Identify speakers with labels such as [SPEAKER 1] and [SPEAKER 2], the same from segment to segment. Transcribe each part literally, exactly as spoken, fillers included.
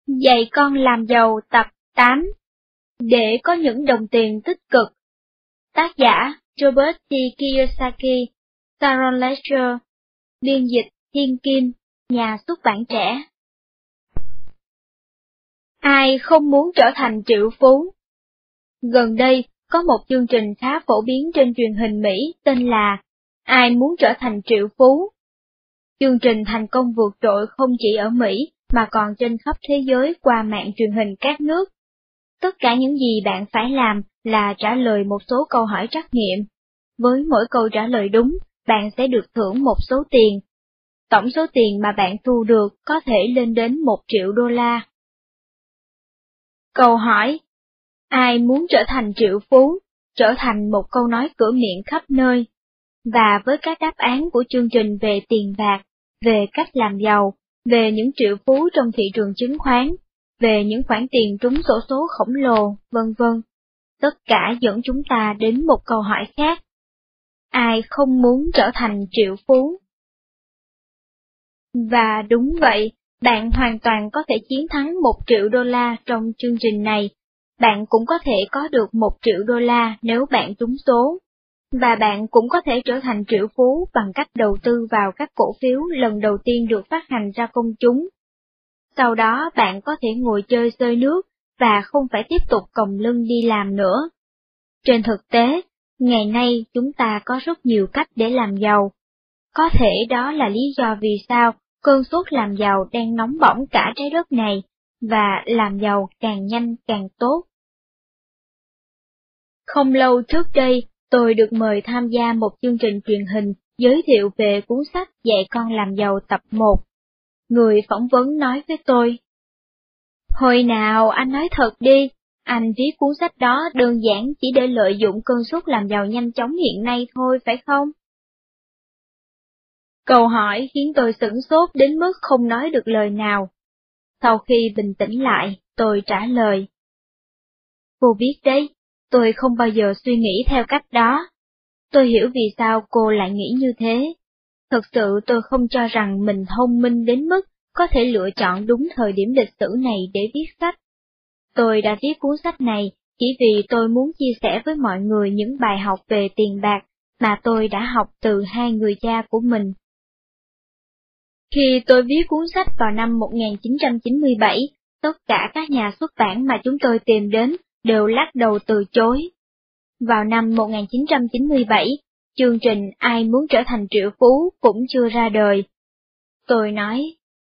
[SPEAKER 1] Dạy con làm giàu tập tám. Để có những đồng tiền tích cực. Tác giả Robert T. Kiyosaki, Sharon Ledger, biên dịch Thiên Kim, nhà xuất bản trẻ. Ai không muốn trở thành triệu phú? Gần đây, có một chương trình khá phổ biến trên truyền hình Mỹ tên là Ai muốn trở thành triệu phú? Chương trình thành công vượt trội không chỉ ở Mỹ, mà còn trên khắp thế giới qua mạng truyền hình các nước. Tất cả những gì bạn phải làm là trả lời một số câu hỏi trắc nghiệm. Với mỗi câu trả lời đúng, bạn sẽ được thưởng một số tiền. Tổng số tiền mà bạn thu được có thể lên đến một triệu đô la. Câu hỏi: ai muốn trở thành triệu phú, trở thành một câu nói cửa miệng khắp nơi. Và với các đáp án của chương trình về tiền bạc, về cách làm giàu, về những triệu phú trong thị trường chứng khoán, về những khoản tiền trúng xổ số khổng lồ, vân vân, tất cả dẫn chúng ta đến một câu hỏi khác. Ai không muốn trở thành triệu phú? Và đúng vậy, bạn hoàn toàn có thể chiến thắng một triệu đô la trong chương trình này. Bạn cũng có thể có được một triệu đô la nếu bạn trúng số. Và bạn cũng có thể trở thành triệu phú bằng cách đầu tư vào các cổ phiếu lần đầu tiên được phát hành ra công chúng. Sau đó bạn có thể ngồi chơi xơi nước và không phải tiếp tục còng lưng đi làm nữa. Trên thực tế, ngày nay chúng ta có rất nhiều cách để làm giàu. Có thể đó là lý do vì sao cơn sốt làm giàu đang nóng bỏng cả trái đất này, và làm giàu càng nhanh càng tốt. Không lâu trước đây, tôi được mời tham gia một chương trình truyền hình giới thiệu về cuốn sách Dạy con làm giàu tập một. Người phỏng vấn nói với tôi: Hồi nào anh nói thật đi, anh viết cuốn sách đó đơn giản chỉ để lợi dụng cơn sốt làm giàu nhanh chóng hiện nay thôi phải không? Câu hỏi khiến tôi sửng sốt đến mức không nói được lời nào. Sau khi bình tĩnh lại, tôi trả lời: Cô biết đấy, tôi không bao giờ suy nghĩ theo cách đó. Tôi hiểu vì sao cô lại nghĩ như thế. Thật sự tôi không cho rằng mình thông minh đến mức có thể lựa chọn đúng thời điểm lịch sử này để viết sách. Tôi đã viết cuốn sách này chỉ vì tôi muốn chia sẻ với mọi người những bài học về tiền bạc mà tôi đã học từ hai người cha của mình. Khi tôi viết cuốn sách vào năm một nghìn chín trăm chín mươi bảy, tất cả các nhà xuất bản mà chúng tôi tìm đến đều lắc đầu từ chối. Vào năm một nghìn chín trăm chín mươi bảy, chương trình Ai muốn trở thành triệu phú cũng chưa ra đời. Tôi nói: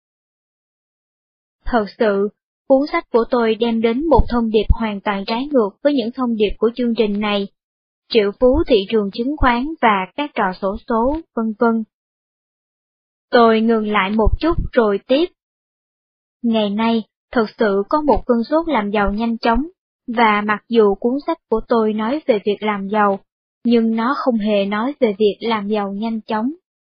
[SPEAKER 1] Thật sự, cuốn sách của tôi đem đến một thông điệp hoàn toàn trái ngược với những thông điệp của chương trình này, triệu phú thị trường chứng khoán và các trò xổ số, vân vân. Tôi ngừng lại một chút rồi tiếp. Ngày nay, thật sự có một cơn sốt làm giàu nhanh chóng, và mặc dù cuốn sách của tôi nói về việc làm giàu, nhưng nó không hề nói về việc làm giàu nhanh chóng.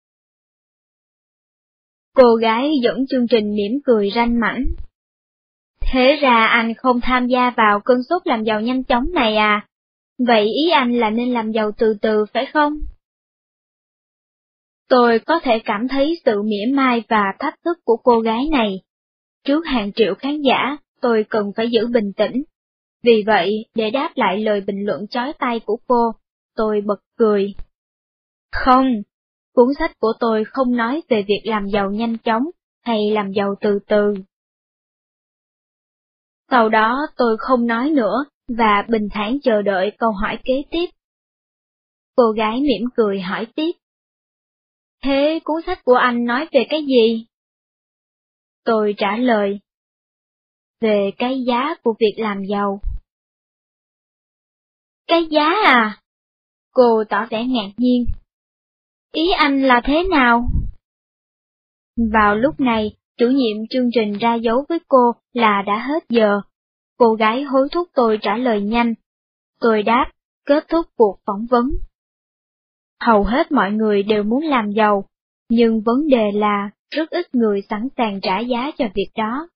[SPEAKER 1] Cô gái dẫn chương trình mỉm cười ranh mãnh. Thế ra anh không tham gia vào cơn sốt làm giàu nhanh chóng này à? Vậy ý anh là nên làm giàu từ từ phải không? Tôi có thể cảm thấy sự mỉa mai và thách thức của cô gái này. Trước hàng triệu khán giả, tôi cần phải giữ bình tĩnh. Vì vậy, để đáp lại lời bình luận chói tai của cô, tôi bật cười. Không, cuốn sách của tôi không nói về việc làm giàu nhanh chóng hay làm giàu từ từ. Sau đó tôi không nói nữa và bình thản chờ đợi câu hỏi kế tiếp. Cô gái mỉm cười hỏi tiếp. Thế cuốn sách của anh nói về cái gì? Tôi trả lời: về cái giá của việc làm giàu. Cái giá à? Cô tỏ vẻ ngạc nhiên. Ý anh là thế nào? Vào lúc này, chủ nhiệm chương trình ra dấu với cô là đã hết giờ. Cô gái hối thúc tôi trả lời nhanh. Tôi đáp, kết thúc cuộc phỏng vấn. Hầu hết mọi người đều muốn làm giàu, nhưng vấn đề là rất ít người sẵn sàng trả giá cho việc đó.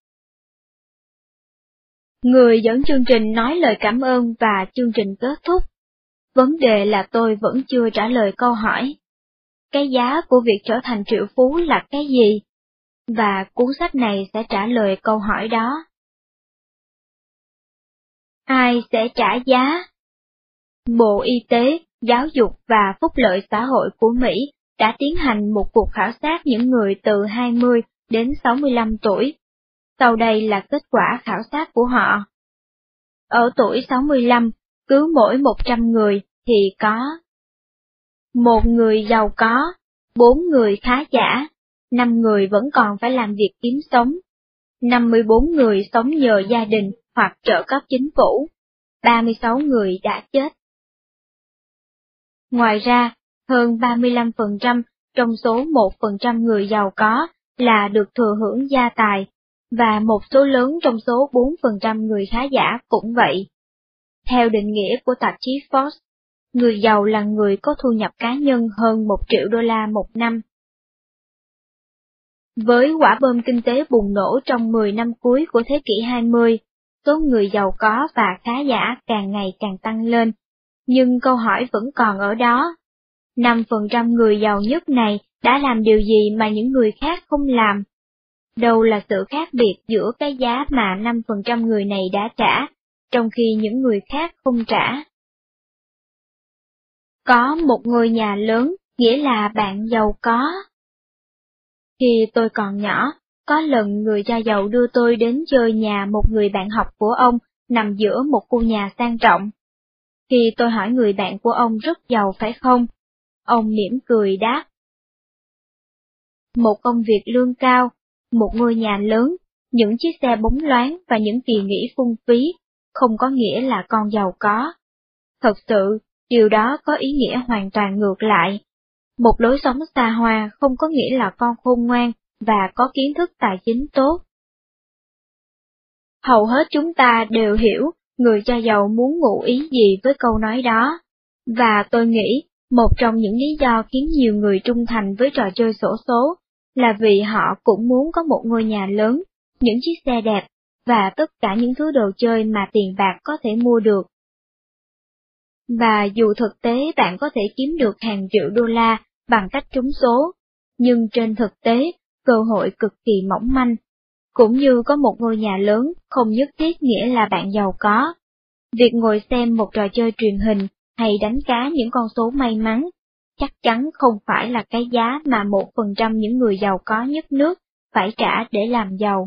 [SPEAKER 1] Người dẫn chương trình nói lời cảm ơn và chương trình kết thúc. Vấn đề là tôi vẫn chưa trả lời câu hỏi. Cái giá của việc trở thành triệu phú là cái gì? Và cuốn sách này sẽ trả lời câu hỏi đó. Ai sẽ trả giá? Bộ Y tế, Giáo dục và Phúc lợi xã hội của Mỹ đã tiến hành một cuộc khảo sát những người từ hai mươi đến sáu mươi lăm tuổi. Sau đây là kết quả khảo sát của họ. Ở tuổi sáu mươi lăm, cứ mỗi một trăm người thì có một người giàu có, bốn người khá giả, năm người vẫn còn phải làm việc kiếm sống, năm mươi bốn người sống nhờ gia đình hoặc trợ cấp chính phủ, ba mươi sáu người đã chết. Ngoài ra, hơn ba mươi lăm phần trăm trong số một phần trăm người giàu có là được thừa hưởng gia tài, và một số lớn trong số bốn phần trăm người khá giả cũng vậy. Theo định nghĩa của tạp chí Forbes, người giàu là người có thu nhập cá nhân hơn một triệu đô la một năm. Với quả bom kinh tế bùng nổ trong mười năm cuối của thế kỷ hai mươi, số người giàu có và khá giả càng ngày càng tăng lên, nhưng câu hỏi vẫn còn ở đó. năm phần trăm người giàu nhất này đã làm điều gì mà những người khác không làm? Đâu là sự khác biệt giữa cái giá mà năm phần trăm người này đã trả, trong khi những người khác không trả? Có một ngôi nhà lớn, nghĩa là bạn giàu có. Khi tôi còn nhỏ, có lần người cha giàu đưa tôi đến chơi nhà một người bạn học của ông nằm giữa một khu nhà sang trọng. Khi tôi hỏi người bạn của ông rất giàu phải không? Ông mỉm cười đáp. Một công việc lương cao, một ngôi nhà lớn, những chiếc xe bóng loáng và những kỳ nghỉ phung phí, không có nghĩa là con giàu có. Thật sự, điều đó có ý nghĩa hoàn toàn ngược lại. Một lối sống xa hoa không có nghĩa là con khôn ngoan và có kiến thức tài chính tốt. Hầu hết chúng ta đều hiểu người cha giàu muốn ngụ ý gì với câu nói đó, và tôi nghĩ một trong những lý do khiến nhiều người trung thành với trò chơi xổ số là vì họ cũng muốn có một ngôi nhà lớn, những chiếc xe đẹp, và tất cả những thứ đồ chơi mà tiền bạc có thể mua được. Và dù thực tế bạn có thể kiếm được hàng triệu đô la bằng cách trúng số, nhưng trên thực tế, cơ hội cực kỳ mỏng manh. Cũng như có một ngôi nhà lớn không nhất thiết nghĩa là bạn giàu có. Việc ngồi xem một trò chơi truyền hình hay đánh cá những con số may mắn chắc chắn không phải là cái giá mà một phần trăm những người giàu có nhất nước phải trả để làm giàu.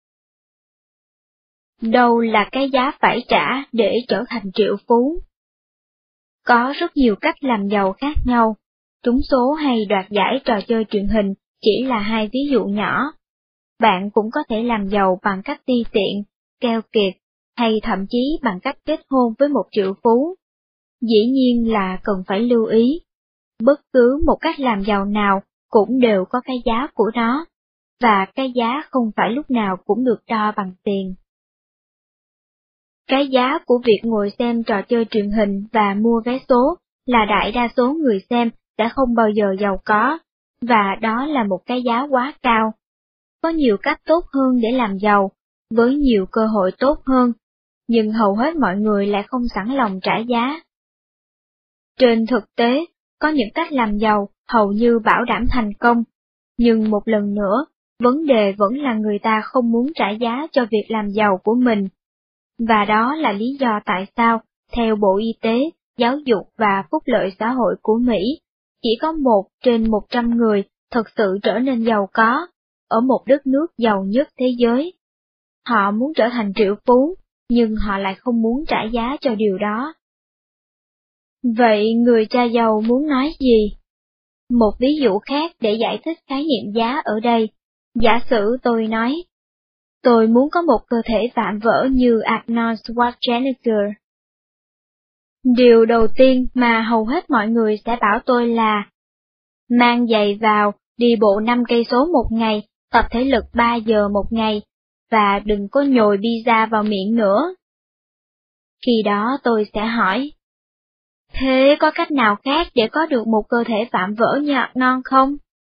[SPEAKER 1] Đâu là cái giá phải trả để trở thành triệu phú? Có rất nhiều cách làm giàu khác nhau. Trúng số hay đoạt giải trò chơi truyền hình chỉ là hai ví dụ nhỏ. Bạn cũng có thể làm giàu bằng cách ti tiện, keo kiệt, hay thậm chí bằng cách kết hôn với một triệu phú. Dĩ nhiên là cần phải lưu ý. Bất cứ một cách làm giàu nào cũng đều có cái giá của nó, và cái giá không phải lúc nào cũng được đo bằng tiền. Cái giá của việc ngồi xem trò chơi truyền hình và mua vé số là đại đa số người xem sẽ không bao giờ giàu có, và đó là một cái giá quá cao. Có nhiều cách tốt hơn để làm giàu, với nhiều cơ hội tốt hơn, nhưng hầu hết mọi người lại không sẵn lòng trả giá. Trên thực tế, có những cách làm giàu hầu như bảo đảm thành công, nhưng một lần nữa, vấn đề vẫn là người ta không muốn trả giá cho việc làm giàu của mình. Và đó là lý do tại sao, theo Bộ Y tế, Giáo dục và Phúc lợi xã hội của Mỹ, chỉ có một trên một trăm người thực sự trở nên giàu có, ở một đất nước giàu nhất thế giới. Họ muốn trở thành triệu phú, nhưng họ lại không muốn trả giá cho điều đó. Vậy người cha giàu muốn nói gì? Một ví dụ khác để giải thích khái niệm giá ở đây. Giả sử tôi nói, tôi muốn có một cơ thể vạm vỡ như Arnold Schwarzenegger. Điều đầu tiên mà hầu hết mọi người sẽ bảo tôi là, mang giày vào, đi bộ năm cây số một ngày, tập thể lực ba giờ một ngày, và đừng có nhồi pizza vào miệng nữa. Khi đó tôi sẽ hỏi, thế có cách nào khác để có được một cơ thể vạm vỡ như Arnold không?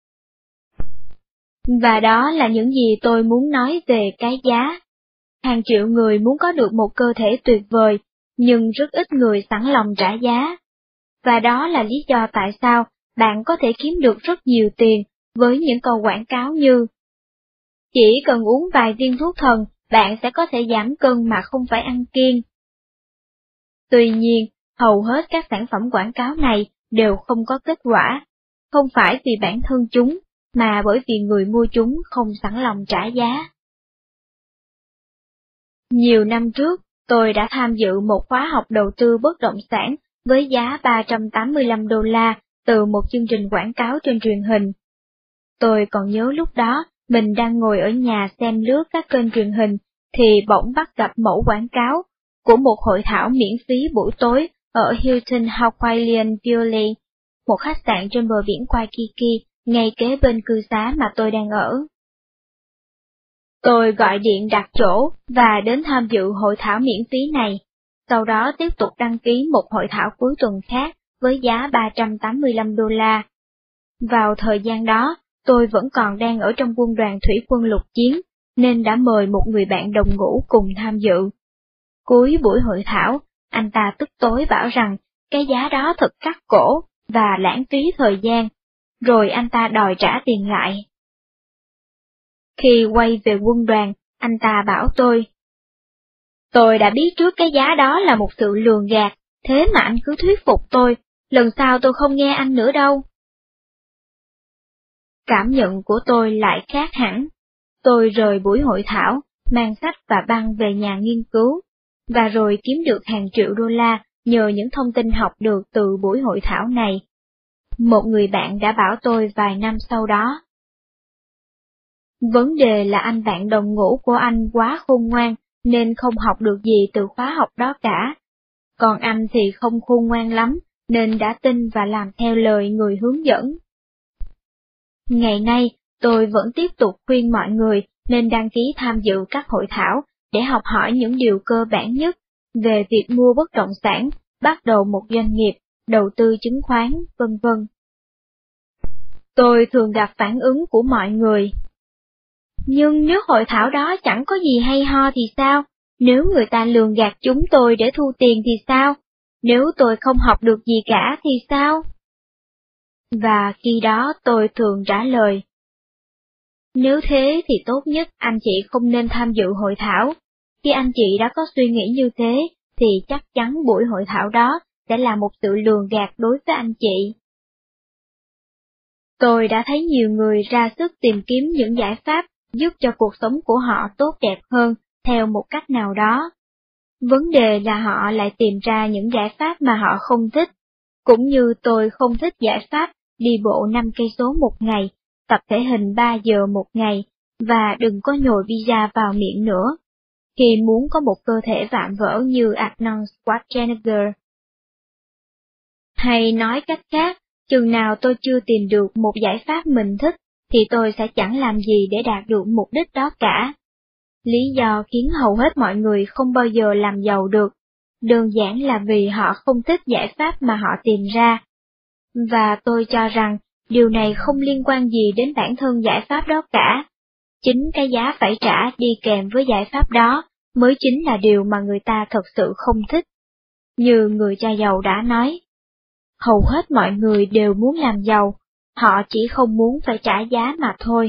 [SPEAKER 1] Và đó là những gì tôi muốn nói về cái giá. Hàng triệu người muốn có được một cơ thể tuyệt vời, nhưng rất ít người sẵn lòng trả giá. Và đó là lý do tại sao bạn có thể kiếm được rất nhiều tiền với những câu quảng cáo như chỉ cần uống vài viên thuốc thần, bạn sẽ có thể giảm cân mà không phải ăn kiêng. Tuy nhiên, hầu hết các sản phẩm quảng cáo này đều không có kết quả, không phải vì bản thân chúng, mà bởi vì người mua chúng không sẵn lòng trả giá. Nhiều năm trước, tôi đã tham dự một khóa học đầu tư bất động sản với giá ba trăm tám mươi lăm đô la từ một chương trình quảng cáo trên truyền hình. Tôi còn nhớ lúc đó, mình đang ngồi ở nhà xem lướt các kênh truyền hình, thì bỗng bắt gặp mẫu quảng cáo của một hội thảo miễn phí buổi tối ở Hilton Hawaiian Village, một khách sạn trên bờ biển Waikiki, ngay kế bên cư xá mà tôi đang ở. Tôi gọi điện đặt chỗ và đến tham dự hội thảo miễn phí này, sau đó tiếp tục đăng ký một hội thảo cuối tuần khác với giá ba trăm tám mươi lăm đô la. Vào thời gian đó, tôi vẫn còn đang ở trong quân đoàn thủy quân lục chiến, nên đã mời một người bạn đồng ngũ cùng tham dự. Cuối buổi hội thảo, anh ta tức tối bảo rằng cái giá đó thật cắt cổ và lãng phí thời gian, rồi anh ta đòi trả tiền lại. Khi quay về quân đoàn, anh ta bảo tôi, tôi đã biết trước cái giá đó là một sự lường gạt, thế mà anh cứ thuyết phục tôi, lần sau tôi không nghe anh nữa đâu. Cảm nhận của tôi lại khác hẳn. Tôi rời buổi hội thảo, mang sách và băng về nhà nghiên cứu, và rồi kiếm được hàng triệu đô la nhờ những thông tin học được từ buổi hội thảo này. Một người bạn đã bảo tôi vài năm sau đó. Vấn đề là anh bạn đồng ngũ của anh quá khôn ngoan, nên không học được gì từ khóa học đó cả. Còn anh thì không khôn ngoan lắm, nên đã tin và làm theo lời người hướng dẫn. Ngày nay, tôi vẫn tiếp tục khuyên mọi người nên đăng ký tham dự các hội thảo để học hỏi những điều cơ bản nhất về việc mua bất động sản, bắt đầu một doanh nghiệp, đầu tư chứng khoán, vân vân. Tôi thường gặp phản ứng của mọi người. Nhưng nếu hội thảo đó chẳng có gì hay ho thì sao? Nếu người ta lường gạt chúng tôi để thu tiền thì sao? Nếu tôi không học được gì cả thì sao? Và khi đó tôi thường trả lời. Nếu thế thì tốt nhất anh chị không nên tham dự hội thảo. Khi anh chị đã có suy nghĩ như thế, thì chắc chắn buổi hội thảo đó sẽ là một sự lường gạt đối với anh chị. Tôi đã thấy nhiều người ra sức tìm kiếm những giải pháp giúp cho cuộc sống của họ tốt đẹp hơn theo một cách nào đó. Vấn đề là họ lại tìm ra những giải pháp mà họ không thích, cũng như tôi không thích giải pháp đi bộ năm cây số một ngày, tập thể hình ba giờ một ngày, và đừng có nhồi pizza vào miệng nữa, khi muốn có một cơ thể vạm vỡ như Arnold Schwarzenegger. Hay nói cách khác, chừng nào tôi chưa tìm được một giải pháp mình thích, thì tôi sẽ chẳng làm gì để đạt được mục đích đó cả. Lý do khiến hầu hết mọi người không bao giờ làm giàu được, đơn giản là vì họ không thích giải pháp mà họ tìm ra. Và tôi cho rằng, điều này không liên quan gì đến bản thân giải pháp đó cả. Chính cái giá phải trả đi kèm với giải pháp đó mới chính là điều mà người ta thật sự không thích. Như người cha giàu đã nói, hầu hết mọi người đều muốn làm giàu, họ chỉ không muốn phải trả giá mà thôi.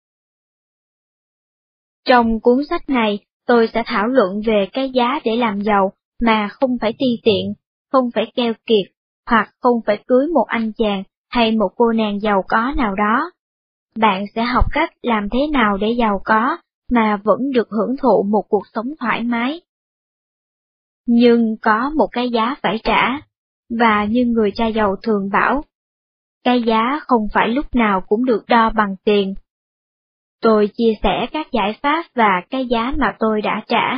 [SPEAKER 1] Trong cuốn sách này, tôi sẽ thảo luận về cái giá để làm giàu mà không phải ti tiện, không phải keo kiệt, hoặc không phải cưới một anh chàng hay một cô nàng giàu có nào đó. Bạn sẽ học cách làm thế nào để giàu có mà vẫn được hưởng thụ một cuộc sống thoải mái. Nhưng có một cái giá phải trả, và như người cha giàu thường bảo, cái giá không phải lúc nào cũng được đo bằng tiền. Tôi chia sẻ các giải pháp và cái giá mà tôi đã trả.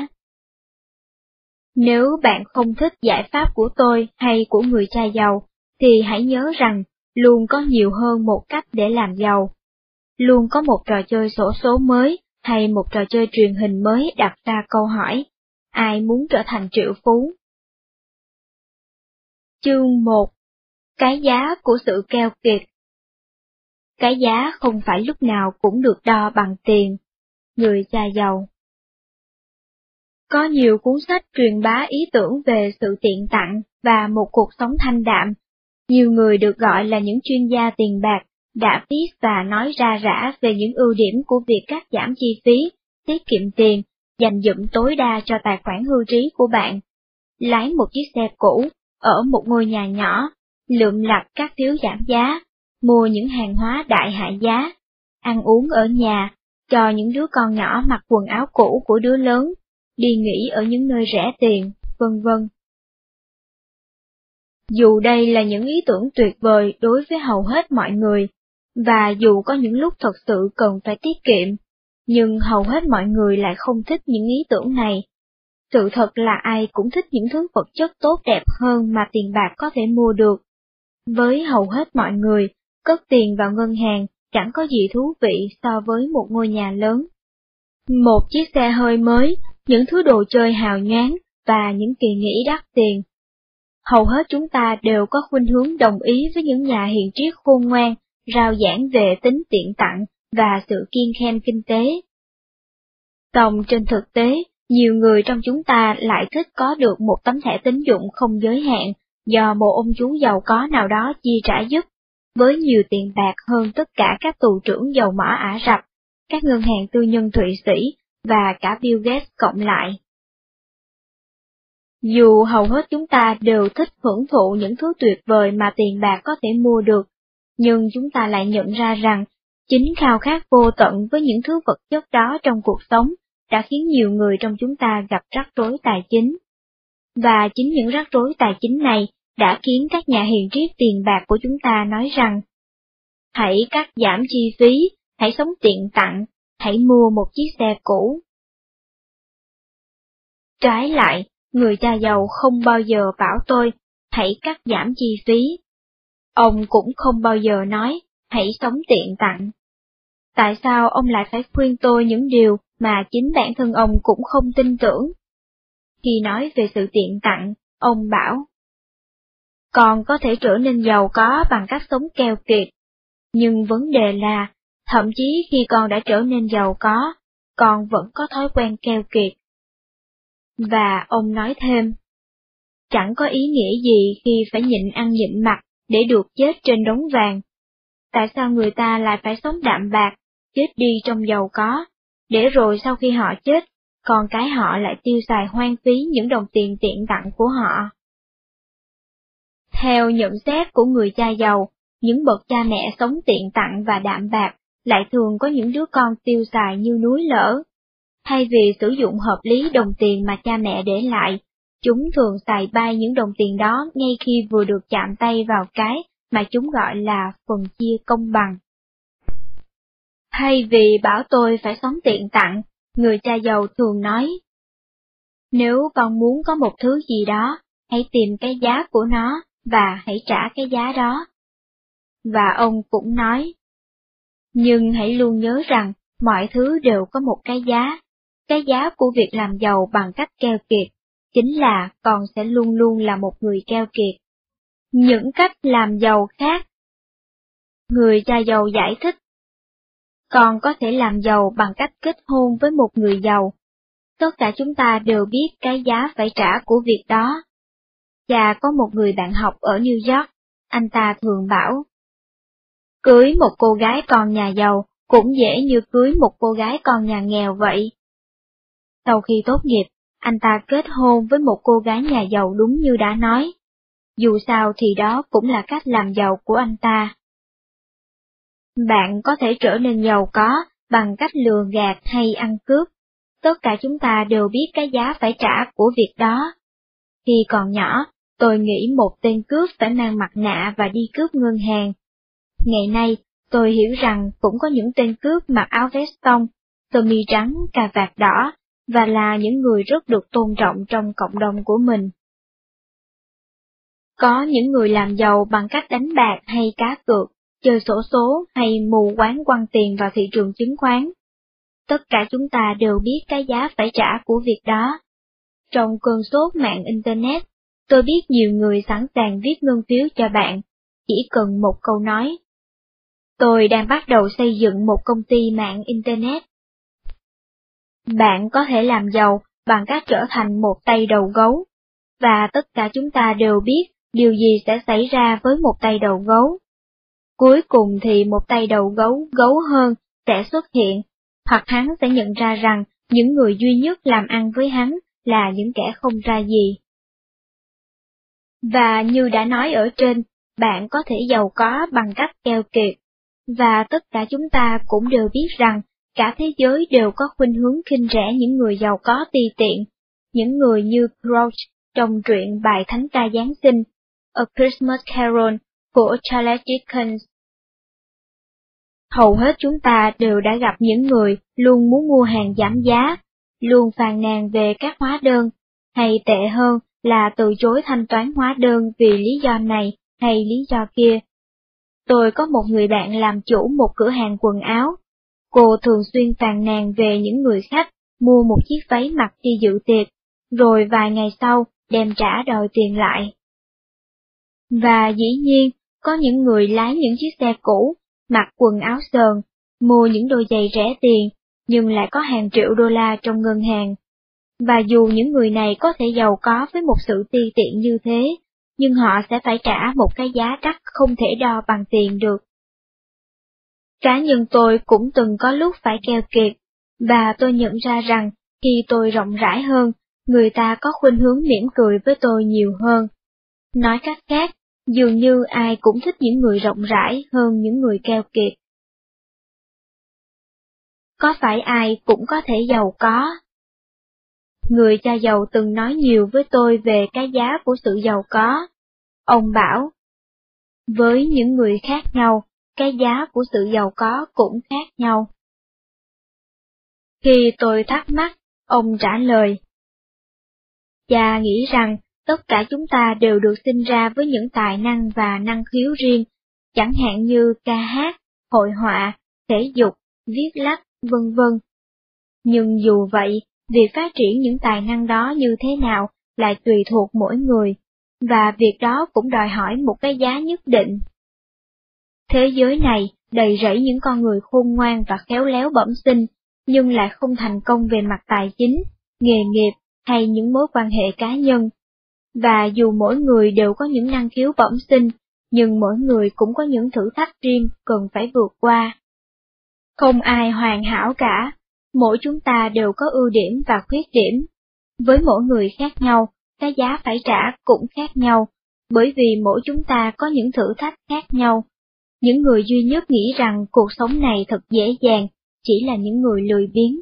[SPEAKER 1] Nếu bạn không thích giải pháp của tôi hay của người cha giàu, thì hãy nhớ rằng luôn có nhiều hơn một cách để làm giàu. Luôn có một trò chơi xổ số mới hay một trò chơi truyền hình mới đặt ra câu hỏi, ai muốn trở thành triệu phú? Chương một. Cái giá của sự keo kiệt. Cái giá không phải lúc nào cũng được đo bằng tiền. Người cha giàu. Có nhiều cuốn sách truyền bá ý tưởng về sự tiện tặng và một cuộc sống thanh đạm. Nhiều người được gọi là những chuyên gia tiền bạc đã viết và nói ra rã về những ưu điểm của việc cắt giảm chi phí, tiết kiệm tiền, dành dụm tối đa cho tài khoản hưu trí của bạn. lái một chiếc xe cũ, ở một ngôi nhà nhỏ, lượm lặt các phiếu giảm giá, mua những hàng hóa đại hạ giá, ăn uống ở nhà, cho những đứa con nhỏ mặc quần áo cũ của đứa lớn, đi nghỉ ở những nơi rẻ tiền, vân vân. Dù đây là những ý tưởng tuyệt vời đối với hầu hết mọi người, và dù có những lúc thật sự cần phải tiết kiệm, nhưng hầu hết mọi người lại không thích những ý tưởng này. Sự thật là ai cũng thích những thứ vật chất tốt đẹp hơn mà tiền bạc có thể mua được. Với hầu hết mọi người, cất tiền vào ngân hàng chẳng có gì thú vị so với một ngôi nhà lớn. Một chiếc xe hơi mới, những thứ đồ chơi hào nhoáng và những kỳ nghỉ đắt tiền. Hầu hết chúng ta đều có khuynh hướng đồng ý với những nhà hiền triết khôn ngoan, rao giảng về tính tiện tặng và sự kiêng khem kinh tế. Song trên thực tế, nhiều người trong chúng ta lại thích có được một tấm thẻ tín dụng không giới hạn do một ông chú giàu có nào đó chi trả giúp, với nhiều tiền bạc hơn tất cả các tù trưởng dầu mỏ Ả Rập, các ngân hàng tư nhân Thụy Sĩ và cả Bill Gates cộng lại. Dù hầu hết chúng ta đều thích hưởng thụ những thứ tuyệt vời mà tiền bạc có thể mua được, nhưng chúng ta lại nhận ra rằng, chính khao khát vô tận với những thứ vật chất đó trong cuộc sống đã khiến nhiều người trong chúng ta gặp rắc rối tài chính. Và chính những rắc rối tài chính này đã khiến các nhà hiền triết tiền bạc của chúng ta nói rằng, hãy cắt giảm chi phí, hãy sống tiện tặng, hãy mua một chiếc xe cũ. Trái lại, người cha giàu không bao giờ bảo tôi, hãy cắt giảm chi phí. Ông cũng không bao giờ nói, hãy sống tiện tặng. Tại sao ông lại phải khuyên tôi những điều mà chính bản thân ông cũng không tin tưởng? Khi nói về sự tiện tặng, ông bảo, con có thể trở nên giàu có bằng cách sống keo kiệt. Nhưng vấn đề là, thậm chí khi con đã trở nên giàu có, con vẫn có thói quen keo kiệt. Và ông nói thêm, chẳng có ý nghĩa gì khi phải nhịn ăn nhịn mặc để được chết trên đống vàng. Tại sao người ta lại phải sống đạm bạc, chết đi trong giàu có, để rồi sau khi họ chết, con cái họ lại tiêu xài hoang phí những đồng tiền tiện tặng của họ? Theo nhận xét của người cha giàu, những bậc cha mẹ sống tiện tặng và đạm bạc lại thường có những đứa con tiêu xài như núi lở. Thay vì sử dụng hợp lý đồng tiền mà cha mẹ để lại, chúng thường xài bay những đồng tiền đó ngay khi vừa được chạm tay vào cái mà chúng gọi là phần chia công bằng. Thay vì bảo tôi phải sống tiện tặng, người cha giàu thường nói, nếu con muốn có một thứ gì đó, hãy tìm cái giá của nó, và hãy trả cái giá đó. Và ông cũng nói, nhưng hãy luôn nhớ rằng, mọi thứ đều có một cái giá. Cái giá của việc làm giàu bằng cách keo kiệt, chính là con sẽ luôn luôn là một người keo kiệt. Những cách làm giàu khác. Người cha giàu giải thích, con có thể làm giàu bằng cách kết hôn với một người giàu. Tất cả chúng ta đều biết cái giá phải trả của việc đó. Cha có một người bạn học ở New York, anh ta thường bảo, cưới một cô gái con nhà giàu cũng dễ như cưới một cô gái con nhà nghèo vậy. Sau khi tốt nghiệp, anh ta kết hôn với một cô gái nhà giàu đúng như đã nói. Dù sao thì đó cũng là cách làm giàu của anh ta. Bạn có thể trở nên giàu có bằng cách lừa gạt hay ăn cướp. Tất cả chúng ta đều biết cái giá phải trả của việc đó. Khi còn nhỏ, tôi nghĩ một tên cướp phải mang mặt nạ và đi cướp ngân hàng. Ngày nay, tôi hiểu rằng cũng có những tên cướp mặc áo vest tông, sơ mi trắng, cà vạt đỏ, và là những người rất được tôn trọng trong cộng đồng của mình. Có những người làm giàu bằng cách đánh bạc hay cá cược, chơi xổ số hay mù quáng quăng tiền vào thị trường chứng khoán. Tất cả chúng ta đều biết cái giá phải trả của việc đó. Trong cơn sốt mạng Internet, tôi biết nhiều người sẵn sàng viết ngân phiếu cho bạn, chỉ cần một câu nói. Tôi đang bắt đầu xây dựng một công ty mạng Internet. Bạn có thể làm giàu bằng cách trở thành một tay đầu gấu, và tất cả chúng ta đều biết điều gì sẽ xảy ra với một tay đầu gấu. Cuối cùng thì một tay đầu gấu gấu hơn sẽ xuất hiện, hoặc hắn sẽ nhận ra rằng những người duy nhất làm ăn với hắn là những kẻ không ra gì. Và như đã nói ở trên, bạn có thể giàu có bằng cách keo kiệt. Và tất cả chúng ta cũng đều biết rằng, cả thế giới đều có khuynh hướng khinh rẻ những người giàu có ti tiện, những người như Crouch trong truyện bài thánh ca Giáng sinh, A Christmas Carol của Charles Dickens. Hầu hết chúng ta đều đã gặp những người luôn muốn mua hàng giảm giá, luôn phàn nàn về các hóa đơn, hay tệ hơn là từ chối thanh toán hóa đơn vì lý do này hay lý do kia. Tôi có một người bạn làm chủ một cửa hàng quần áo. Cô thường xuyên phàn nàn về những người khách mua một chiếc váy mặc đi dự tiệc, rồi vài ngày sau đem trả đòi tiền lại. Và dĩ nhiên, có những người lái những chiếc xe cũ, mặc quần áo sờn, mua những đôi giày rẻ tiền, nhưng lại có hàng triệu đô la trong ngân hàng. Và dù những người này có thể giàu có với một sự ti tiện như thế, nhưng họ sẽ phải trả một cái giá đắt không thể đo bằng tiền được. Cá nhân tôi cũng từng có lúc phải keo kiệt, và tôi nhận ra rằng khi tôi rộng rãi hơn, người ta có khuynh hướng mỉm cười với tôi nhiều hơn. Nói cách khác, dường như ai cũng thích những người rộng rãi hơn những người keo kiệt. Có phải ai cũng có thể giàu có? Người cha giàu từng nói nhiều với tôi về cái giá của sự giàu có. Ông bảo, với những người khác nhau, cái giá của sự giàu có cũng khác nhau. Khi tôi thắc mắc, ông trả lời, cha nghĩ rằng tất cả chúng ta đều được sinh ra với những tài năng và năng khiếu riêng, chẳng hạn như ca hát, hội họa, thể dục, viết lách, vân vân. Nhưng dù vậy, việc phát triển những tài năng đó như thế nào lại tùy thuộc mỗi người, và việc đó cũng đòi hỏi một cái giá nhất định. Thế giới này đầy rẫy những con người khôn ngoan và khéo léo bẩm sinh, nhưng lại không thành công về mặt tài chính, nghề nghiệp hay những mối quan hệ cá nhân. Và dù mỗi người đều có những năng khiếu bẩm sinh, nhưng mỗi người cũng có những thử thách riêng cần phải vượt qua. Không ai hoàn hảo cả, mỗi chúng ta đều có ưu điểm và khuyết điểm. Với mỗi người khác nhau, cái giá phải trả cũng khác nhau, bởi vì mỗi chúng ta có những thử thách khác nhau. Những người duy nhất nghĩ rằng cuộc sống này thật dễ dàng, chỉ là những người lười biếng.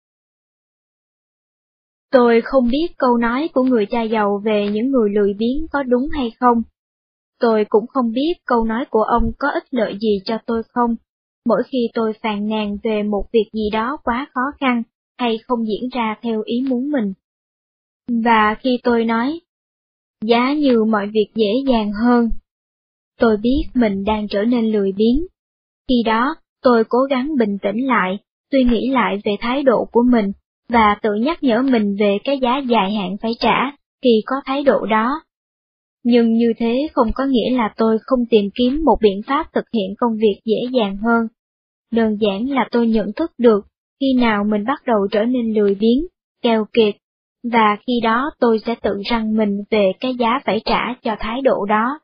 [SPEAKER 1] Tôi không biết câu nói của người cha giàu về những người lười biếng có đúng hay không. Tôi cũng không biết câu nói của ông có ích lợi gì cho tôi không, mỗi khi tôi phàn nàn về một việc gì đó quá khó khăn, hay không diễn ra theo ý muốn mình. Và khi tôi nói, giá như mọi việc dễ dàng hơn, tôi biết mình đang trở nên lười biếng. Khi đó, tôi cố gắng bình tĩnh lại, suy nghĩ lại về thái độ của mình, và tự nhắc nhở mình về cái giá dài hạn phải trả khi có thái độ đó. Nhưng như thế không có nghĩa là tôi không tìm kiếm một biện pháp thực hiện công việc dễ dàng hơn. Đơn giản là tôi nhận thức được khi nào mình bắt đầu trở nên lười biếng, keo kiệt, và khi đó tôi sẽ tự răn mình về cái giá phải trả cho thái độ đó.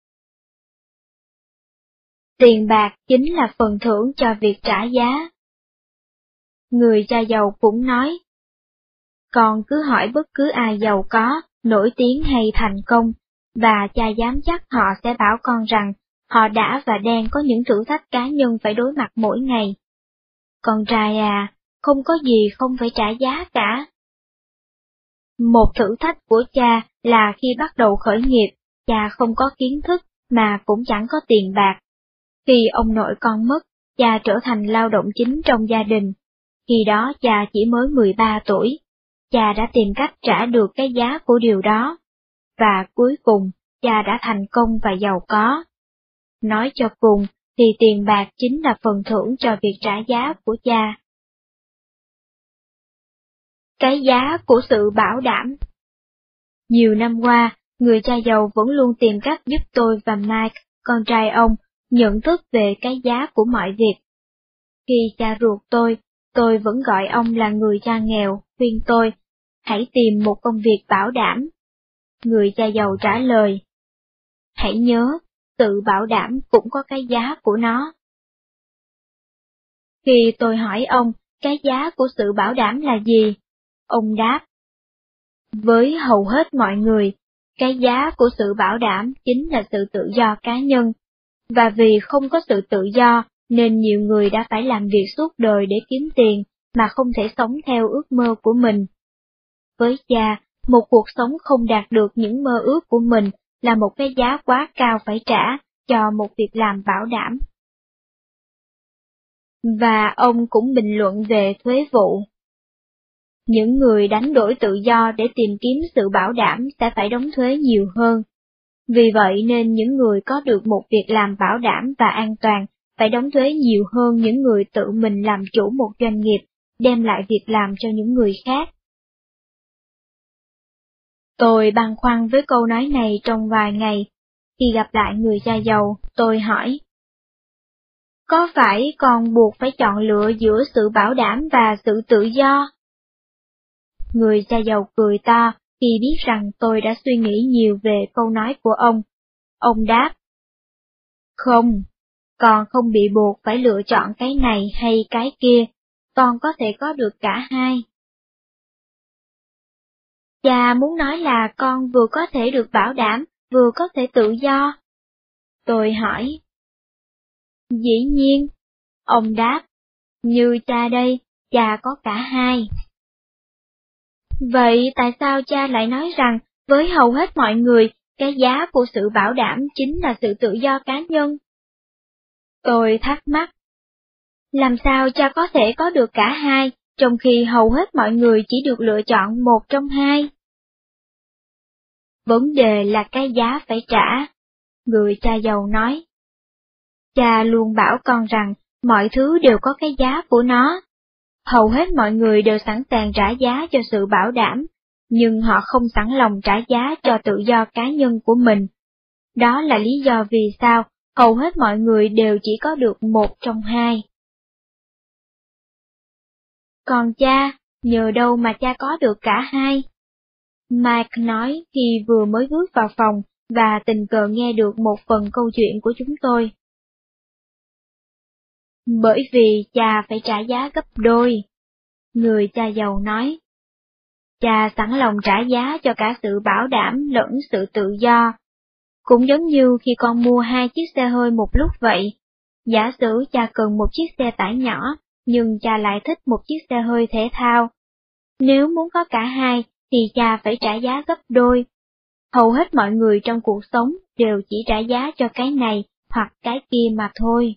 [SPEAKER 1] Tiền bạc chính là phần thưởng cho việc trả giá. Người cha giàu cũng nói, con cứ hỏi bất cứ ai giàu có, nổi tiếng hay thành công, và cha dám chắc họ sẽ bảo con rằng họ đã và đang có những thử thách cá nhân phải đối mặt mỗi ngày. Con trai à, không có gì không phải trả giá cả. Một thử thách của cha là khi bắt đầu khởi nghiệp, cha không có kiến thức mà cũng chẳng có tiền bạc. Khi ông nội con mất, cha trở thành lao động chính trong gia đình. Khi đó cha chỉ mới mười ba tuổi. Cha đã tìm cách trả được cái giá của điều đó. Và cuối cùng, cha đã thành công và giàu có. Nói cho cùng, thì tiền bạc chính là phần thưởng cho việc trả giá của cha. Cái giá của sự bảo đảm. Nhiều năm qua, người cha giàu vẫn luôn tìm cách giúp tôi và Mike, con trai ông, nhận thức về cái giá của mọi việc. Khi cha ruột tôi, tôi vẫn gọi ông là người cha nghèo, khuyên tôi, hãy tìm một công việc bảo đảm. Người cha giàu trả lời, hãy nhớ, tự bảo đảm cũng có cái giá của nó. Khi tôi hỏi ông, cái giá của sự bảo đảm là gì? Ông đáp, với hầu hết mọi người, Cái giá của sự bảo đảm chính là sự tự do cá nhân, và vì không có sự tự do nên nhiều người đã phải làm việc suốt đời để kiếm tiền mà không thể sống theo ước mơ của mình. Với cha, một cuộc sống không đạt được những mơ ước của mình là một cái giá quá cao phải trả cho một việc làm bảo đảm. Và ông cũng bình luận về thuế vụ. Những người đánh đổi tự do để tìm kiếm sự bảo đảm sẽ phải đóng thuế nhiều hơn. Vì vậy nên những người có được một việc làm bảo đảm và an toàn phải đóng thuế nhiều hơn những người tự mình làm chủ một doanh nghiệp, đem lại việc làm cho những người khác. Tôi băn khoăn với câu nói này trong vài ngày. Khi gặp lại người cha giàu, tôi hỏi: Có phải con buộc phải chọn lựa giữa sự bảo đảm và sự tự do? Người cha giàu cười to khi biết rằng tôi đã suy nghĩ nhiều về câu nói của ông. Ông đáp: Không, con không bị buộc phải lựa chọn cái này hay cái kia, con có thể có được cả hai. Cha muốn nói là con vừa có thể được bảo đảm, vừa có thể tự do. Tôi hỏi. Dĩ nhiên, ông đáp, như cha đây, cha có cả hai. Vậy tại sao cha lại nói rằng, với hầu hết mọi người, cái giá của sự bảo đảm chính là sự tự do cá nhân? Tôi thắc mắc. Làm sao cha có thể có được cả hai, trong khi hầu hết mọi người chỉ được lựa chọn một trong hai? Vấn đề là cái giá phải trả, người cha giàu nói. Cha luôn bảo con rằng mọi thứ đều có cái giá của nó. Hầu hết mọi người đều sẵn sàng trả giá cho sự bảo đảm, nhưng họ không sẵn lòng trả giá cho tự do cá nhân của mình. Đó là lý do vì sao hầu hết mọi người đều chỉ có được một trong hai. Còn cha, nhờ đâu mà cha có được cả hai? Mike nói khi vừa mới bước vào phòng và tình cờ nghe được một phần câu chuyện của chúng tôi. Bởi vì cha phải trả giá gấp đôi. Người cha giàu nói. Cha sẵn lòng trả giá cho cả sự bảo đảm lẫn sự tự do. Cũng giống như khi con mua hai chiếc xe hơi một lúc vậy. Giả sử cha cần một chiếc xe tải nhỏ, nhưng cha lại thích một chiếc xe hơi thể thao. Nếu muốn có cả hai, thì cha phải trả giá gấp đôi. Hầu hết mọi người trong cuộc sống đều chỉ trả giá cho cái này hoặc cái kia mà thôi.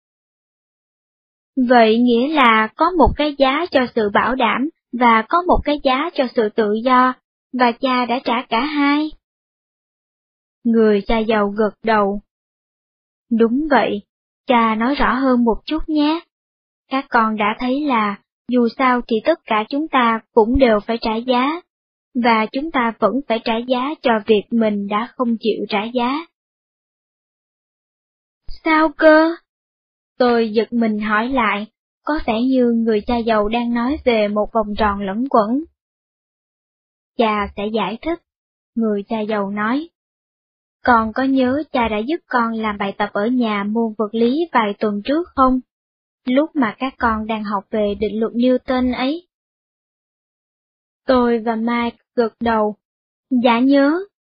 [SPEAKER 1] Vậy nghĩa là có một cái giá cho sự bảo đảm và có một cái giá cho sự tự do, và cha đã trả cả hai. Người cha giàu gật đầu. Đúng vậy, cha nói rõ hơn một chút nhé. Các con đã thấy là, dù sao thì tất cả chúng ta cũng đều phải trả giá, và chúng ta vẫn phải trả giá cho việc mình đã không chịu trả giá. Sao cơ? Tôi giật mình hỏi lại, có vẻ như người cha giàu đang nói về một vòng tròn lẫn quẩn. Cha sẽ giải thích, người cha giàu nói. Con có nhớ cha đã giúp con làm bài tập ở nhà môn vật lý vài tuần trước không? Lúc mà các con đang học về định luật Newton ấy. Tôi và Mike gật đầu. Dạ nhớ.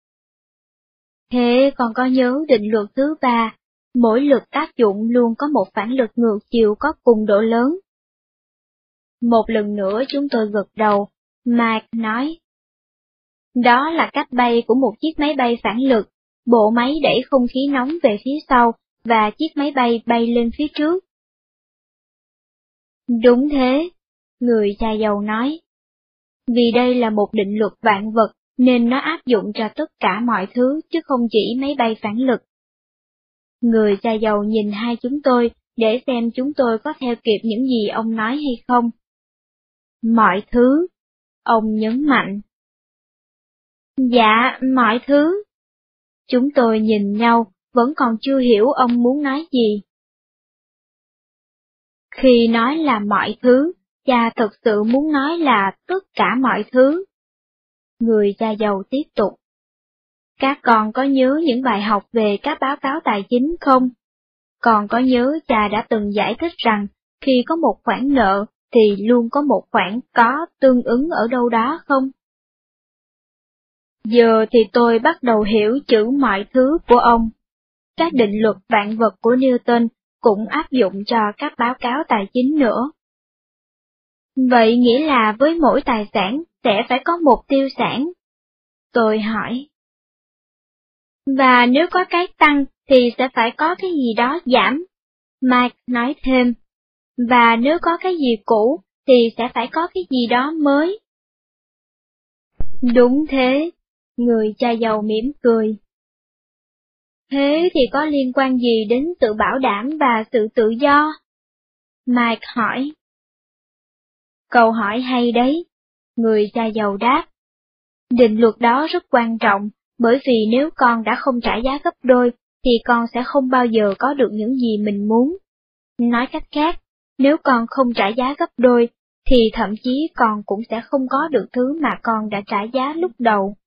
[SPEAKER 1] Thế con có nhớ định luật thứ ba, mỗi lực tác dụng luôn có một phản lực ngược chiều có cùng độ lớn? Một lần nữa chúng tôi gật đầu, Mike nói. Đó là cách bay của một chiếc máy bay phản lực, bộ máy đẩy không khí nóng về phía sau, và chiếc máy bay bay lên phía trước. Đúng thế, người cha giàu nói. Vì đây là một định luật vạn vật, nên nó áp dụng cho tất cả mọi thứ, chứ không chỉ máy bay phản lực. Người cha giàu nhìn hai chúng tôi, để xem chúng tôi có theo kịp những gì ông nói hay không. Mọi thứ, ông nhấn mạnh. Dạ, mọi thứ. Chúng tôi nhìn nhau, vẫn còn chưa hiểu ông muốn nói gì. Khi nói là mọi thứ, cha thật sự muốn nói là tất cả mọi thứ. Người cha giàu tiếp tục. Các con có nhớ những bài học về các báo cáo tài chính không? Con có nhớ cha đã từng giải thích rằng, khi có một khoản nợ, thì luôn có một khoản có tương ứng ở đâu đó không? Giờ thì tôi bắt đầu hiểu chữ mọi thứ của ông. Các định luật vạn vật của Newton cũng áp dụng cho các báo cáo tài chính nữa. Vậy nghĩa là với mỗi tài sản sẽ phải có một tiêu sản? Tôi hỏi. Và nếu có cái tăng thì sẽ phải có cái gì đó giảm. Mike nói thêm. Và nếu có cái gì cũ thì sẽ phải có cái gì đó mới. Đúng thế, người cha giàu mỉm cười. Thế thì có liên quan gì đến sự bảo đảm và sự tự do? Mike hỏi. Câu hỏi hay đấy, người cha giàu đáp. Định luật đó rất quan trọng, bởi vì nếu con đã không trả giá gấp đôi, thì con sẽ không bao giờ có được những gì mình muốn. Nói cách khác, nếu con không trả giá gấp đôi, thì thậm chí con cũng sẽ không có được thứ mà con đã trả giá lúc đầu.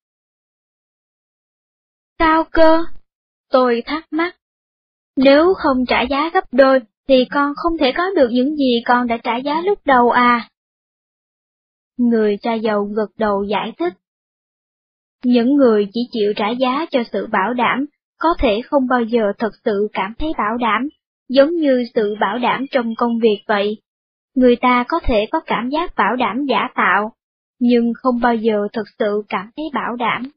[SPEAKER 1] Sao cơ? Tôi thắc mắc. Nếu không trả giá gấp đôi, thì con không thể có được những gì con đã trả giá lúc đầu à? Người cha giàu gật đầu giải thích. Những người chỉ chịu trả giá cho sự bảo đảm, có thể không bao giờ thật sự cảm thấy bảo đảm, giống như sự bảo đảm trong công việc vậy. Người ta có thể có cảm giác bảo đảm giả tạo, nhưng không bao giờ thực sự cảm thấy bảo đảm.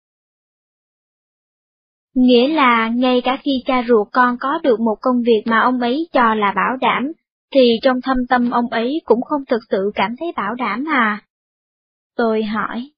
[SPEAKER 1] Nghĩa là ngay cả khi cha ruột con có được một công việc mà ông ấy cho là bảo đảm, thì trong thâm tâm ông ấy cũng không thực sự cảm thấy bảo đảm à? Tôi hỏi.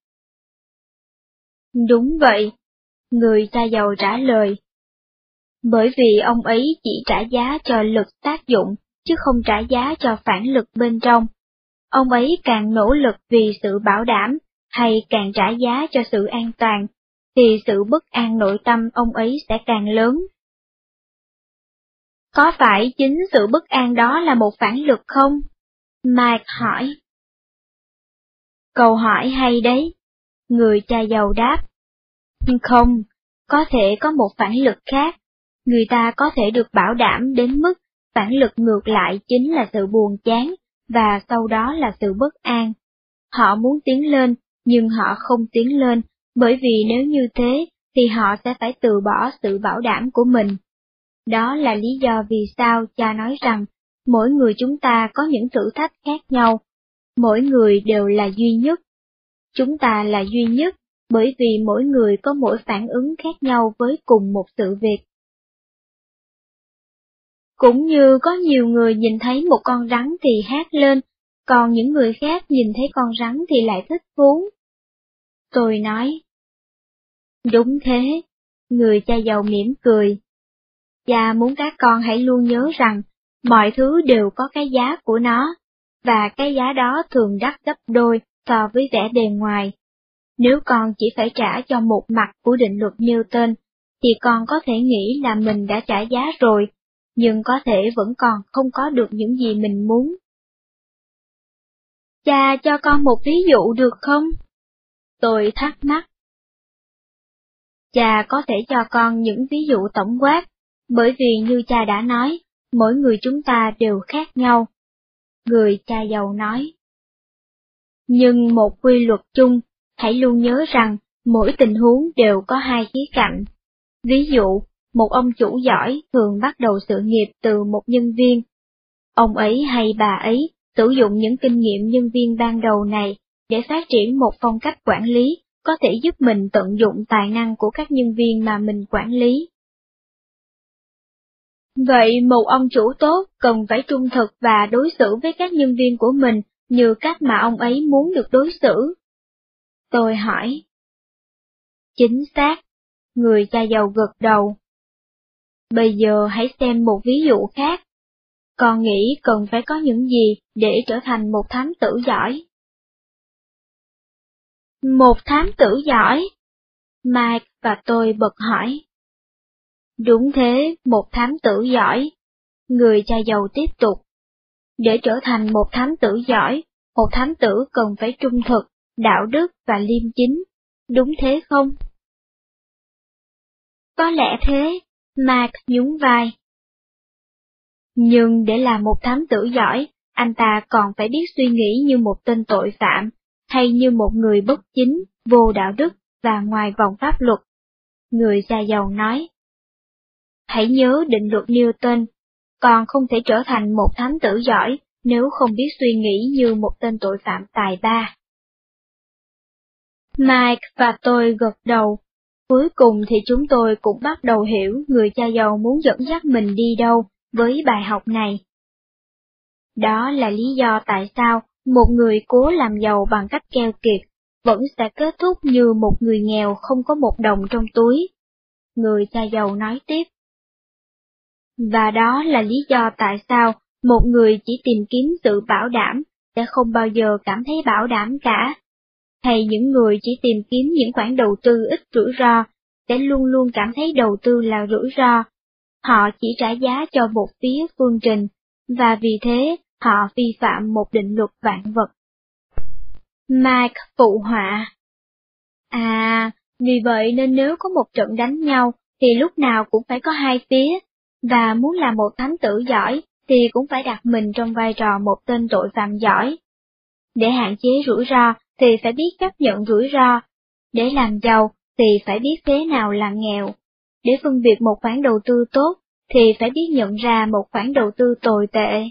[SPEAKER 1] Đúng vậy, người cha giàu trả lời. Bởi vì ông ấy chỉ trả giá cho lực tác dụng, chứ không trả giá cho phản lực bên trong. Ông ấy càng nỗ lực vì sự bảo đảm, hay càng trả giá cho sự an toàn, thì sự bất an nội tâm ông ấy sẽ càng lớn. Có phải chính sự bất an đó là một phản lực không? Mike hỏi. Câu hỏi hay đấy. Người cha giàu đáp. Không, có thể có một phản lực khác. Người ta có thể được bảo đảm đến mức phản lực ngược lại chính là sự buồn chán, và sau đó là sự bất an. Họ muốn tiến lên, nhưng họ không tiến lên, bởi vì nếu như thế, thì họ sẽ phải từ bỏ sự bảo đảm của mình. Đó là lý do vì sao cha nói rằng, mỗi người chúng ta có những thử thách khác nhau, mỗi người đều là duy nhất. Chúng ta là duy nhất, bởi vì mỗi người có mỗi phản ứng khác nhau với cùng một sự việc. Cũng như có nhiều người nhìn thấy một con rắn thì hét lên, còn những người khác nhìn thấy con rắn thì lại thích thú. Tôi nói. Đúng thế, người cha giàu mỉm cười. Cha muốn các con hãy luôn nhớ rằng, mọi thứ đều có cái giá của nó, và cái giá đó thường đắt gấp đôi so với vẻ bề ngoài. Nếu con chỉ phải trả cho một mặt của định luật Newton, thì con có thể nghĩ là mình đã trả giá rồi, nhưng có thể vẫn còn không có được những gì mình muốn. Cha cho con một ví dụ được không? Tôi thắc mắc. Cha có thể cho con những ví dụ tổng quát, bởi vì như cha đã nói, mỗi người chúng ta đều khác nhau. Người cha giàu nói. Nhưng một quy luật chung, hãy luôn nhớ rằng mỗi tình huống đều có hai khía cạnh. Ví dụ, một ông chủ giỏi thường bắt đầu sự nghiệp từ một nhân viên. Ông ấy hay bà ấy sử dụng những kinh nghiệm nhân viên ban đầu này để phát triển một phong cách quản lý có thể giúp mình tận dụng tài năng của các nhân viên mà mình quản lý. Vậy một ông chủ tốt cần phải trung thực và đối xử với các nhân viên của mình như cách mà ông ấy muốn được đối xử. Tôi hỏi. Chính xác, người cha giàu gật đầu. Bây giờ hãy xem một ví dụ khác. Con nghĩ cần phải có những gì để trở thành một thám tử giỏi? Một thám tử giỏi? Mike và tôi bật hỏi. Đúng thế, một thám tử giỏi. Người cha giàu tiếp tục. Để trở thành một thám tử giỏi, một thám tử cần phải trung thực, đạo đức và liêm chính. Đúng thế không? Có lẽ thế, Mike nhún vai. Nhưng để làm một thám tử giỏi, anh ta còn phải biết suy nghĩ như một tên tội phạm, hay như một người bất chính, vô đạo đức, và ngoài vòng pháp luật. Người cha giàu nói, hãy nhớ định luật Newton, con không thể trở thành một thám tử giỏi nếu không biết suy nghĩ như một tên tội phạm tài ba. Mike và tôi gật đầu. Cuối cùng thì chúng tôi cũng bắt đầu hiểu người cha giàu muốn dẫn dắt mình đi đâu với bài học này. Đó là lý do tại sao một người cố làm giàu bằng cách keo kiệt vẫn sẽ kết thúc như một người nghèo không có một đồng trong túi. Người cha giàu nói tiếp. Và đó là lý do tại sao một người chỉ tìm kiếm sự bảo đảm sẽ không bao giờ cảm thấy bảo đảm cả. Hay những người chỉ tìm kiếm những khoản đầu tư ít rủi ro sẽ luôn luôn cảm thấy đầu tư là rủi ro. Họ chỉ trả giá cho một phía phương trình, và vì thế họ vi phạm một định luật vạn vật. Mike phụ họa. À, vì vậy nên nếu có một trận đánh nhau thì lúc nào cũng phải có hai phía, và muốn làm một thám tử giỏi thì cũng phải đặt mình trong vai trò một tên tội phạm giỏi. Để hạn chế rủi ro thì phải biết chấp nhận rủi ro. Để làm giàu thì phải biết thế nào là nghèo. Để phân biệt một khoản đầu tư tốt thì phải biết nhận ra một khoản đầu tư tồi tệ.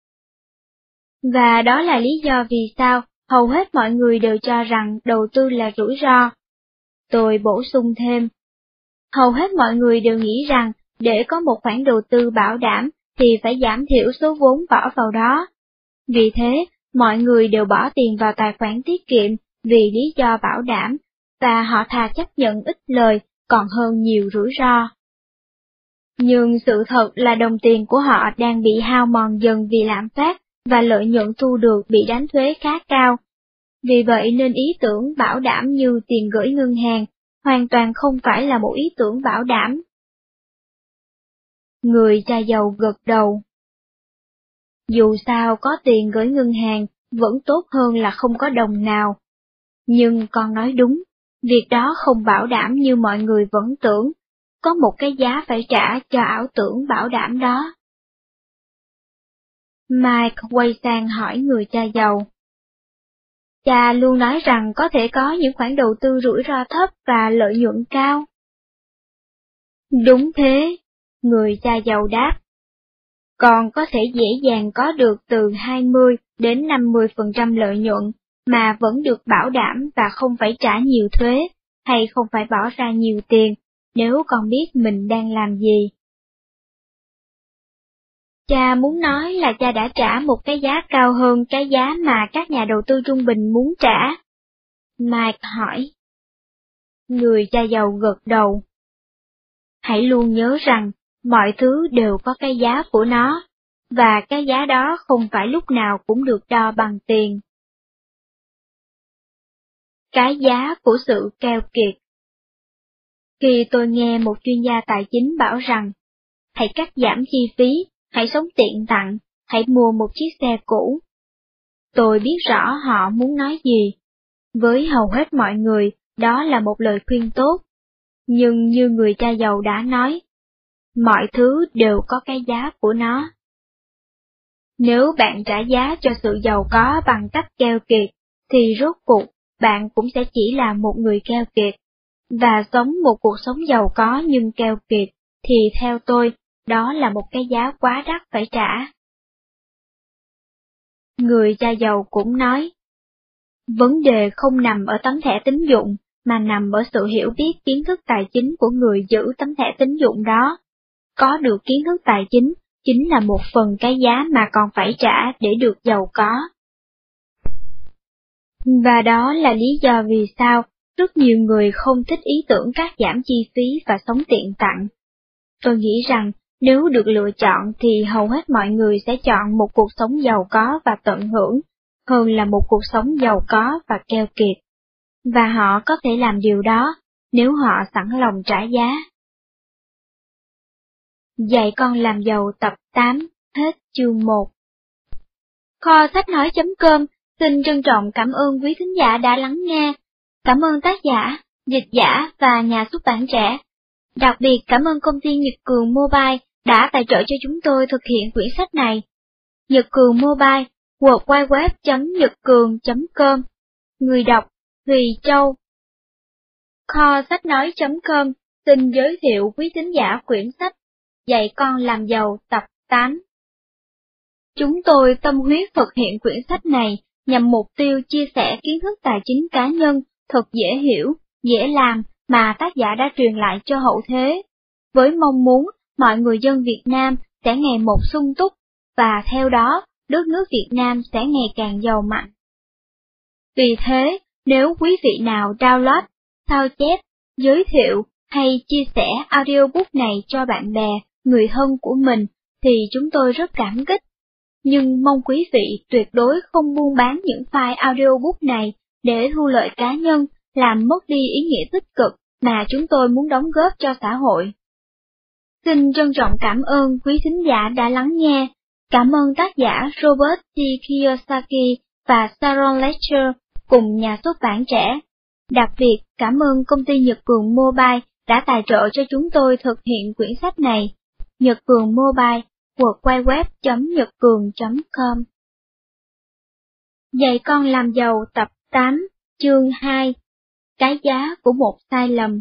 [SPEAKER 1] Và đó là lý do vì sao hầu hết mọi người đều cho rằng đầu tư là rủi ro. Tôi bổ sung thêm. Hầu hết mọi người đều nghĩ rằng để có một khoản đầu tư bảo đảm thì phải giảm thiểu số vốn bỏ vào đó. Vì thế, mọi người đều bỏ tiền vào tài khoản tiết kiệm vì lý do bảo đảm, và họ thà chấp nhận ít lời còn hơn nhiều rủi ro. Nhưng sự thật là đồng tiền của họ đang bị hao mòn dần vì lạm phát, và lợi nhuận thu được bị đánh thuế khá cao. Vì vậy nên ý tưởng bảo đảm như tiền gửi ngân hàng hoàn toàn không phải là một ý tưởng bảo đảm. Người cha giàu gật đầu. Dù sao có tiền gửi ngân hàng vẫn tốt hơn là không có đồng nào. Nhưng con nói đúng, việc đó không bảo đảm như mọi người vẫn tưởng, có một cái giá phải trả cho ảo tưởng bảo đảm đó. Mike quay sang hỏi người cha giàu. Cha luôn nói rằng có thể có những khoản đầu tư rủi ro thấp và lợi nhuận cao. Đúng thế, người cha giàu đáp. Còn có thể dễ dàng có được từ hai mươi đến năm mươi phần trăm lợi nhuận mà vẫn được bảo đảm và không phải trả nhiều thuế, hay không phải bỏ ra nhiều tiền, nếu con biết mình đang làm gì. Cha muốn nói là cha đã trả một cái giá cao hơn cái giá mà các nhà đầu tư trung bình muốn trả. Mike hỏi. Người cha giàu gật đầu. Hãy luôn nhớ rằng, mọi thứ đều có cái giá của nó, và cái giá đó không phải lúc nào cũng được đo bằng tiền. Cái giá của sự keo kiệt. Khi tôi nghe một chuyên gia tài chính bảo rằng, hãy cắt giảm chi phí, hãy sống tiện tặng, hãy mua một chiếc xe cũ. Tôi biết rõ họ muốn nói gì. Với hầu hết mọi người, đó là một lời khuyên tốt. Nhưng như người cha giàu đã nói, mọi thứ đều có cái giá của nó. Nếu bạn trả giá cho sự giàu có bằng cách keo kiệt, thì rốt cuộc, bạn cũng sẽ chỉ là một người keo kiệt. Và sống một cuộc sống giàu có nhưng keo kiệt, thì theo tôi, đó là một cái giá quá đắt phải trả. Người cha giàu cũng nói, vấn đề không nằm ở tấm thẻ tín dụng, mà nằm ở sự hiểu biết kiến thức tài chính của người giữ tấm thẻ tín dụng đó. Có được kiến thức tài chính chính là một phần cái giá mà còn phải trả để được giàu có. Và đó là lý do vì sao rất nhiều người không thích ý tưởng cắt giảm chi phí và sống tiện tặng. Tôi nghĩ rằng nếu được lựa chọn thì hầu hết mọi người sẽ chọn một cuộc sống giàu có và tận hưởng, hơn là một cuộc sống giàu có và keo kiệt. Và họ có thể làm điều đó nếu họ sẵn lòng trả giá. Dạy con làm giàu tập tám, hết chương một. Kho sách nói.com xin trân trọng cảm ơn quý thính giả đã lắng nghe. Cảm ơn tác giả, dịch giả và nhà xuất bản trẻ. Đặc biệt cảm ơn công ty Nhật Cường Mobile đã tài trợ cho chúng tôi thực hiện quyển sách này. Nhật Cường Mobile, w w w chấm nhật cường chấm com. Người đọc, Thùy Châu. Kho sách nói chấm com xin giới thiệu quý thính giả quyển sách Dạy con làm giàu tập tám. Chúng tôi tâm huyết thực hiện quyển sách này nhằm mục tiêu chia sẻ kiến thức tài chính cá nhân thật dễ hiểu, dễ làm mà tác giả đã truyền lại cho hậu thế, với mong muốn mọi người dân Việt Nam sẽ ngày một sung túc, và theo đó, đất nước Việt Nam sẽ ngày càng giàu mạnh. Vì thế, nếu quý vị nào download, sao chép, giới thiệu hay chia sẻ audiobook này cho bạn bè, người thân của mình, thì chúng tôi rất cảm kích. Nhưng mong quý vị tuyệt đối không buôn bán những file audiobook này để thu lợi cá nhân, làm mất đi ý nghĩa tích cực mà chúng tôi muốn đóng góp cho xã hội. Xin trân trọng cảm ơn quý thính giả đã lắng nghe. Cảm ơn tác giả Robert T. Kiyosaki và Sharon Lecter cùng nhà xuất bản trẻ. Đặc biệt cảm ơn công ty Nhật Cường Mobile đã tài trợ cho chúng tôi thực hiện quyển sách này. Nhật Cường Mobile, w w w chấm nhật cường chấm com. Dạy con làm giàu tập tám, chương hai. Cái giá của một sai lầm.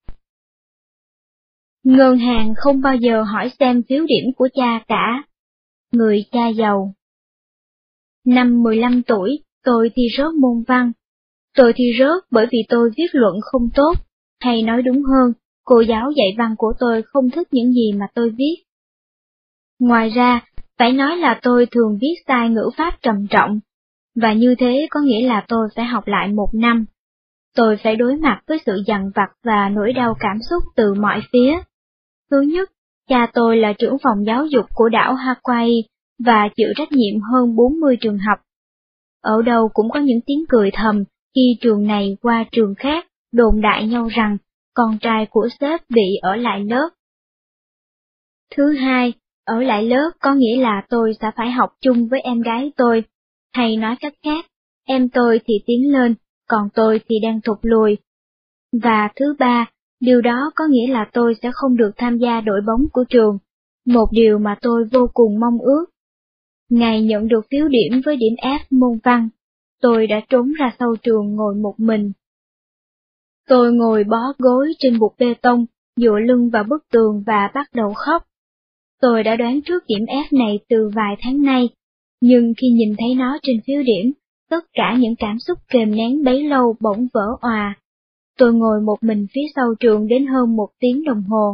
[SPEAKER 1] Ngân hàng không bao giờ hỏi xem phiếu điểm của cha cả. Người cha giàu. Năm mười lăm tuổi, tôi thi rớt môn văn. Tôi thi rớt bởi vì tôi viết luận không tốt, hay nói đúng hơn, cô giáo dạy văn của tôi không thích những gì mà tôi viết. Ngoài ra, phải nói là tôi thường viết sai ngữ pháp trầm trọng, và như thế có nghĩa là tôi phải học lại một năm. Tôi phải đối mặt với sự dằn vặt và nỗi đau cảm xúc từ mọi phía. Thứ nhất, cha tôi là trưởng phòng giáo dục của đảo Hawaii và chịu trách nhiệm hơn bốn mươi trường học. Ở đâu cũng có những tiếng cười thầm khi trường này qua trường khác đồn đại nhau rằng con trai của sếp bị ở lại lớp. Thứ hai, ở lại lớp có nghĩa là tôi sẽ phải học chung với em gái tôi, hay nói cách khác, em tôi thì tiến lên, còn tôi thì đang thụt lùi. Và thứ ba, điều đó có nghĩa là tôi sẽ không được tham gia đội bóng của trường, một điều mà tôi vô cùng mong ước. Ngày nhận được phiếu điểm với điểm F môn văn, tôi đã trốn ra sau trường ngồi một mình. Tôi ngồi bó gối trên bục bê tông, dựa lưng vào bức tường và bắt đầu khóc. Tôi đã đoán trước điểm F này từ vài tháng nay, nhưng khi nhìn thấy nó trên phiếu điểm, tất cả những cảm xúc kềm nén bấy lâu bỗng vỡ òa. Tôi ngồi một mình phía sau trường đến hơn một tiếng đồng hồ.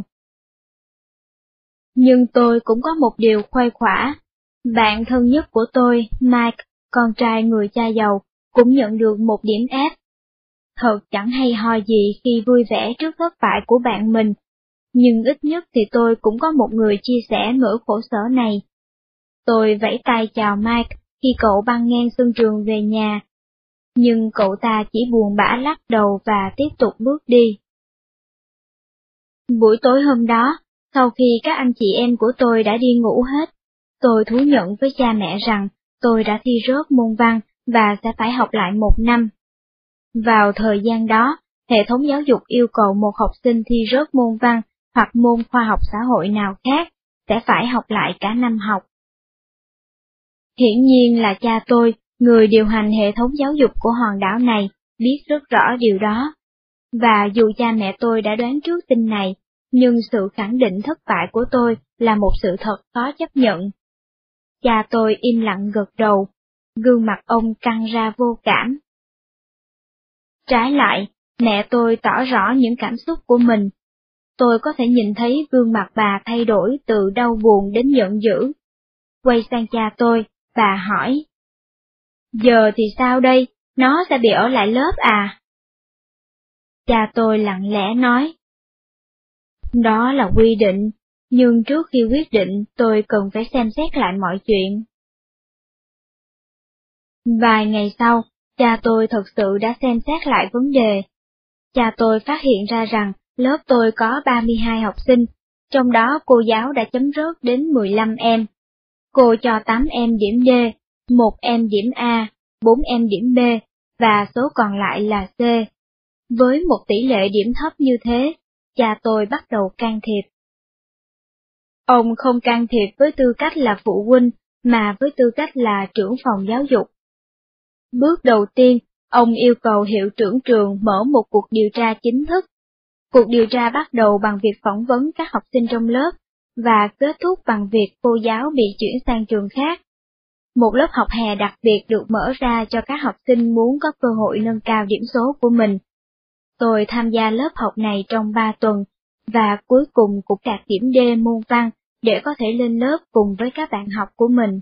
[SPEAKER 1] Nhưng tôi cũng có một điều khoai khỏa. Bạn thân nhất của tôi, Mike, con trai người cha giàu, cũng nhận được một điểm F. Thật chẳng hay ho gì khi vui vẻ trước thất bại của bạn mình, nhưng ít nhất thì tôi cũng có một người chia sẻ nỗi khổ sở này. Tôi vẫy tay chào Mike khi cậu băng ngang sân trường về nhà, nhưng cậu ta chỉ buồn bã lắc đầu và tiếp tục bước đi. Buổi tối hôm đó, sau khi các anh chị em của tôi đã đi ngủ hết, tôi thú nhận với cha mẹ rằng tôi đã thi rớt môn văn và sẽ phải học lại một năm. Vào thời gian đó, hệ thống giáo dục yêu cầu một học sinh thi rớt môn văn hoặc môn khoa học xã hội nào khác sẽ phải học lại cả năm học. Hiển nhiên là cha tôi, người điều hành hệ thống giáo dục của hòn đảo này, biết rất rõ điều đó. Và dù cha mẹ tôi đã đoán trước tin này, nhưng sự khẳng định thất bại của tôi là một sự thật khó chấp nhận. Cha tôi im lặng gật đầu, gương mặt ông căng ra vô cảm. Trái lại, mẹ tôi tỏ rõ những cảm xúc của mình. Tôi có thể nhìn thấy gương mặt bà thay đổi từ đau buồn đến giận dữ. Quay sang cha tôi, bà hỏi. Giờ thì sao đây, nó sẽ bị ở lại lớp à? Cha tôi lặng lẽ nói. Đó là quy định, nhưng trước khi quyết định tôi cần phải xem xét lại mọi chuyện. Vài ngày sau, cha tôi thật sự đã xem xét lại vấn đề. Cha tôi phát hiện ra rằng lớp tôi có ba mươi hai học sinh, trong đó cô giáo đã chấm rớt đến mười lăm em. Cô cho tám em điểm D, một em điểm A, bốn em điểm B, và số còn lại là C. Với một tỷ lệ điểm thấp như thế, cha tôi bắt đầu can thiệp. Ông không can thiệp với tư cách là phụ huynh, mà với tư cách là trưởng phòng giáo dục. Bước đầu tiên, Ông yêu cầu hiệu trưởng trường mở một cuộc điều tra chính thức. Cuộc điều tra bắt đầu bằng việc phỏng vấn các học sinh trong lớp, và kết thúc bằng việc cô giáo bị chuyển sang trường khác. Một lớp học hè đặc biệt được mở ra cho các học sinh muốn có cơ hội nâng cao điểm số của mình. Tôi tham gia lớp học này trong ba tuần, và cuối cùng cũng đạt điểm D môn văn để có thể lên lớp cùng với các bạn học của mình.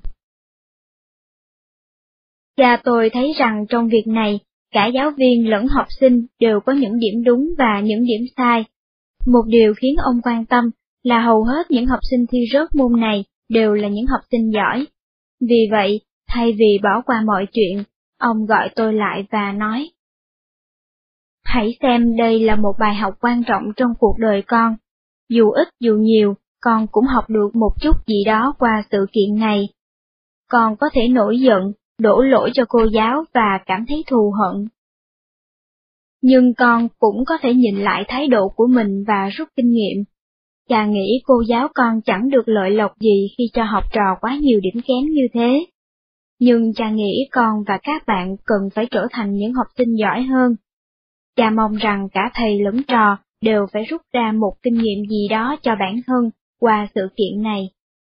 [SPEAKER 1] Cha tôi thấy rằng trong việc này, cả giáo viên lẫn học sinh đều có những điểm đúng và những điểm sai. Một điều khiến ông quan tâm là hầu hết những học sinh thi rớt môn này đều là những học sinh giỏi. Vì vậy, thay vì bỏ qua mọi chuyện, ông gọi tôi lại và nói: "Hãy xem đây là một bài học quan trọng trong cuộc đời con. Dù ít dù nhiều, con cũng học được một chút gì đó qua sự kiện này. Con có thể nổi giận, đổ lỗi cho cô giáo và cảm thấy thù hận. Nhưng con cũng có thể nhìn lại thái độ của mình và rút kinh nghiệm. Cha nghĩ cô giáo con chẳng được lợi lộc gì khi cho học trò quá nhiều điểm kém như thế. Nhưng cha nghĩ con và các bạn cần phải trở thành những học sinh giỏi hơn. Cha mong rằng cả thầy lẫn trò đều phải rút ra một kinh nghiệm gì đó cho bản thân qua sự kiện này."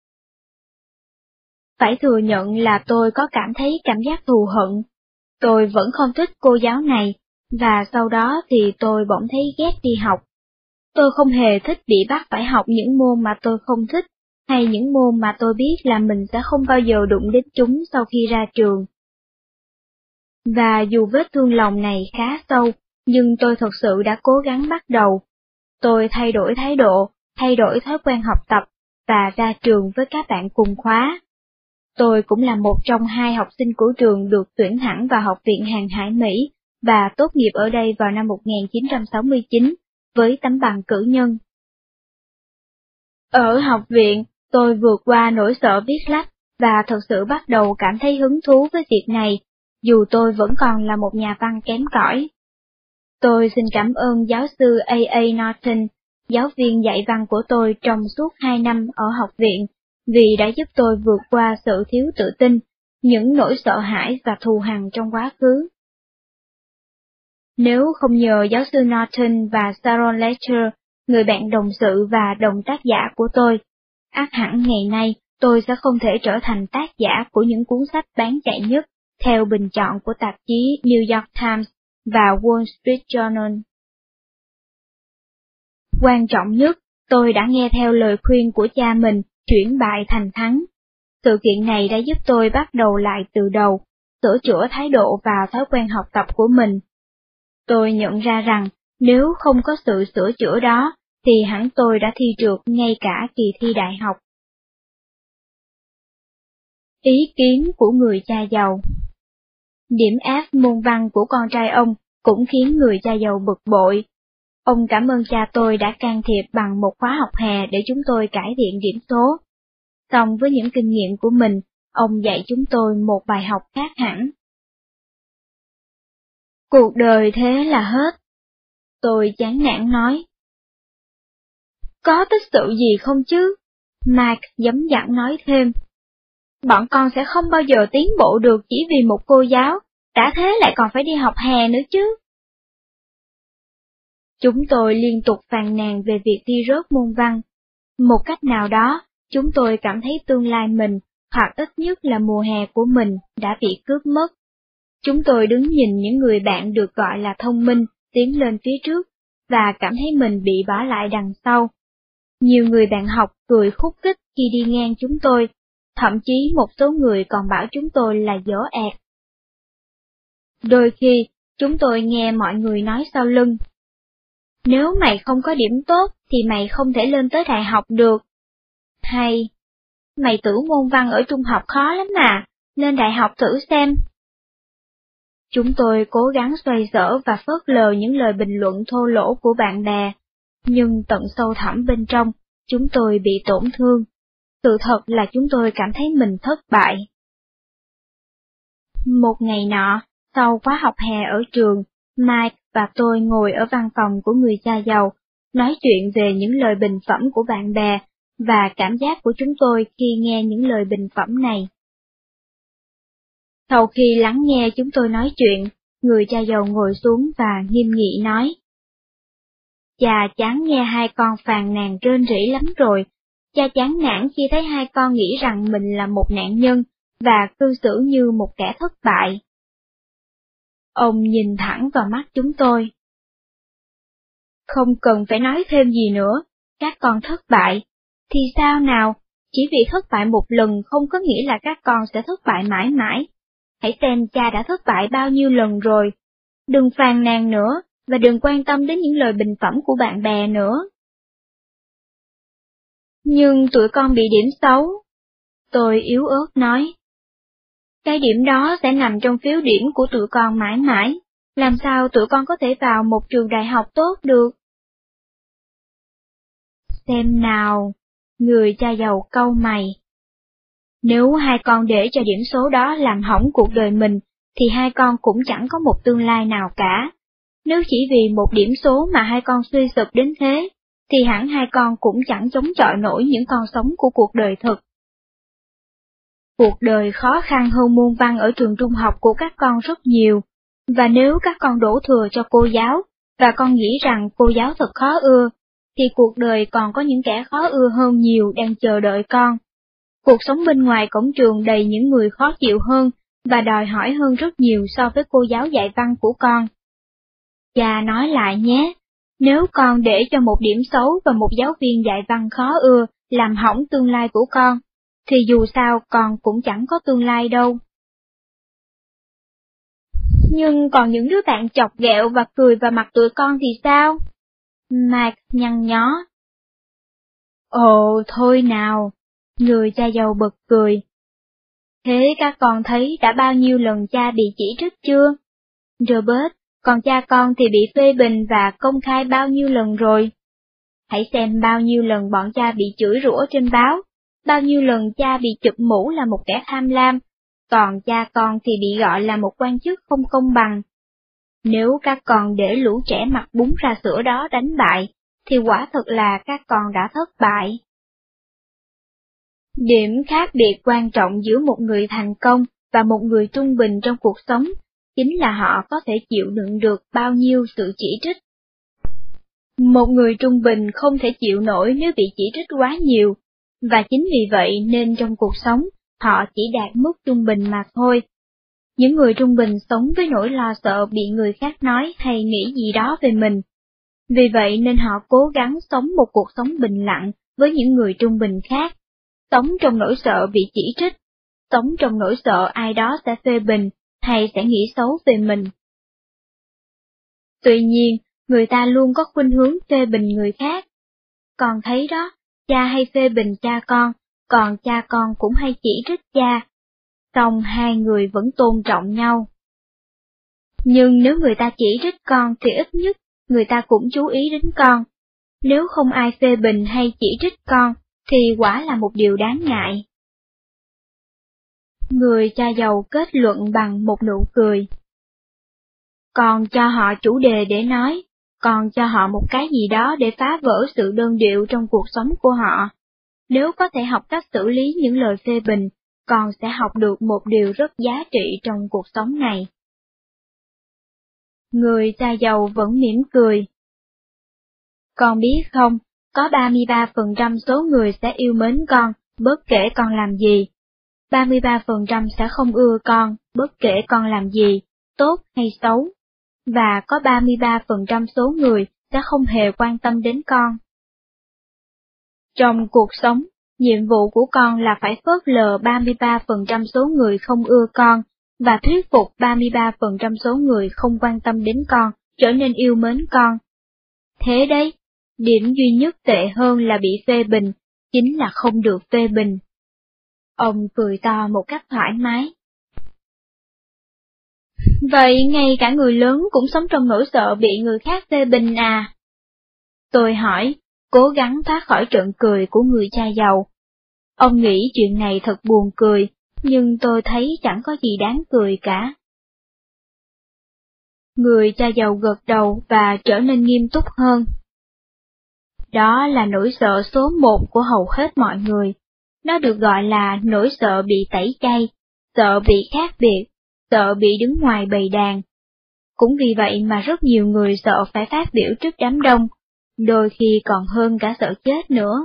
[SPEAKER 1] Phải thừa nhận là tôi có cảm thấy cảm giác thù hận. Tôi vẫn không thích cô giáo này, và sau đó thì tôi bỗng thấy ghét đi học. Tôi không hề thích bị bắt phải học những môn mà tôi không thích, hay những môn mà tôi biết là mình sẽ không bao giờ đụng đến chúng sau khi ra trường. Và dù vết thương lòng này khá sâu, nhưng tôi thực sự đã cố gắng bắt đầu. Tôi thay đổi thái độ, thay đổi thói quen học tập, và ra trường với các bạn cùng khóa. Tôi cũng là một trong hai học sinh của trường được tuyển thẳng vào Học viện Hàng hải Mỹ, và tốt nghiệp ở đây vào năm một nghìn chín trăm sáu mươi chín, với tấm bằng cử nhân. Ở học viện, tôi vượt qua nỗi sợ viết lách, và thực sự bắt đầu cảm thấy hứng thú với việc này, dù tôi vẫn còn là một nhà văn kém cỏi. Tôi xin cảm ơn giáo sư A A Norton, giáo viên dạy văn của tôi trong suốt hai năm ở học viện, vì đã giúp tôi vượt qua sự thiếu tự tin, những nỗi sợ hãi và thù hằn trong quá khứ. Nếu không nhờ giáo sư Norton và Sharon Lecter, người bạn đồng sự và đồng tác giả của tôi, ắt hẳn ngày nay tôi sẽ không thể trở thành tác giả của những cuốn sách bán chạy nhất theo bình chọn của tạp chí New York Times và Wall Street Journal. Quan trọng nhất, tôi đã nghe theo lời khuyên của cha mình chuyển bại thành thắng. Sự kiện này đã giúp tôi bắt đầu lại từ đầu, sửa chữa thái độ và thói quen học tập của mình. Tôi nhận ra rằng, nếu không có sự sửa chữa đó, thì hẳn tôi đã thi trượt ngay cả kỳ thi đại học. Ý kiến của người cha giàu. Điểm F môn văn của con trai ông cũng khiến người cha giàu bực bội. Ông cảm ơn cha tôi đã can thiệp bằng một khóa học hè để chúng tôi cải thiện điểm số. Song với những kinh nghiệm của mình, ông dạy chúng tôi một bài học khác hẳn. Cuộc đời thế là hết. Tôi chán nản nói. Có tích sự gì không chứ? Mike giấm dặn nói thêm. Bọn con sẽ không bao giờ tiến bộ được chỉ vì một cô giáo, đã thế lại còn phải đi học hè nữa chứ. Chúng tôi liên tục phàn nàn về việc thi rớt môn văn. Một cách nào đó, chúng tôi cảm thấy tương lai mình, hoặc ít nhất là mùa hè của mình, đã bị cướp mất. Chúng tôi đứng nhìn những người bạn được gọi là thông minh tiến lên phía trước, và cảm thấy mình bị bỏ lại đằng sau. Nhiều người bạn học cười khúc khích khi đi ngang chúng tôi, thậm chí một số người còn bảo chúng tôi là dở ẹt. Đôi khi, chúng tôi nghe mọi người nói sau lưng. Nếu mày không có điểm tốt thì mày không thể lên tới đại học được. Hay, mày tưởng môn văn ở trung học khó lắm mà, lên đại học thử xem. Chúng tôi cố gắng xoay sở và phớt lờ những lời bình luận thô lỗ của bạn bè, nhưng tận sâu thẳm bên trong, chúng tôi bị tổn thương. Sự thật là chúng tôi cảm thấy mình thất bại. Một ngày nọ, sau khóa học hè ở trường, Mike và tôi ngồi ở văn phòng của người cha giàu, nói chuyện về những lời bình phẩm của bạn bè, và cảm giác của chúng tôi khi nghe những lời bình phẩm này. Sau khi lắng nghe chúng tôi nói chuyện, người cha giàu ngồi xuống và nghiêm nghị nói. Cha chán nghe hai con phàn nàn rên rỉ lắm rồi, cha chán nản khi thấy hai con nghĩ rằng mình là một nạn nhân, và cư xử như một kẻ thất bại. Ông nhìn thẳng vào mắt chúng tôi. Không cần phải nói thêm gì nữa, các con thất bại. Thì sao nào, chỉ vì thất bại một lần không có nghĩa là các con sẽ thất bại mãi mãi. Hãy xem cha đã thất bại bao nhiêu lần rồi. Đừng phàn nàn nữa, và đừng quan tâm đến những lời bình phẩm của bạn bè nữa. Nhưng tụi con bị điểm xấu. Tôi yếu ớt nói. Cái điểm đó sẽ nằm trong phiếu điểm của tụi con mãi mãi. Làm sao tụi con có thể vào một trường đại học tốt được? Xem nào, người cha giàu cau mày. Nếu hai con để cho điểm số đó làm hỏng cuộc đời mình, thì hai con cũng chẳng có một tương lai nào cả. Nếu chỉ vì một điểm số mà hai con suy sụp đến thế, thì hẳn hai con cũng chẳng chống chọi nổi những con sóng của cuộc đời thực. Cuộc đời khó khăn hơn môn văn ở trường trung học của các con rất nhiều, và nếu các con đổ thừa cho cô giáo, và con nghĩ rằng cô giáo thật khó ưa, thì cuộc đời còn có những kẻ khó ưa hơn nhiều đang chờ đợi con. Cuộc sống bên ngoài cổng trường đầy những người khó chịu hơn, và đòi hỏi hơn rất nhiều so với cô giáo dạy văn của con. Cha nói lại nhé, nếu con để cho một điểm xấu và một giáo viên dạy văn khó ưa làm hỏng tương lai của con, thì dù sao con cũng chẳng có tương lai đâu. Nhưng còn những đứa bạn chọc ghẹo và cười vào mặt tụi con thì sao? Mạc nhăn nhó. Ồ, thôi nào, người cha giàu bật cười. Thế các con thấy đã bao nhiêu lần cha bị chỉ trích chưa? Robert, còn cha con thì bị phê bình và công khai bao nhiêu lần rồi? Hãy xem bao nhiêu lần bọn cha bị chửi rủa trên báo, bao nhiêu lần cha bị chụp mũ là một kẻ tham lam, còn cha con thì bị gọi là một quan chức không công bằng. Nếu các con để lũ trẻ mặc bún ra sữa đó đánh bại, thì quả thật là các con đã thất bại. Điểm khác biệt quan trọng giữa một người thành công và một người trung bình trong cuộc sống, chính là họ có thể chịu đựng được bao nhiêu sự chỉ trích. Một người trung bình không thể chịu nổi nếu bị chỉ trích quá nhiều, và chính vì vậy nên trong cuộc sống, họ chỉ đạt mức trung bình mà thôi. Những người trung bình sống với nỗi lo sợ bị người khác nói hay nghĩ gì đó về mình. Vì vậy nên họ cố gắng sống một cuộc sống bình lặng với những người trung bình khác, sống trong nỗi sợ bị chỉ trích, sống trong nỗi sợ ai đó sẽ phê bình hay sẽ nghĩ xấu về mình. Tuy nhiên, người ta luôn có khuynh hướng phê bình người khác. Con thấy đó, cha hay phê bình cha con, còn cha con cũng hay chỉ trích cha. Song hai người vẫn tôn trọng nhau. Nhưng nếu người ta chỉ trích con thì ít nhất người ta cũng chú ý đến con. Nếu không ai phê bình hay chỉ trích con, thì quả là một điều đáng ngại. Người cha giàu kết luận bằng một nụ cười. Còn cho họ chủ đề để nói, còn cho họ một cái gì đó để phá vỡ sự đơn điệu trong cuộc sống của họ. Nếu có thể học cách xử lý những lời phê bình, con sẽ học được một điều rất giá trị trong cuộc sống này. Người cha giàu vẫn mỉm cười. Con biết không, có ba mươi ba phần trăm số người sẽ yêu mến con, bất kể con làm gì. ba mươi ba phần trăm sẽ không ưa con, bất kể con làm gì, tốt hay xấu. Và có ba mươi ba phần trăm số người sẽ không hề quan tâm đến con. Trong cuộc sống, nhiệm vụ của con là phải phớt lờ ba mươi ba phần trăm số người không ưa con, và thuyết phục ba mươi ba phần trăm số người không quan tâm đến con, trở nên yêu mến con. Thế đấy, điểm duy nhất tệ hơn là bị phê bình, chính là không được phê bình. Ông cười to một cách thoải mái. Vậy ngay cả người lớn cũng sống trong nỗi sợ bị người khác phê bình à? Tôi hỏi, cố gắng thoát khỏi trận cười của người cha giàu. Ông nghĩ chuyện này thật buồn cười, nhưng tôi thấy chẳng có gì đáng cười cả. Người cha giàu gật đầu và trở nên nghiêm túc hơn. Đó là nỗi sợ số một của hầu hết mọi người. Nó được gọi là nỗi sợ bị tẩy chay, sợ bị khác biệt, sợ bị đứng ngoài bầy đàn. Cũng vì vậy mà rất nhiều người sợ phải phát biểu trước đám đông, đôi khi còn hơn cả sợ chết nữa.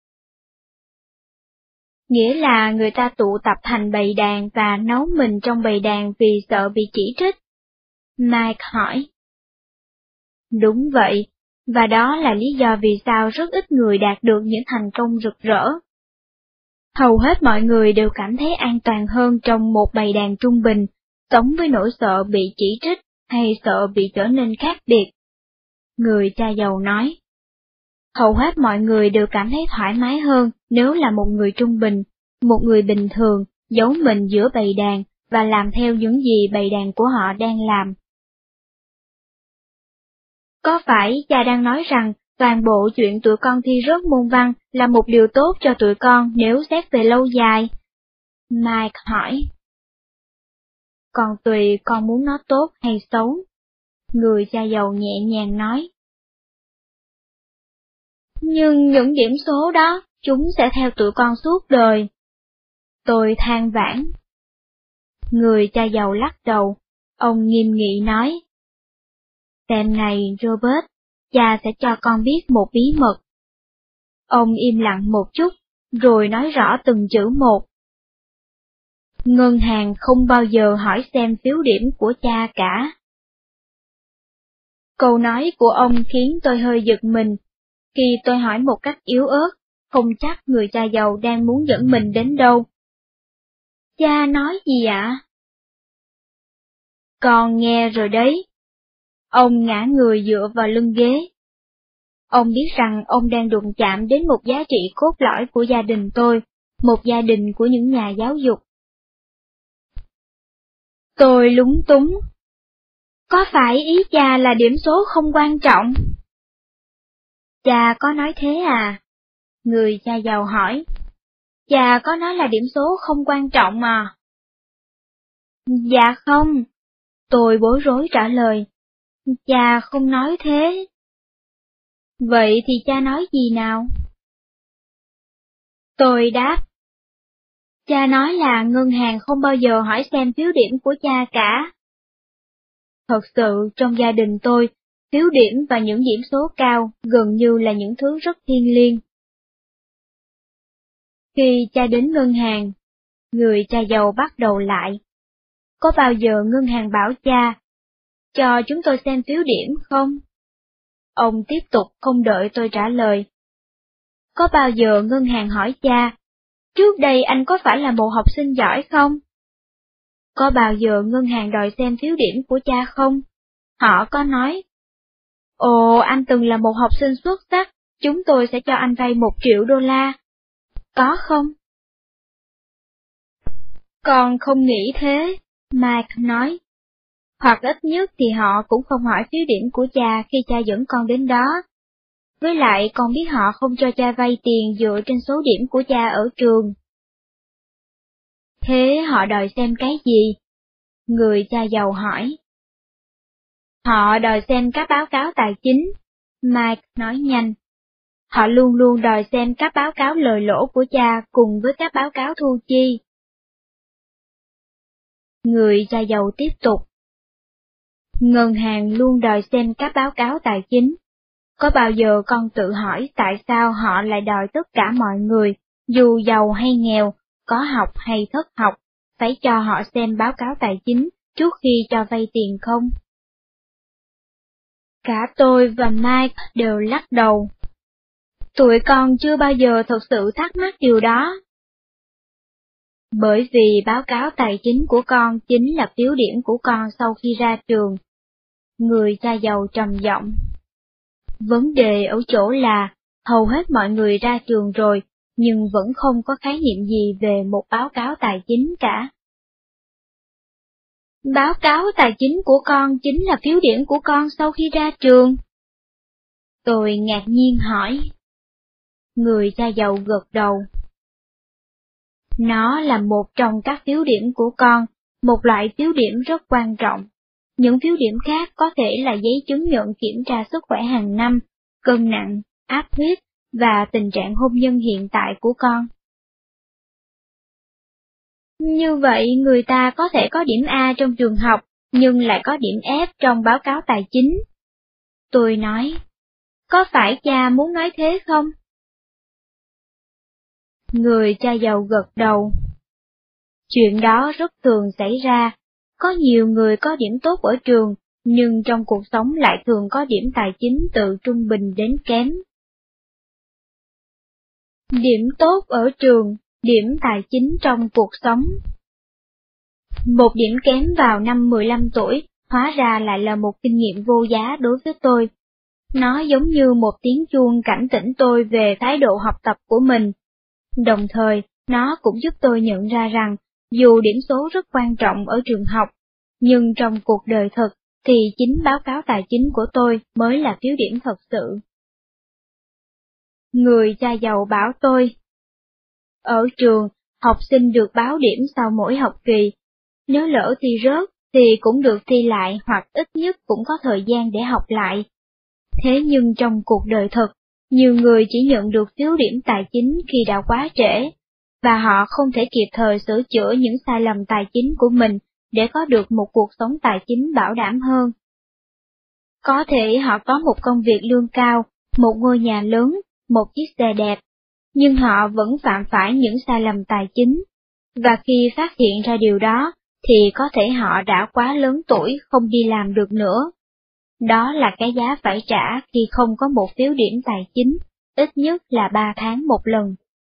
[SPEAKER 1] Nghĩa là người ta tụ tập thành bầy đàn và nấu mình trong bầy đàn vì sợ bị chỉ trích. Mike hỏi. Đúng vậy, và đó là lý do vì sao rất ít người đạt được những thành công rực rỡ. Hầu hết mọi người đều cảm thấy an toàn hơn trong một bầy đàn trung bình, sống với nỗi sợ bị chỉ trích hay sợ bị trở nên khác biệt. Người cha giàu nói. Hầu hết mọi người đều cảm thấy thoải mái hơn nếu là một người trung bình, một người bình thường, giấu mình giữa bầy đàn và làm theo những gì bầy đàn của họ đang làm. Có phải cha đang nói rằng toàn bộ chuyện tụi con thi rớt môn văn là một điều tốt cho tụi con nếu xét về lâu dài? Mike hỏi. Còn tùy con muốn nó tốt hay xấu. Người cha giàu nhẹ nhàng nói. Nhưng những điểm số đó, chúng sẽ theo tụi con suốt đời. Tôi than vãn. Người cha giàu lắc đầu, ông nghiêm nghị nói. Xem này, Robert, cha sẽ cho con biết một bí mật. Ông im lặng một chút, rồi nói rõ từng chữ một. Ngân hàng không bao giờ hỏi xem phiếu điểm của cha cả. Câu nói của ông khiến tôi hơi giật mình. Khi tôi hỏi một cách yếu ớt, không chắc người cha giàu đang muốn dẫn mình đến đâu. Cha nói gì ạ? Con nghe rồi đấy. Ông ngã người dựa vào lưng ghế. Ông biết rằng ông đang đụng chạm đến một giá trị cốt lõi của gia đình tôi, một gia đình của những nhà giáo dục. Tôi lúng túng. Có phải ý cha là điểm số không quan trọng? Cha có nói thế à? Người cha giàu hỏi. Cha có nói là điểm số không quan trọng à? Dạ không. Tôi bối rối trả lời. Cha không nói thế. Vậy thì cha nói gì nào? Tôi đáp. Cha nói là ngân hàng không bao giờ hỏi xem phiếu điểm của cha cả. Thật sự, trong gia đình tôi, phiếu điểm và những điểm số cao gần như là những thứ rất thiêng liêng. Khi cha đến ngân hàng, người cha giàu bắt đầu lại. Có bao giờ ngân hàng bảo cha, cho chúng tôi xem phiếu điểm không? Ông tiếp tục không đợi tôi trả lời. Có bao giờ ngân hàng hỏi cha, trước đây anh có phải là một học sinh giỏi không? Có bao giờ ngân hàng đòi xem phiếu điểm của cha không? Họ có nói, ồ, anh từng là một học sinh xuất sắc, chúng tôi sẽ cho anh vay một triệu đô la. Có không? Con không nghĩ thế, Mike nói. Hoặc ít nhất thì họ cũng không hỏi phiếu điểm của cha khi cha dẫn con đến đó. Với lại con biết họ không cho cha vay tiền dựa trên số điểm của cha ở trường. Thế họ đòi xem cái gì? Người cha giàu hỏi. Họ đòi xem các báo cáo tài chính, Mike nói nhanh. Họ luôn luôn đòi xem các báo cáo lời lỗ của cha cùng với các báo cáo thu chi. Người cha giàu tiếp tục. Ngân hàng luôn đòi xem các báo cáo tài chính. Có bao giờ con tự hỏi tại sao họ lại đòi tất cả mọi người, dù giàu hay nghèo, có học hay thất học, phải cho họ xem báo cáo tài chính trước khi cho vay tiền không? Cả tôi và Mike đều lắc đầu. Tụi con chưa bao giờ thực sự thắc mắc điều đó. Bởi vì báo cáo tài chính của con chính là phiếu điểm của con sau khi ra trường. Người cha giàu trầm giọng. Vấn đề ở chỗ là, hầu hết mọi người ra trường rồi, nhưng vẫn không có khái niệm gì về một báo cáo tài chính cả. Báo cáo tài chính của con chính là phiếu điểm của con sau khi ra trường. Tôi ngạc nhiên hỏi. Người cha giàu gật đầu. Nó là một trong các phiếu điểm của con, một loại phiếu điểm rất quan trọng. Những phiếu điểm khác có thể là giấy chứng nhận kiểm tra sức khỏe hàng năm, cân nặng, áp huyết và tình trạng hôn nhân hiện tại của con. Như vậy người ta có thể có điểm A trong trường học, nhưng lại có điểm ép trong báo cáo tài chính. Tôi nói, có phải cha muốn nói thế không? Người cha giàu gật đầu. Chuyện đó rất thường xảy ra, có nhiều người có điểm tốt ở trường, nhưng trong cuộc sống lại thường có điểm tài chính từ trung bình đến kém. Điểm tốt ở trường, điểm tài chính trong cuộc sống. Một điểm kém vào năm mười lăm tuổi, hóa ra lại là một kinh nghiệm vô giá đối với tôi. Nó giống như một tiếng chuông cảnh tỉnh tôi về thái độ học tập của mình. Đồng thời, nó cũng giúp tôi nhận ra rằng, dù điểm số rất quan trọng ở trường học, nhưng trong cuộc đời thực, thì chính báo cáo tài chính của tôi mới là phiếu điểm thật sự. Người cha giàu bảo tôi, ở trường, học sinh được báo điểm sau mỗi học kỳ. Nếu lỡ thi rớt, thì cũng được thi lại hoặc ít nhất cũng có thời gian để học lại. Thế nhưng trong cuộc đời thực, nhiều người chỉ nhận được phiếu điểm tài chính khi đã quá trễ, và họ không thể kịp thời sửa chữa những sai lầm tài chính của mình để có được một cuộc sống tài chính bảo đảm hơn. Có thể họ có một công việc lương cao, một ngôi nhà lớn, một chiếc xe đẹp, nhưng họ vẫn phạm phải những sai lầm tài chính, và khi phát hiện ra điều đó, thì có thể họ đã quá lớn tuổi không đi làm được nữa. Đó là cái giá phải trả khi không có một phiếu điểm tài chính, ít nhất là ba tháng một lần.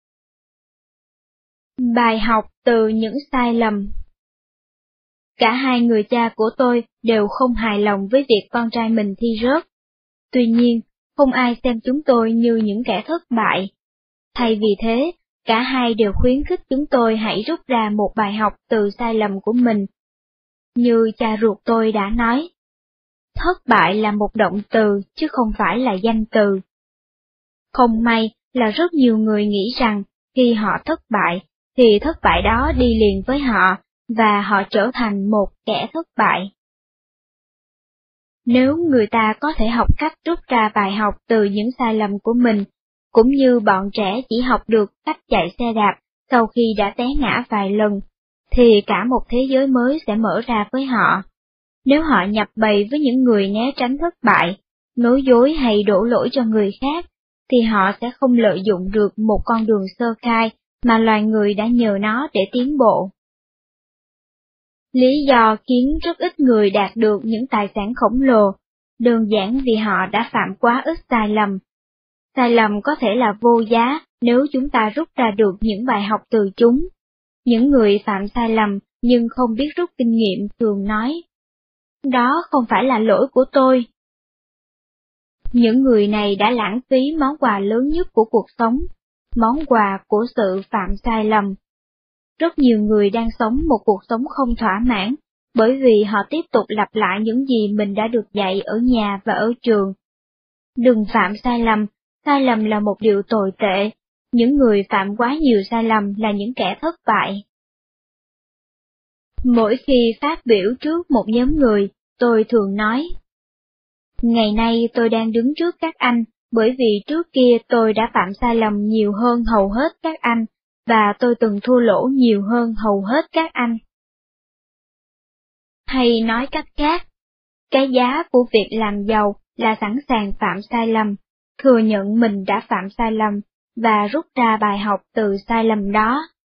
[SPEAKER 1] Bài học từ những sai lầm. Cả hai người cha của tôi đều không hài lòng với việc con trai mình thi rớt. Tuy nhiên, không ai xem chúng tôi như những kẻ thất bại. Thay vì thế, cả hai đều khuyến khích chúng tôi hãy rút ra một bài học từ sai lầm của mình. Như cha ruột tôi đã nói, thất bại là một động từ chứ không phải là danh từ. Không may là rất nhiều người nghĩ rằng khi họ thất bại, thì thất bại đó đi liền với họ, và họ trở thành một kẻ thất bại. Nếu người ta có thể học cách rút ra bài học từ những sai lầm của mình, cũng như bọn trẻ chỉ học được cách chạy xe đạp sau khi đã té ngã vài lần, thì cả một thế giới mới sẽ mở ra với họ. Nếu họ nhập bầy với những người né tránh thất bại, nói dối hay đổ lỗi cho người khác, thì họ sẽ không lợi dụng được một con đường sơ khai mà loài người đã nhờ nó để tiến bộ. Lý do khiến rất ít người đạt được những tài sản khổng lồ, đơn giản vì họ đã phạm quá ít sai lầm. Sai lầm có thể là vô giá nếu chúng ta rút ra được những bài học từ chúng. Những người phạm sai lầm nhưng không biết rút kinh nghiệm thường nói, đó không phải là lỗi của tôi. Những người này đã lãng phí món quà lớn nhất của cuộc sống, món quà của sự phạm sai lầm. Rất nhiều người đang sống một cuộc sống không thỏa mãn, bởi vì họ tiếp tục lặp lại những gì mình đã được dạy ở nhà và ở trường. Đừng phạm sai lầm, sai lầm là một điều tồi tệ, những người phạm quá nhiều sai lầm là những kẻ thất bại. Mỗi khi phát biểu trước một nhóm người, tôi thường nói, ngày nay tôi đang đứng trước các anh, bởi vì trước kia tôi đã phạm sai lầm nhiều hơn hầu hết các anh, và tôi từng thua lỗ nhiều hơn hầu hết các anh. Hay nói cách khác, cái giá của việc làm giàu là sẵn sàng phạm sai lầm, thừa nhận mình đã phạm sai lầm, và rút ra bài học từ sai lầm đó.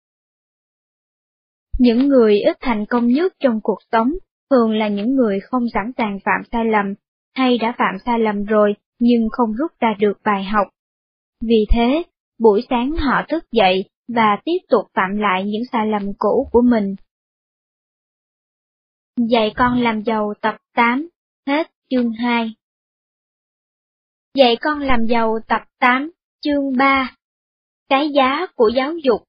[SPEAKER 1] Những người ít thành công nhất trong cuộc sống thường là những người không sẵn sàng phạm sai lầm, hay đã phạm sai lầm rồi nhưng không rút ra được bài học. Vì thế, buổi sáng họ thức dậy và tiếp tục phạm lại những sai lầm cũ của mình. Dạy con làm giàu tập tám, hết chương hai. Dạy con làm giàu tập tám, chương ba. Cái giá của giáo dục.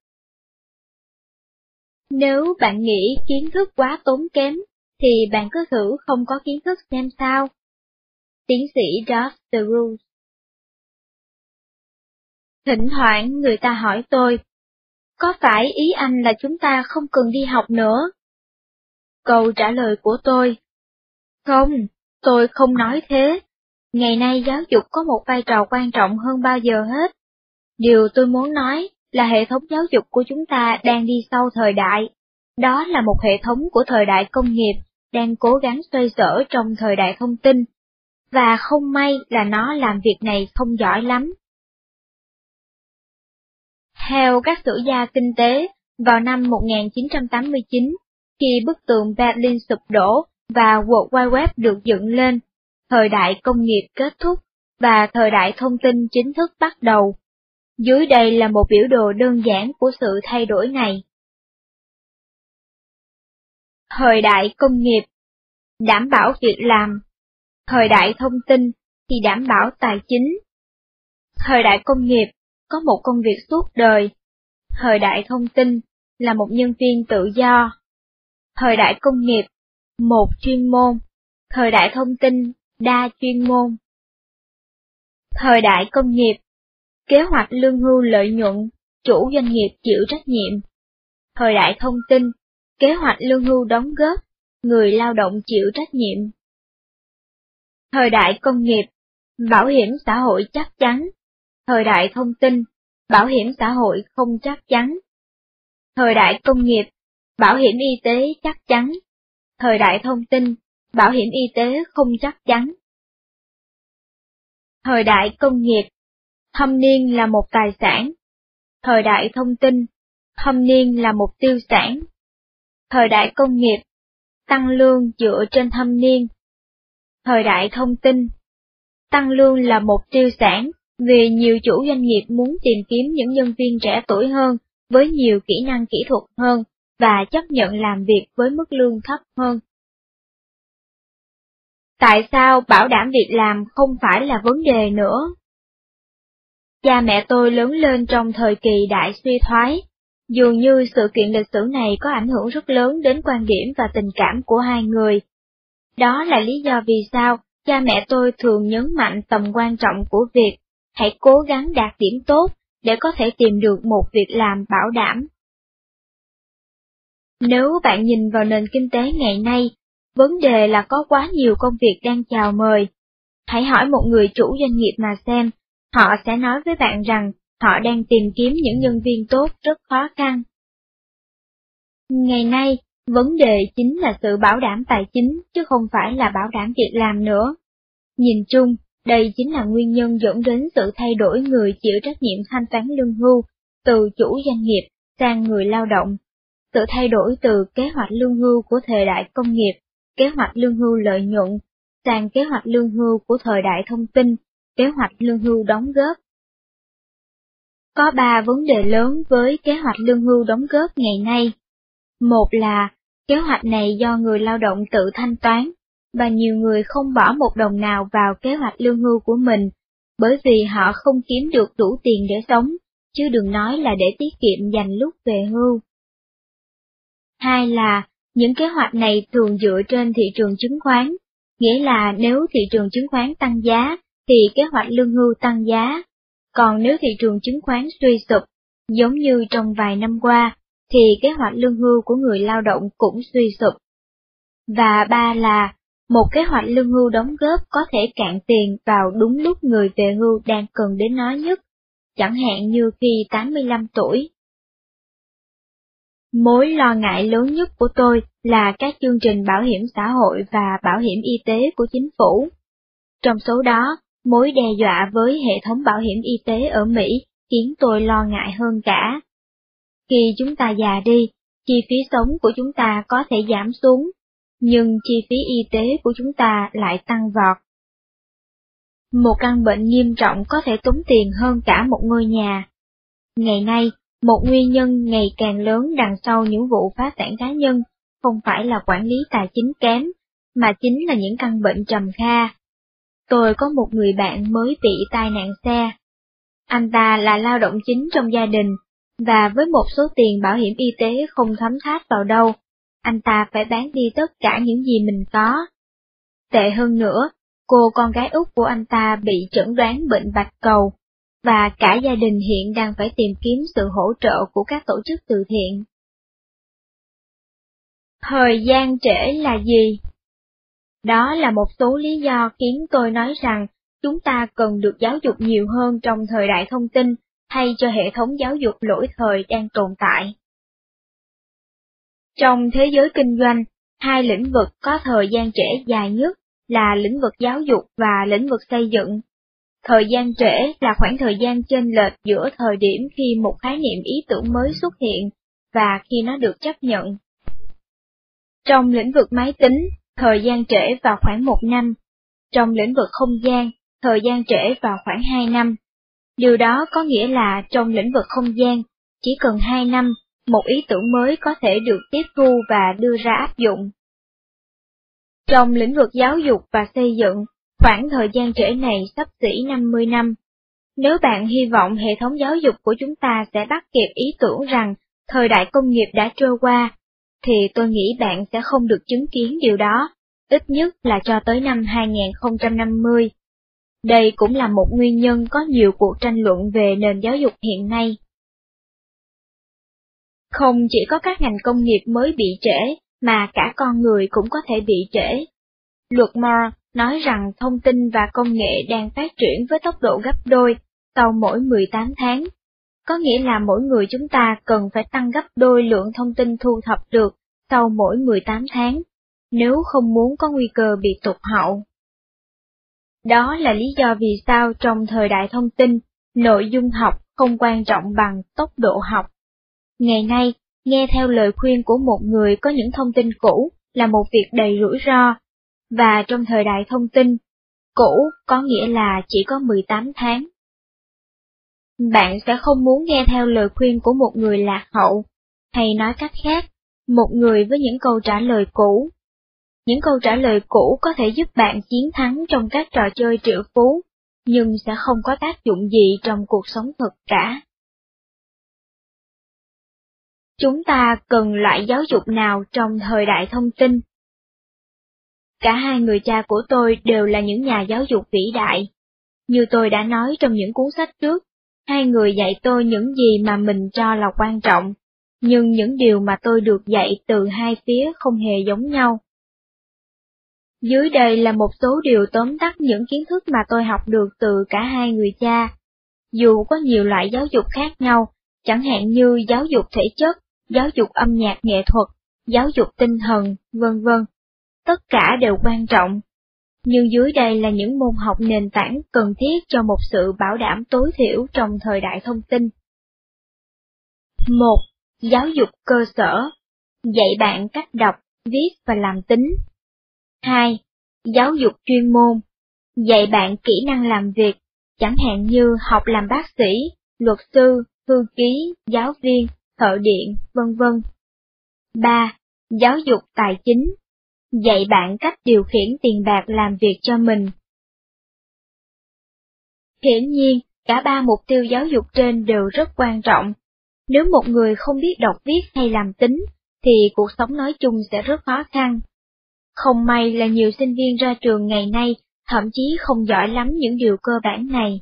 [SPEAKER 1] Nếu bạn nghĩ kiến thức quá tốn kém, thì bạn cứ thử không có kiến thức xem sao. Tiến sĩ Doug DeRose. Thỉnh thoảng người ta hỏi tôi, có phải ý anh là chúng ta không cần đi học nữa? Câu trả lời của tôi, không, tôi không nói thế. Ngày nay giáo dục có một vai trò quan trọng hơn bao giờ hết. Điều tôi muốn nói là hệ thống giáo dục của chúng ta đang đi sau thời đại. Đó là một hệ thống của thời đại công nghiệp, đang cố gắng xoay sở trong thời đại thông tin, và không may là nó làm việc này không giỏi lắm. Theo các sử gia kinh tế, vào năm một nghìn chín trăm tám mươi chín, khi bức tường Berlin sụp đổ và World Wide Web được dựng lên, thời đại công nghiệp kết thúc và thời đại thông tin chính thức bắt đầu. Dưới đây là một biểu đồ đơn giản của sự thay đổi này. Thời đại công nghiệp, đảm bảo việc làm. Thời đại thông tin thì đảm bảo tài chính. Thời đại công nghiệp, có một công việc suốt đời. Thời đại thông tin, là một nhân viên tự do. Thời đại công nghiệp, một chuyên môn. Thời đại thông tin, đa chuyên môn. Thời đại công nghiệp, kế hoạch lương hưu lợi nhuận, chủ doanh nghiệp chịu trách nhiệm. Thời đại thông tin, kế hoạch lương hưu đóng góp, người lao động chịu trách nhiệm. Thời đại công nghiệp, bảo hiểm xã hội chắc chắn. Thời đại thông tin, bảo hiểm xã hội không chắc chắn. Thời đại công nghiệp, bảo hiểm y tế chắc chắn. Thời đại thông tin, bảo hiểm y tế không chắc chắn. Thời đại công nghiệp, thâm niên là một tài sản. Thời đại thông tin, thâm niên là một tiêu sản. Thời đại công nghiệp, tăng lương dựa trên thâm niên. Thời đại thông tin, tăng lương là một tiêu sản, vì nhiều chủ doanh nghiệp muốn tìm kiếm những nhân viên trẻ tuổi hơn, với nhiều kỹ năng kỹ thuật hơn, và chấp nhận làm việc với mức lương thấp hơn. Tại sao bảo đảm việc làm không phải là vấn đề nữa? Cha mẹ tôi lớn lên trong thời kỳ đại suy thoái, dường như sự kiện lịch sử này có ảnh hưởng rất lớn đến quan điểm và tình cảm của hai người. Đó là lý do vì sao cha mẹ tôi thường nhấn mạnh tầm quan trọng của việc hãy cố gắng đạt điểm tốt để có thể tìm được một việc làm bảo đảm. Nếu bạn nhìn vào nền kinh tế ngày nay, vấn đề là có quá nhiều công việc đang chào mời. Hãy hỏi một người chủ doanh nghiệp mà xem, họ sẽ nói với bạn rằng họ đang tìm kiếm những nhân viên tốt rất khó khăn. Ngày nay, vấn đề chính là sự bảo đảm tài chính chứ không phải là bảo đảm việc làm nữa. Nhìn chung, đây chính là nguyên nhân dẫn đến sự thay đổi người chịu trách nhiệm thanh toán lương hưu, từ chủ doanh nghiệp sang người lao động. Sự thay đổi từ kế hoạch lương hưu của thời đại công nghiệp, kế hoạch lương hưu lợi nhuận, sang kế hoạch lương hưu của thời đại thông tin, kế hoạch lương hưu đóng góp. Có ba vấn đề lớn với kế hoạch lương hưu đóng góp ngày nay. Một là, kế hoạch này do người lao động tự thanh toán, và nhiều người không bỏ một đồng nào vào kế hoạch lương hưu của mình, bởi vì họ không kiếm được đủ tiền để sống, chứ đừng nói là để tiết kiệm dành lúc về hưu. Hai là, những kế hoạch này thường dựa trên thị trường chứng khoán, nghĩa là nếu thị trường chứng khoán tăng giá, thì kế hoạch lương hưu tăng giá, còn nếu thị trường chứng khoán suy sụp, giống như trong vài năm qua, thì kế hoạch lương hưu của người lao động cũng suy sụp. Và ba là, một kế hoạch lương hưu đóng góp có thể cạn tiền vào đúng lúc người về hưu đang cần đến nó nhất, chẳng hạn như khi tám mươi lăm tuổi. Mối lo ngại lớn nhất của tôi là các chương trình bảo hiểm xã hội và bảo hiểm y tế của chính phủ. Trong số đó, mối đe dọa với hệ thống bảo hiểm y tế ở Mỹ khiến tôi lo ngại hơn cả. Khi chúng ta già đi, chi phí sống của chúng ta có thể giảm xuống, nhưng chi phí y tế của chúng ta lại tăng vọt. Một căn bệnh nghiêm trọng có thể tốn tiền hơn cả một ngôi nhà. Ngày nay, một nguyên nhân ngày càng lớn đằng sau những vụ phá sản cá nhân không phải là quản lý tài chính kém, mà chính là những căn bệnh trầm kha. Tôi có một người bạn mới bị tai nạn xe. Anh ta là lao động chính trong gia đình, và với một số tiền bảo hiểm y tế không thấm tháp vào đâu, anh ta phải bán đi tất cả những gì mình có. Tệ hơn nữa, cô con gái út của anh ta bị chẩn đoán bệnh bạch cầu, và cả gia đình hiện đang phải tìm kiếm sự hỗ trợ của các tổ chức từ thiện. Thời gian trễ là gì? Đó là một số lý do khiến tôi nói rằng chúng ta cần được giáo dục nhiều hơn trong thời đại thông tin, thay cho hệ thống giáo dục lỗi thời đang tồn tại. Trong thế giới kinh doanh, Hai lĩnh vực có thời gian trễ dài nhất là lĩnh vực giáo dục và lĩnh vực xây dựng. Thời gian trễ là khoảng thời gian chênh lệch giữa thời điểm khi một khái niệm ý tưởng mới xuất hiện và khi nó được chấp nhận. Trong lĩnh vực máy tính, thời gian trễ vào khoảng một năm. Trong lĩnh vực không gian, thời gian trễ vào khoảng hai năm. Điều đó có nghĩa là trong lĩnh vực không gian, chỉ cần hai năm, một ý tưởng mới có thể được tiếp thu và đưa ra áp dụng. Trong lĩnh vực giáo dục và xây dựng, khoảng thời gian trễ này xấp xỉ năm mươi năm. Nếu bạn hy vọng hệ thống giáo dục của chúng ta sẽ bắt kịp ý tưởng rằng thời đại công nghiệp đã trôi qua, thì tôi nghĩ bạn sẽ không được chứng kiến điều đó, ít nhất là cho tới năm hai nghìn không trăm năm mươi. Đây cũng là một nguyên nhân có nhiều cuộc tranh luận về nền giáo dục hiện nay. Không chỉ có các ngành công nghiệp mới bị trễ, mà cả con người cũng có thể bị trễ. Luật Moore nói rằng thông tin và công nghệ đang phát triển với tốc độ gấp đôi sau mỗi mười tám tháng. Có nghĩa là mỗi người chúng ta cần phải tăng gấp đôi lượng thông tin thu thập được sau mỗi mười tám tháng, nếu không muốn có nguy cơ bị tụt hậu. Đó là lý do vì sao trong thời đại thông tin, nội dung học không quan trọng bằng tốc độ học. Ngày nay, nghe theo lời khuyên của một người có những thông tin cũ là một việc đầy rủi ro, và trong thời đại thông tin, cũ có nghĩa là chỉ có mười tám tháng. Bạn sẽ không muốn nghe theo lời khuyên của một người lạc hậu, hay nói cách khác, một người với những câu trả lời cũ. Những câu trả lời cũ có thể giúp bạn chiến thắng trong các trò chơi triệu phú, nhưng sẽ không có tác dụng gì trong cuộc sống thực cả. Chúng ta cần loại giáo dục nào trong thời đại thông tin? Cả hai người cha của tôi đều là những nhà giáo dục vĩ đại. Như tôi đã nói trong những cuốn sách trước, hai người dạy tôi những gì mà mình cho là quan trọng, nhưng những điều mà tôi được dạy từ hai phía không hề giống nhau. Dưới đây là một số điều tóm tắt những kiến thức mà tôi học được từ cả hai người cha. Dù có nhiều loại giáo dục khác nhau, chẳng hạn như giáo dục thể chất, giáo dục âm nhạc nghệ thuật, giáo dục tinh thần, vân vân, tất cả đều quan trọng. Nhưng dưới đây là những môn học nền tảng cần thiết cho một sự bảo đảm tối thiểu trong thời đại thông tin. một. Giáo dục cơ sở. Dạy bạn cách đọc, viết và làm tính. hai. Giáo dục chuyên môn. Dạy bạn kỹ năng làm việc, chẳng hạn như học làm bác sĩ, luật sư, thư ký, giáo viên, thợ điện, vân vân. ba. Giáo dục tài chính. Dạy bạn cách điều khiển tiền bạc làm việc cho mình. Hiển nhiên, cả ba mục tiêu giáo dục trên đều rất quan trọng. Nếu một người không biết đọc viết hay làm tính, thì cuộc sống nói chung sẽ rất khó khăn. Không may là nhiều sinh viên ra trường ngày nay thậm chí không giỏi lắm những điều cơ bản này.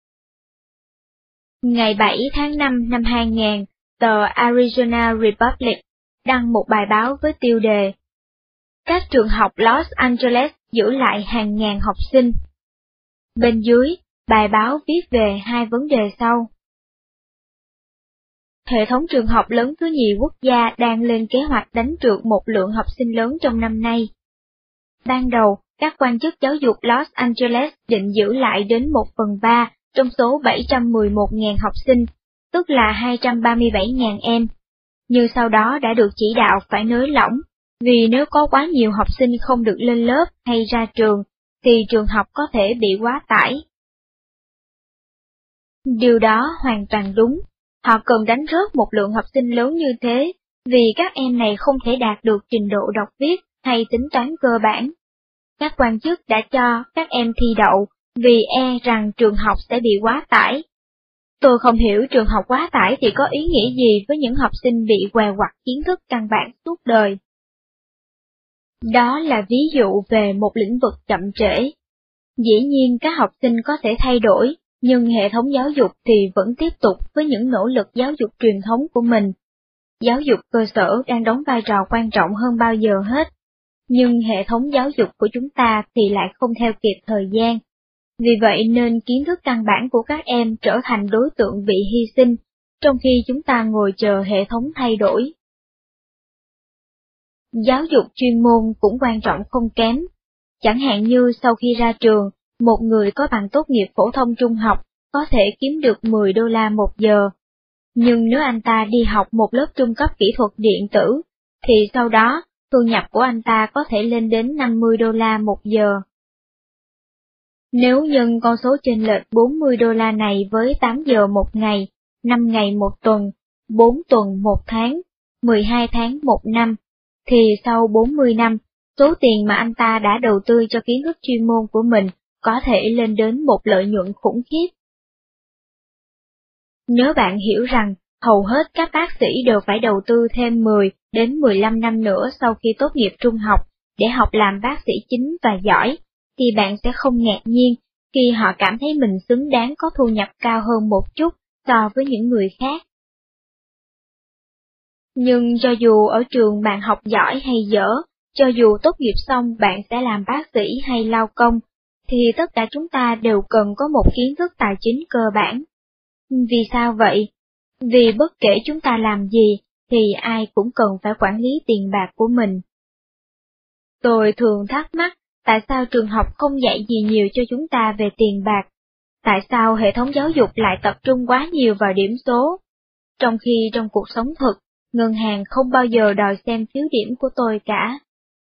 [SPEAKER 1] Ngày bảy tháng năm năm hai nghìn, tờ Arizona Republic đăng một bài báo với tiêu đề "Các trường học Los Angeles giữ lại hàng ngàn học sinh". Bên dưới, bài báo viết về hai vấn đề sau. Hệ thống trường học lớn thứ nhì quốc gia đang lên kế hoạch đánh trượt một lượng học sinh lớn trong năm nay. Ban đầu, các quan chức giáo dục Los Angeles định giữ lại đến một phần ba trong số bảy trăm mười một nghìn học sinh, tức là hai trăm ba mươi bảy nghìn em. Nhưng sau đó đã được chỉ đạo phải nới lỏng, vì nếu có quá nhiều học sinh không được lên lớp hay ra trường, thì trường học có thể bị quá tải. Điều đó hoàn toàn đúng. Họ cần đánh rớt một lượng học sinh lớn như thế, vì các em này không thể đạt được trình độ đọc viết hay tính toán cơ bản. Các quan chức đã cho các em thi đậu, vì e rằng trường học sẽ bị quá tải. Tôi không hiểu trường học quá tải thì có ý nghĩa gì với những học sinh bị què quặt kiến thức căn bản suốt đời. Đó là ví dụ về một lĩnh vực chậm trễ. Dĩ nhiên các học sinh có thể thay đổi, nhưng hệ thống giáo dục thì vẫn tiếp tục với những nỗ lực giáo dục truyền thống của mình. Giáo dục cơ sở đang đóng vai trò quan trọng hơn bao giờ hết, nhưng hệ thống giáo dục của chúng ta thì lại không theo kịp thời gian. Vì vậy nên kiến thức căn bản của các em trở thành đối tượng bị hy sinh, trong khi chúng ta ngồi chờ hệ thống thay đổi. Giáo dục chuyên môn cũng quan trọng không kém. Chẳng hạn như sau khi ra trường, một người có bằng tốt nghiệp phổ thông trung học có thể kiếm được mười đô la một giờ. Nhưng nếu anh ta đi học một lớp trung cấp kỹ thuật điện tử, thì sau đó, thu nhập của anh ta có thể lên đến năm mươi đô la một giờ. Nếu nhân con số chênh lệch bốn mươi đô la này với tám giờ một ngày, năm ngày một tuần, bốn tuần một tháng, mười hai tháng một năm, thì sau bốn mươi năm, số tiền mà anh ta đã đầu tư cho kiến thức chuyên môn của mình có thể lên đến một lợi nhuận khủng khiếp. Nếu bạn hiểu rằng hầu hết các bác sĩ đều phải đầu tư thêm mười đến mười lăm năm nữa sau khi tốt nghiệp trung học để học làm bác sĩ chính và giỏi, thì bạn sẽ không ngạc nhiên khi họ cảm thấy mình xứng đáng có thu nhập cao hơn một chút so với những người khác. Nhưng cho dù ở trường bạn học giỏi hay dở, cho dù tốt nghiệp xong bạn sẽ làm bác sĩ hay lao công, thì tất cả chúng ta đều cần có một kiến thức tài chính cơ bản. Vì sao vậy? Vì bất kể chúng ta làm gì, thì ai cũng cần phải quản lý tiền bạc của mình. Tôi thường thắc mắc, tại sao trường học không dạy gì nhiều cho chúng ta về tiền bạc? Tại sao hệ thống giáo dục lại tập trung quá nhiều vào điểm số? Trong khi trong cuộc sống thực, ngân hàng không bao giờ đòi xem phiếu điểm của tôi cả.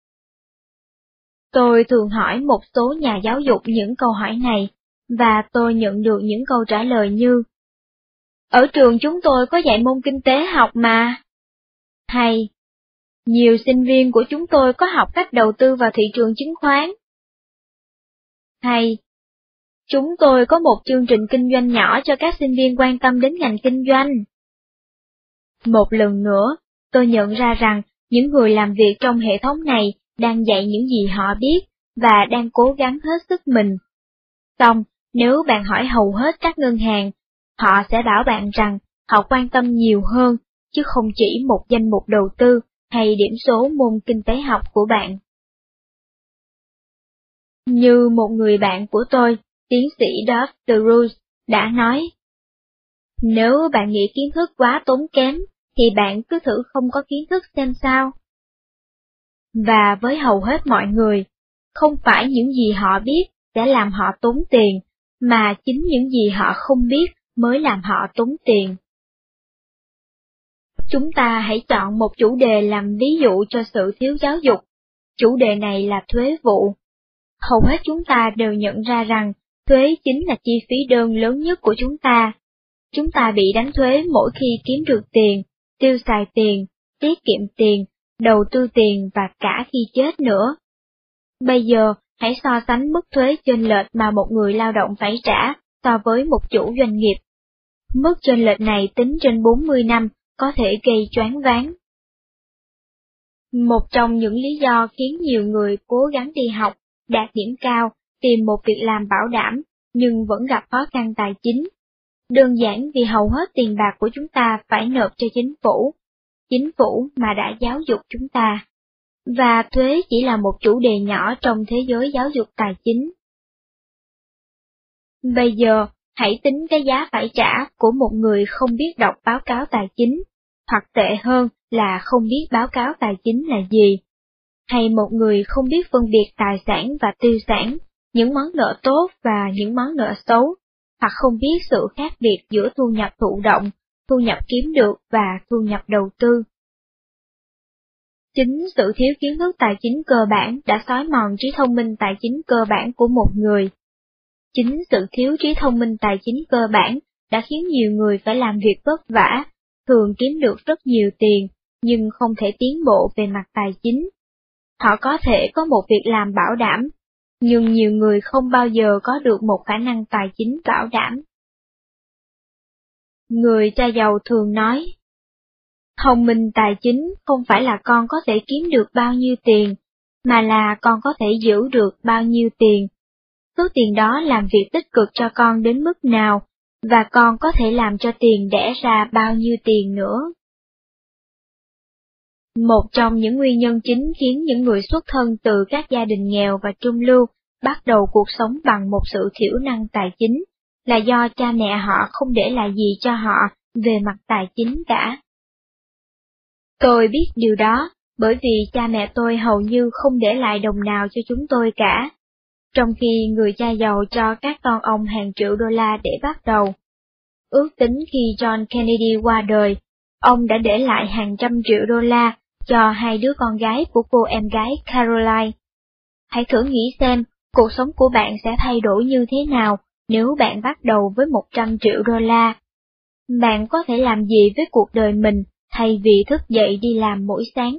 [SPEAKER 1] Tôi thường hỏi một số nhà giáo dục những câu hỏi này, và tôi nhận được những câu trả lời như: ở trường chúng tôi có dạy môn kinh tế học mà. Hay, nhiều sinh viên của chúng tôi có học cách đầu tư vào thị trường chứng khoán. Hay, chúng tôi có một chương trình kinh doanh nhỏ cho các sinh viên quan tâm đến ngành kinh doanh. Một lần nữa, tôi nhận ra rằng những người làm việc trong hệ thống này đang dạy những gì họ biết và đang cố gắng hết sức mình. Xong, nếu bạn hỏi hầu hết các ngân hàng, họ sẽ bảo bạn rằng họ quan tâm nhiều hơn, chứ không chỉ một danh mục đầu tư hay điểm số môn kinh tế học của bạn. Như một người bạn của tôi, tiến sĩ Doug Drews, đã nói, nếu bạn nghĩ kiến thức quá tốn kém, thì bạn cứ thử không có kiến thức xem sao. Và với hầu hết mọi người, không phải những gì họ biết sẽ làm họ tốn tiền, mà chính những gì họ không biết mới làm họ tốn tiền. Chúng ta hãy chọn một chủ đề làm ví dụ cho sự thiếu giáo dục. Chủ đề này là thuế vụ. Hầu hết chúng ta đều nhận ra rằng thuế chính là chi phí đơn lớn nhất của chúng ta. Chúng ta bị đánh thuế mỗi khi kiếm được tiền, tiêu xài tiền, tiết kiệm tiền, đầu tư tiền và cả khi chết nữa. Bây giờ, hãy so sánh mức thuế chênh lệch mà một người lao động phải trả so với một chủ doanh nghiệp. Mức chênh lệch này tính trên bốn mươi năm có thể gây choáng váng. Một trong những lý do khiến nhiều người cố gắng đi học, đạt điểm cao, tìm một việc làm bảo đảm, nhưng vẫn gặp khó khăn tài chính. Đơn giản vì hầu hết tiền bạc của chúng ta phải nộp cho chính phủ, chính phủ mà đã giáo dục chúng ta. Và thuế chỉ là một chủ đề nhỏ trong thế giới giáo dục tài chính. Bây giờ, hãy tính cái giá phải trả của một người không biết đọc báo cáo tài chính, hoặc tệ hơn là không biết báo cáo tài chính là gì. Hay một người không biết phân biệt tài sản và tiêu sản, những món nợ tốt và những món nợ xấu, hoặc không biết sự khác biệt giữa thu nhập thụ động, thu nhập kiếm được và thu nhập đầu tư. Chính sự thiếu kiến thức tài chính cơ bản đã xói mòn trí thông minh tài chính cơ bản của một người. Chính sự thiếu trí thông minh tài chính cơ bản đã khiến nhiều người phải làm việc vất vả, thường kiếm được rất nhiều tiền, nhưng không thể tiến bộ về mặt tài chính. Họ có thể có một việc làm bảo đảm, nhưng nhiều người không bao giờ có được một khả năng tài chính bảo đảm. Người cha giàu thường nói, thông minh tài chính không phải là con có thể kiếm được bao nhiêu tiền, mà là con có thể giữ được bao nhiêu tiền. Số tiền đó làm việc tích cực cho con đến mức nào, và con có thể làm cho tiền đẻ ra bao nhiêu tiền nữa. Một trong những nguyên nhân chính khiến những người xuất thân từ các gia đình nghèo và trung lưu bắt đầu cuộc sống bằng một sự thiểu năng tài chính, là do cha mẹ họ không để lại gì cho họ về mặt tài chính cả. Tôi biết điều đó, bởi vì cha mẹ tôi hầu như không để lại đồng nào cho chúng tôi cả, trong khi người cha giàu cho các con ông hàng triệu đô la để bắt đầu. Ước tính khi John Kennedy qua đời, ông đã để lại hàng trăm triệu đô la cho hai đứa con gái của cô em gái Caroline. Hãy thử nghĩ xem, cuộc sống của bạn sẽ thay đổi như thế nào nếu bạn bắt đầu với một trăm triệu đô la. Bạn có thể làm gì với cuộc đời mình thay vì thức dậy đi làm mỗi sáng?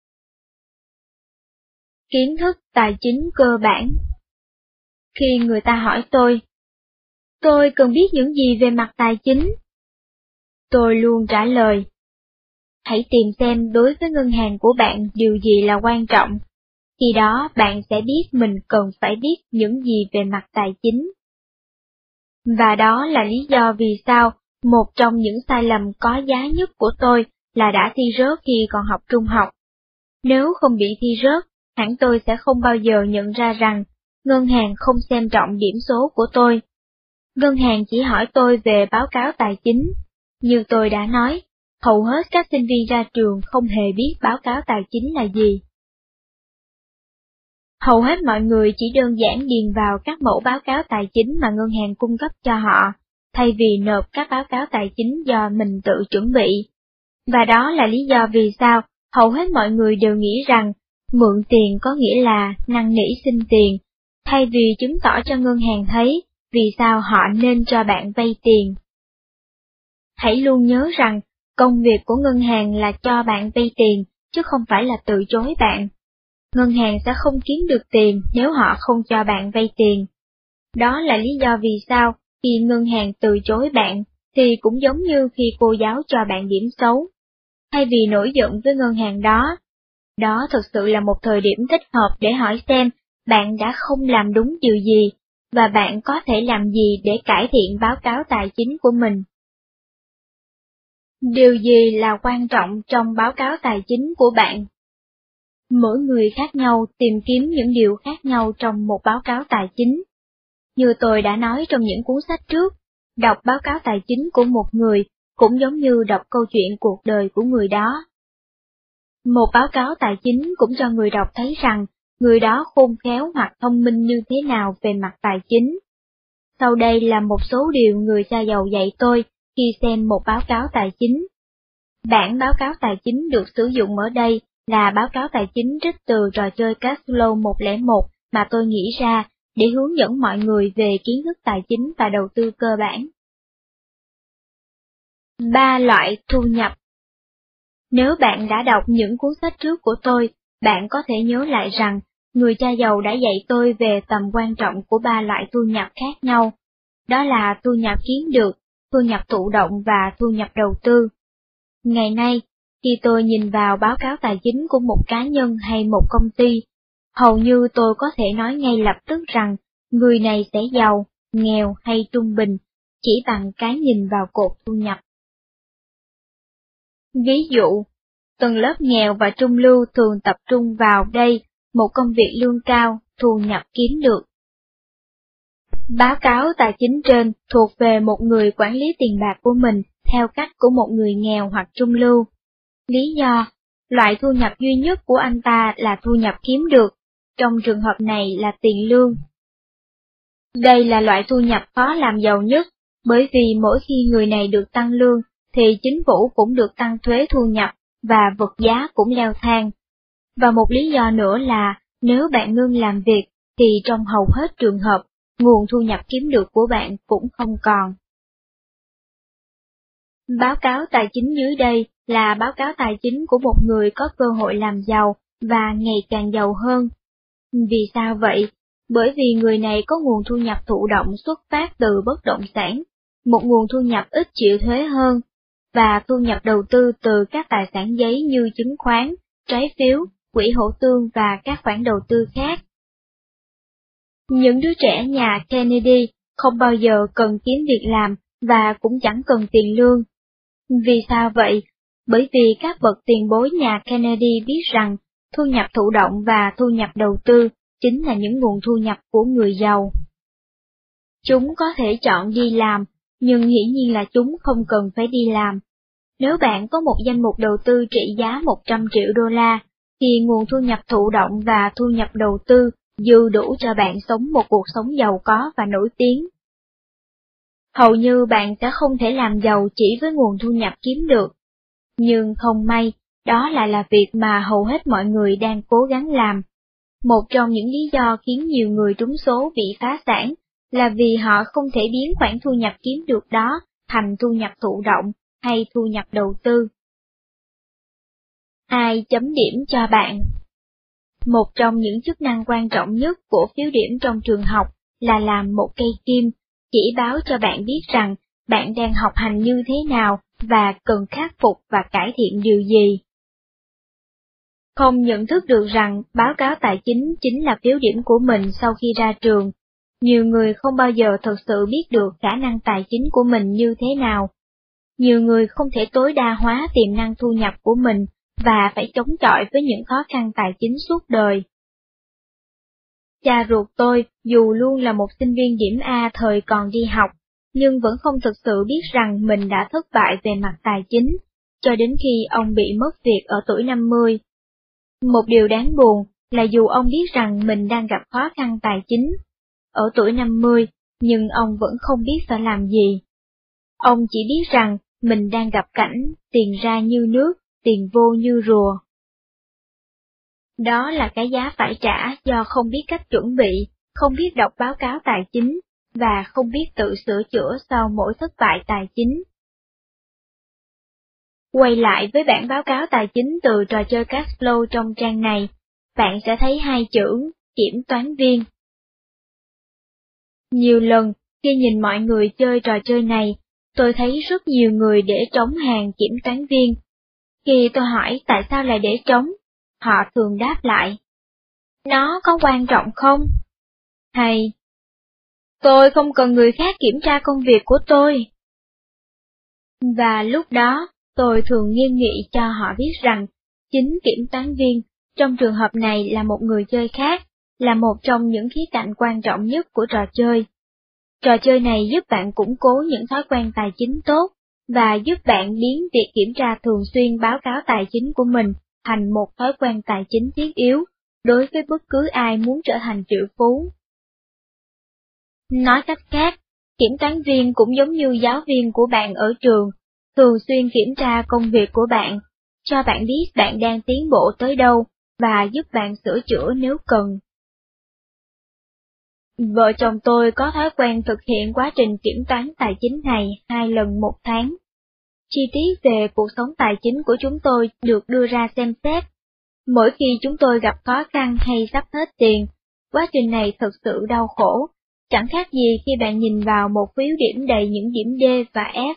[SPEAKER 1] Kiến thức tài chính cơ bản. Khi người ta hỏi tôi, tôi cần biết những gì về mặt tài chính? Tôi luôn trả lời, hãy tìm xem đối với ngân hàng của bạn điều gì là quan trọng. Khi đó bạn sẽ biết mình cần phải biết những gì về mặt tài chính. Và đó là lý do vì sao một trong những sai lầm có giá nhất của tôi là đã thi rớt khi còn học trung học. Nếu không bị thi rớt, hẳn tôi sẽ không bao giờ nhận ra rằng ngân hàng không xem trọng điểm số của tôi. Ngân hàng chỉ hỏi tôi về báo cáo tài chính. Như tôi đã nói, hầu hết các sinh viên ra trường không hề biết báo cáo tài chính là gì. Hầu hết mọi người chỉ đơn giản điền vào các mẫu báo cáo tài chính mà ngân hàng cung cấp cho họ, thay vì nộp các báo cáo tài chính do mình tự chuẩn bị. Và đó là lý do vì sao hầu hết mọi người đều nghĩ rằng mượn tiền có nghĩa là năn nỉ xin tiền, thay vì chứng tỏ cho ngân hàng thấy vì sao họ nên cho bạn vay tiền. Hãy luôn nhớ rằng công việc của ngân hàng là cho bạn vay tiền, chứ không phải là từ chối bạn. Ngân hàng sẽ không kiếm được tiền nếu họ không cho bạn vay tiền. Đó là lý do vì sao khi ngân hàng từ chối bạn thì cũng giống như khi cô giáo cho bạn điểm xấu. Thay vì nổi giận với ngân hàng đó, đó thực sự là một thời điểm thích hợp để hỏi xem bạn đã không làm đúng điều gì, và bạn có thể làm gì để cải thiện báo cáo tài chính của mình. Điều gì là quan trọng trong báo cáo tài chính của bạn? Mỗi người khác nhau tìm kiếm những điều khác nhau trong một báo cáo tài chính. Như tôi đã nói trong những cuốn sách trước, đọc báo cáo tài chính của một người cũng giống như đọc câu chuyện cuộc đời của người đó. Một báo cáo tài chính cũng cho người đọc thấy rằng người đó khôn khéo hoặc thông minh như thế nào về mặt tài chính. Sau đây là một số điều người cha giàu dạy tôi khi xem một báo cáo tài chính. Bản báo cáo tài chính được sử dụng ở đây là báo cáo tài chính trích từ trò chơi Cashflow một không một mà tôi nghĩ ra để hướng dẫn mọi người về kiến thức tài chính và đầu tư cơ bản. Ba loại thu nhập. Nếu bạn đã đọc những cuốn sách trước của tôi, bạn có thể nhớ lại rằng người cha giàu đã dạy tôi về tầm quan trọng của ba loại thu nhập khác nhau. Đó là thu nhập kiếm được, thu nhập thụ động và thu nhập đầu tư. Ngày nay, khi tôi nhìn vào báo cáo tài chính của một cá nhân hay một công ty, hầu như tôi có thể nói ngay lập tức rằng người này sẽ giàu, nghèo hay trung bình, chỉ bằng cái nhìn vào cột thu nhập. Ví dụ, tầng lớp nghèo và trung lưu thường tập trung vào đây, một công việc lương cao, thu nhập kiếm được. Báo cáo tài chính trên thuộc về một người quản lý tiền bạc của mình theo cách của một người nghèo hoặc trung lưu. Lý do, loại thu nhập duy nhất của anh ta là thu nhập kiếm được, trong trường hợp này là tiền lương. Đây là loại thu nhập khó làm giàu nhất, bởi vì mỗi khi người này được tăng lương, thì chính phủ cũng được tăng thuế thu nhập, và vật giá cũng leo thang. Và một lý do nữa là, nếu bạn ngưng làm việc, thì trong hầu hết trường hợp, nguồn thu nhập kiếm được của bạn cũng không còn. Báo cáo tài chính dưới đây là báo cáo tài chính của một người có cơ hội làm giàu và ngày càng giàu hơn. Vì sao vậy? Bởi vì người này có nguồn thu nhập thụ động xuất phát từ bất động sản, một nguồn thu nhập ít chịu thuế hơn, và thu nhập đầu tư từ các tài sản giấy như chứng khoán, trái phiếu, quỹ hỗ tương và các khoản đầu tư khác. Những đứa trẻ nhà Kennedy không bao giờ cần kiếm việc làm và cũng chẳng cần tiền lương. Vì sao vậy? Bởi vì các bậc tiền bối nhà Kennedy biết rằng thu nhập thụ động và thu nhập đầu tư chính là những nguồn thu nhập của người giàu. Chúng có thể chọn đi làm, nhưng hiển nhiên là chúng không cần phải đi làm. Nếu bạn có một danh mục đầu tư trị giá một trăm triệu đô la, khi nguồn thu nhập thụ động và thu nhập đầu tư dư đủ cho bạn sống một cuộc sống giàu có và nổi tiếng. Hầu như bạn sẽ không thể làm giàu chỉ với nguồn thu nhập kiếm được. Nhưng không may, đó lại là việc mà hầu hết mọi người đang cố gắng làm. Một trong những lý do khiến nhiều người trúng số bị phá sản là vì họ không thể biến khoản thu nhập kiếm được đó thành thu nhập thụ động hay thu nhập đầu tư. Ai chấm điểm cho bạn? Một trong những chức năng quan trọng nhất của phiếu điểm trong trường học là làm một cây kim, chỉ báo cho bạn biết rằng bạn đang học hành như thế nào và cần khắc phục và cải thiện điều gì. Không nhận thức được rằng báo cáo tài chính chính là phiếu điểm của mình sau khi ra trường, nhiều người không bao giờ thực sự biết được khả năng tài chính của mình như thế nào. Nhiều người không thể tối đa hóa tiềm năng thu nhập của mình và phải chống chọi với những khó khăn tài chính suốt đời. Cha ruột tôi, dù luôn là một sinh viên điểm A thời còn đi học, nhưng vẫn không thực sự biết rằng mình đã thất bại về mặt tài chính, cho đến khi ông bị mất việc ở tuổi năm mươi. Một điều đáng buồn là dù ông biết rằng mình đang gặp khó khăn tài chính, ở tuổi năm mươi, nhưng ông vẫn không biết phải làm gì. Ông chỉ biết rằng mình đang gặp cảnh tiền ra như nước, tiền vô như rùa. Đó là cái giá phải trả do không biết cách chuẩn bị, không biết đọc báo cáo tài chính, và không biết tự sửa chữa sau mỗi thất bại tài chính. Quay lại với bảng báo cáo tài chính từ trò chơi Cashflow trong trang này, bạn sẽ thấy hai chữ, kiểm toán viên. Nhiều lần, khi nhìn mọi người chơi trò chơi này, tôi thấy rất nhiều người để trống hàng kiểm toán viên. Khi tôi hỏi tại sao lại để trống, họ thường đáp lại, nó có quan trọng không? Hay, tôi không cần người khác kiểm tra công việc của tôi. Và lúc đó, tôi thường nghiêm nghị cho họ biết rằng, chính kiểm toán viên, trong trường hợp này là một người chơi khác, là một trong những khía cạnh quan trọng nhất của trò chơi. Trò chơi này giúp bạn củng cố những thói quen tài chính tốt, và giúp bạn biến việc kiểm tra thường xuyên báo cáo tài chính của mình thành một thói quen tài chính thiết yếu, đối với bất cứ ai muốn trở thành triệu phú. Nói cách khác, kiểm toán viên cũng giống như giáo viên của bạn ở trường, thường xuyên kiểm tra công việc của bạn, cho bạn biết bạn đang tiến bộ tới đâu, và giúp bạn sửa chữa nếu cần. Vợ chồng tôi có thói quen thực hiện quá trình kiểm toán tài chính này hai lần một tháng. Chi tiết về cuộc sống tài chính của chúng tôi được đưa ra xem xét. Mỗi khi chúng tôi gặp khó khăn hay sắp hết tiền, quá trình này thực sự đau khổ, chẳng khác gì khi bạn nhìn vào một phiếu điểm đầy những điểm D và F.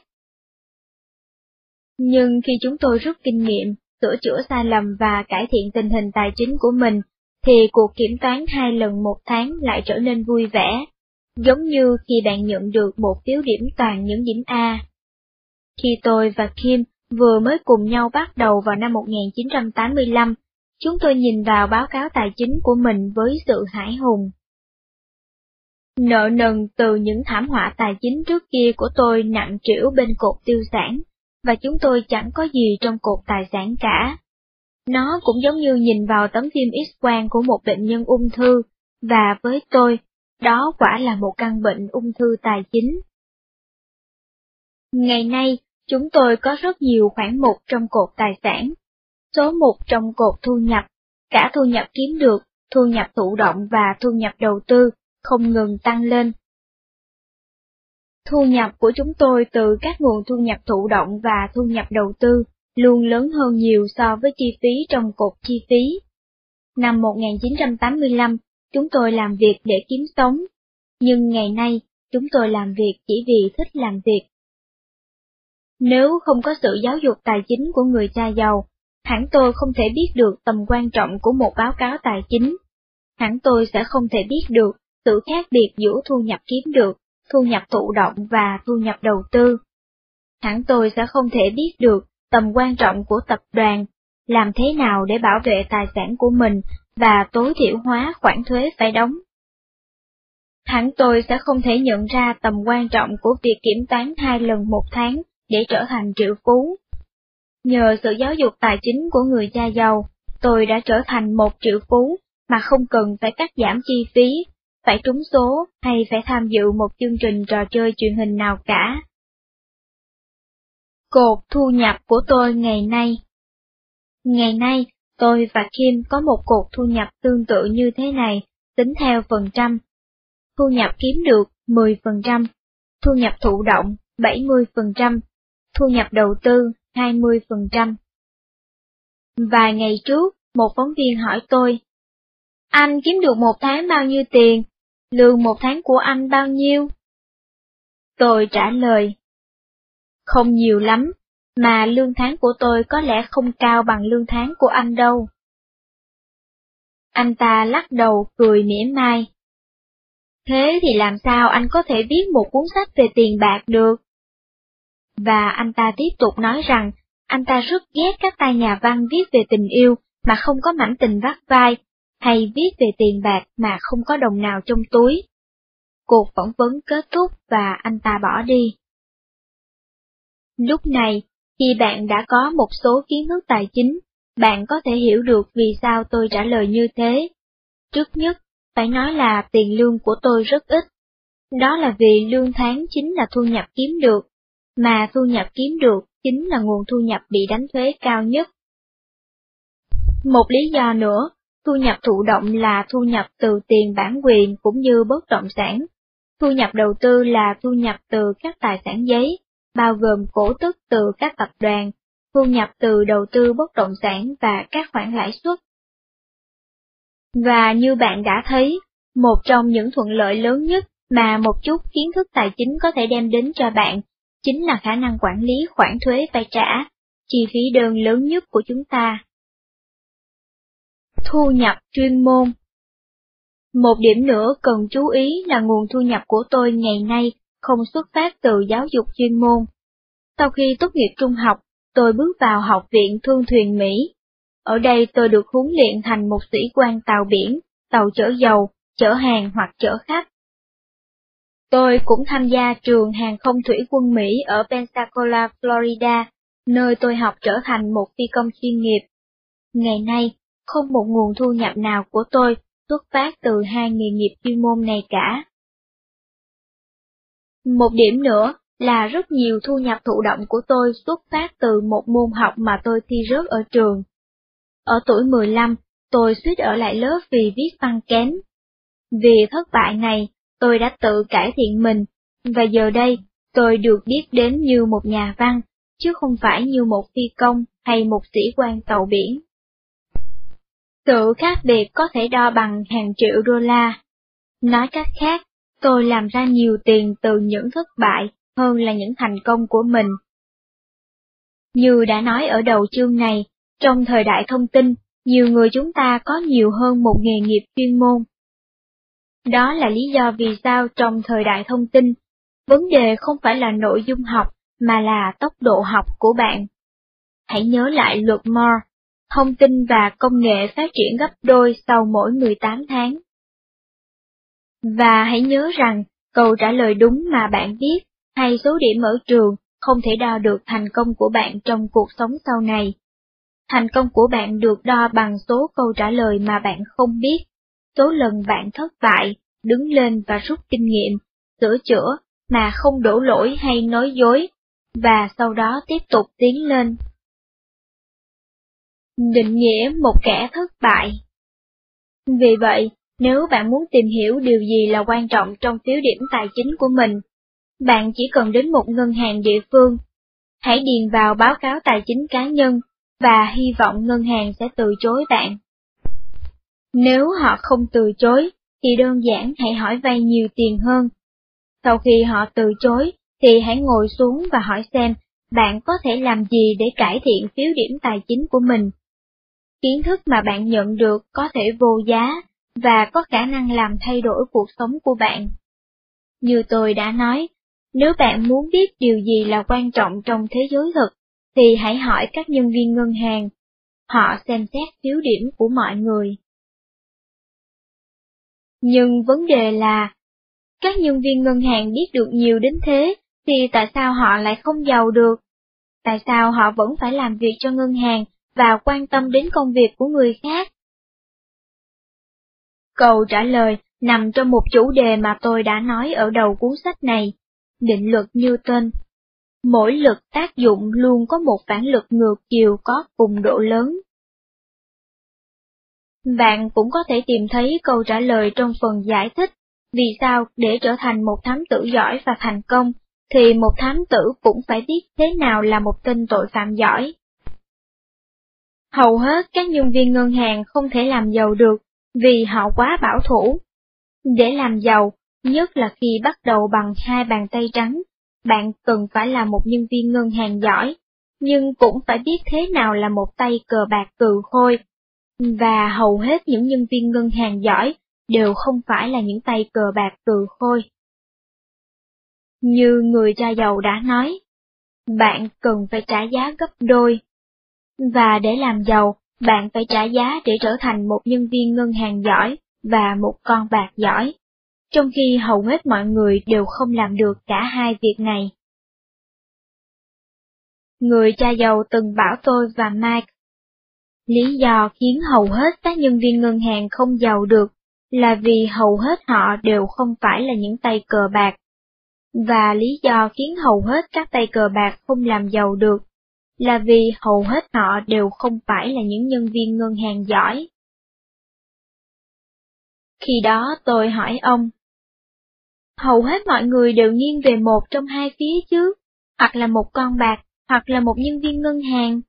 [SPEAKER 1] Nhưng khi chúng tôi rút kinh nghiệm, sửa chữa sai lầm và cải thiện tình hình tài chính của mình, thì cuộc kiểm toán hai lần một tháng lại trở nên vui vẻ, giống như khi bạn nhận được một phiếu điểm toàn những điểm A. Khi tôi và Kim vừa mới cùng nhau bắt đầu vào năm một nghìn chín trăm tám mươi lăm, chúng tôi nhìn vào báo cáo tài chính của mình với sự hãi hùng. Nợ nần từ những thảm họa tài chính trước kia của tôi nặng trĩu bên cột tiêu sản, và chúng tôi chẳng có gì trong cột tài sản cả. Nó cũng giống như nhìn vào tấm phim X-quang của một bệnh nhân ung thư, và với tôi, đó quả là một căn bệnh ung thư tài chính. Ngày nay, chúng tôi có rất nhiều khoản mục trong cột tài sản. Số mục trong cột thu nhập, cả thu nhập kiếm được, thu nhập thụ động và thu nhập đầu tư, không ngừng tăng lên. Thu nhập của chúng tôi từ các nguồn thu nhập thụ động và thu nhập đầu tư luôn lớn hơn nhiều so với chi phí trong cột chi phí. Năm một nghìn chín trăm tám mươi lăm, chúng tôi làm việc để kiếm sống, nhưng ngày nay, chúng tôi làm việc chỉ vì thích làm việc. Nếu không có sự giáo dục tài chính của người cha giàu, hẳn tôi không thể biết được tầm quan trọng của một báo cáo tài chính. Hẳn tôi sẽ không thể biết được sự khác biệt giữa thu nhập kiếm được, thu nhập thụ động và thu nhập đầu tư. Hẳn tôi sẽ không thể biết được tầm quan trọng của tập đoàn, làm thế nào để bảo vệ tài sản của mình và tối thiểu hóa khoản thuế phải đóng. Hẳn tôi sẽ không thể nhận ra tầm quan trọng của việc kiểm toán hai lần một tháng để trở thành triệu phú. Nhờ sự giáo dục tài chính của người cha giàu, tôi đã trở thành một triệu phú mà không cần phải cắt giảm chi phí, phải trúng số hay phải tham dự một chương trình trò chơi truyền hình nào cả. Cột thu nhập của tôi ngày nay. Ngày nay, tôi và Kim có một cột thu nhập tương tự như thế này, tính theo phần trăm. Thu nhập kiếm được mười phần trăm, thu nhập thụ động bảy mươi phần trăm, thu nhập đầu tư hai mươi phần trăm. Vài ngày trước, một phóng viên hỏi tôi, anh kiếm được một tháng bao nhiêu tiền? Lương một tháng của anh bao nhiêu? Tôi trả lời, không nhiều lắm, mà lương tháng của tôi có lẽ không cao bằng lương tháng của anh đâu. Anh ta lắc đầu cười mỉa mai. Thế thì làm sao anh có thể viết một cuốn sách về tiền bạc được? Và anh ta tiếp tục nói rằng, anh ta rất ghét các tay nhà văn viết về tình yêu mà không có mảnh tình vắt vai, hay viết về tiền bạc mà không có đồng nào trong túi. Cuộc phỏng vấn kết thúc và anh ta bỏ đi. Lúc này, khi bạn đã có một số kiến thức tài chính, bạn có thể hiểu được vì sao tôi trả lời như thế. Trước nhất, phải nói là tiền lương của tôi rất ít. Đó là vì lương tháng chính là thu nhập kiếm được, mà thu nhập kiếm được chính là nguồn thu nhập bị đánh thuế cao nhất. Một lý do nữa, thu nhập thụ động là thu nhập từ tiền bản quyền cũng như bất động sản. Thu nhập đầu tư là thu nhập từ các tài sản giấy, bao gồm cổ tức từ các tập đoàn, thu nhập từ đầu tư bất động sản và các khoản lãi suất. Và như bạn đã thấy, một trong những thuận lợi lớn nhất mà một chút kiến thức tài chính có thể đem đến cho bạn, chính là khả năng quản lý khoản thuế phải trả, chi phí đơn lớn nhất của chúng ta. Thu nhập chuyên môn. Một điểm nữa cần chú ý là nguồn thu nhập của tôi ngày nay không xuất phát từ giáo dục chuyên môn. Sau khi tốt nghiệp trung học, tôi bước vào Học viện Thương thuyền Mỹ. Ở đây tôi được huấn luyện thành một sĩ quan tàu biển, tàu chở dầu, chở hàng hoặc chở khách. Tôi cũng tham gia trường hàng không thủy quân Mỹ ở Pensacola, Florida, nơi tôi học trở thành một phi công chuyên nghiệp. Ngày nay, không một nguồn thu nhập nào của tôi xuất phát từ hai nghề nghiệp chuyên môn này cả. Một điểm nữa là rất nhiều thu nhập thụ động của tôi xuất phát từ một môn học mà tôi thi rớt ở trường. Ở tuổi mười lăm, tôi suýt ở lại lớp vì viết văn kém. Vì thất bại này, tôi đã tự cải thiện mình, và giờ đây, tôi được biết đến như một nhà văn, chứ không phải như một phi công hay một sĩ quan tàu biển. Sự khác biệt có thể đo bằng hàng triệu đô la. Nói cách khác, tôi làm ra nhiều tiền từ những thất bại hơn là những thành công của mình. Như đã nói ở đầu chương này, trong thời đại thông tin, nhiều người chúng ta có nhiều hơn một nghề nghiệp chuyên môn. Đó là lý do vì sao trong thời đại thông tin, vấn đề không phải là nội dung học mà là tốc độ học của bạn. Hãy nhớ lại luật Moore, thông tin và công nghệ phát triển gấp đôi sau mỗi mười tám tháng. Và hãy nhớ rằng, câu trả lời đúng mà bạn viết, hay số điểm ở trường, không thể đo được thành công của bạn trong cuộc sống sau này. Thành công của bạn được đo bằng số câu trả lời mà bạn không biết, số lần bạn thất bại, đứng lên và rút kinh nghiệm, sửa chữa, mà không đổ lỗi hay nói dối, và sau đó tiếp tục tiến lên. Định nghĩa một kẻ thất bại. Vì vậy, nếu bạn muốn tìm hiểu điều gì là quan trọng trong phiếu điểm tài chính của mình, bạn chỉ cần đến một ngân hàng địa phương. Hãy điền vào báo cáo tài chính cá nhân, và hy vọng ngân hàng sẽ từ chối bạn. Nếu họ không từ chối, thì đơn giản hãy hỏi vay nhiều tiền hơn. Sau khi họ từ chối, thì hãy ngồi xuống và hỏi xem bạn có thể làm gì để cải thiện phiếu điểm tài chính của mình. Kiến thức mà bạn nhận được có thể vô giá, và có khả năng làm thay đổi cuộc sống của bạn. Như tôi đã nói, nếu bạn muốn biết điều gì là quan trọng trong thế giới thực, thì hãy hỏi các nhân viên ngân hàng. Họ xem xét phiếu điểm của mọi người. Nhưng vấn đề là, các nhân viên ngân hàng biết được nhiều đến thế, thì tại sao họ lại không giàu được? Tại sao họ vẫn phải làm việc cho ngân hàng và quan tâm đến công việc của người khác? Câu trả lời nằm trong một chủ đề mà tôi đã nói ở đầu cuốn sách này, định luật Newton. Mỗi lực tác dụng luôn có một phản lực ngược chiều có cùng độ lớn. Bạn cũng có thể tìm thấy câu trả lời trong phần giải thích vì sao để trở thành một thám tử giỏi và thành công, thì một thám tử cũng phải biết thế nào là một tên tội phạm giỏi. Hầu hết các nhân viên ngân hàng không thể làm giàu được vì họ quá bảo thủ. Để làm giàu, nhất là khi bắt đầu bằng hai bàn tay trắng, bạn cần phải là một nhân viên ngân hàng giỏi, nhưng cũng phải biết thế nào là một tay cờ bạc cừ khôi. Và hầu hết những nhân viên ngân hàng giỏi đều không phải là những tay cờ bạc cừ khôi. Như người cha giàu đã nói, bạn cần phải trả giá gấp đôi. Và để làm giàu, bạn phải trả giá để trở thành một nhân viên ngân hàng giỏi và một con bạc giỏi, trong khi hầu hết mọi người đều không làm được cả hai việc này. Người cha giàu từng bảo tôi và Mike, lý do khiến hầu hết các nhân viên ngân hàng không giàu được là vì hầu hết họ đều không phải là những tay cờ bạc. Và lý do khiến hầu hết các tay cờ bạc không làm giàu được là vì hầu hết họ đều không phải là những nhân viên ngân hàng giỏi. Khi đó tôi hỏi ông, hầu hết mọi người đều nghiêng về một trong hai phía chứ, hoặc là một con bạc, hoặc là một nhân viên ngân hàng.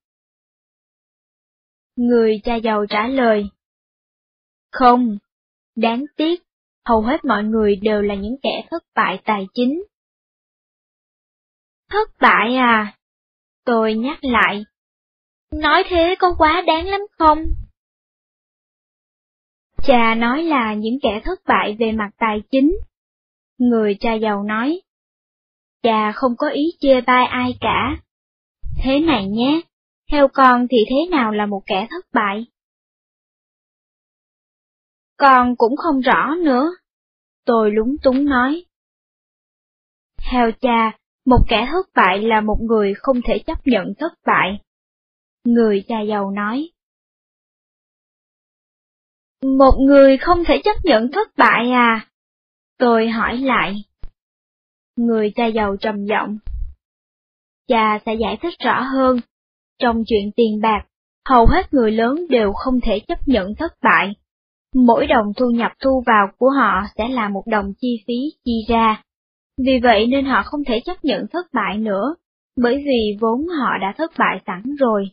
[SPEAKER 1] Người cha giàu trả lời, không, đáng tiếc, hầu hết mọi người đều là những kẻ thất bại tài chính. Thất bại à? Tôi nhắc lại. Nói thế có quá đáng lắm không? Cha nói là những kẻ thất bại về mặt tài chính. Người cha giàu nói. Cha không có ý chê bai ai cả. Thế này nhé, theo con thì thế nào là một kẻ thất bại? Con cũng không rõ nữa. Tôi lúng túng nói. Theo cha, một kẻ thất bại là một người không thể chấp nhận thất bại. Người cha giàu nói. Một người không thể chấp nhận thất bại à? Tôi hỏi lại. Người cha giàu trầm giọng. Cha sẽ giải thích rõ hơn. Trong chuyện tiền bạc, hầu hết người lớn đều không thể chấp nhận thất bại. Mỗi đồng thu nhập thu vào của họ sẽ là một đồng chi phí chi ra. Vì vậy nên họ không thể chấp nhận thất bại nữa, bởi vì vốn họ đã thất bại sẵn rồi.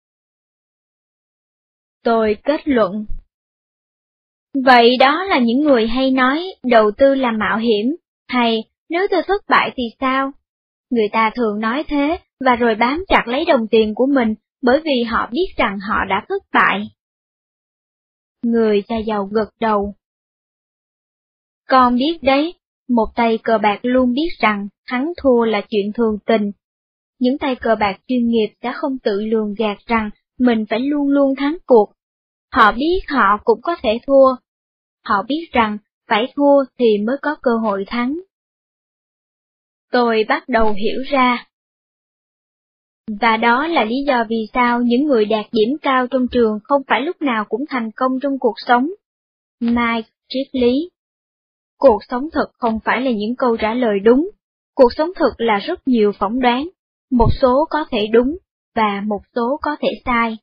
[SPEAKER 1] Tôi kết luận. Vậy đó là những người hay nói đầu tư là mạo hiểm, hay nếu tôi thất bại thì sao? Người ta thường nói thế, và rồi bám chặt lấy đồng tiền của mình, bởi vì họ biết rằng họ đã thất bại. Người cha giàu gật đầu. Con biết đấy, một tay cờ bạc luôn biết rằng thắng thua là chuyện thường tình. Những tay cờ bạc chuyên nghiệp sẽ không tự lường gạt rằng mình phải luôn luôn thắng cuộc. Họ biết họ cũng có thể thua. Họ biết rằng phải thua thì mới có cơ hội thắng. Tôi bắt đầu hiểu ra. Và đó là lý do vì sao những người đạt điểm cao trong trường không phải lúc nào cũng thành công trong cuộc sống. Mike triết lý. Cuộc sống thực không phải là những câu trả lời đúng. Cuộc sống thực là rất nhiều phỏng đoán. Một số có thể đúng, và một số có thể sai.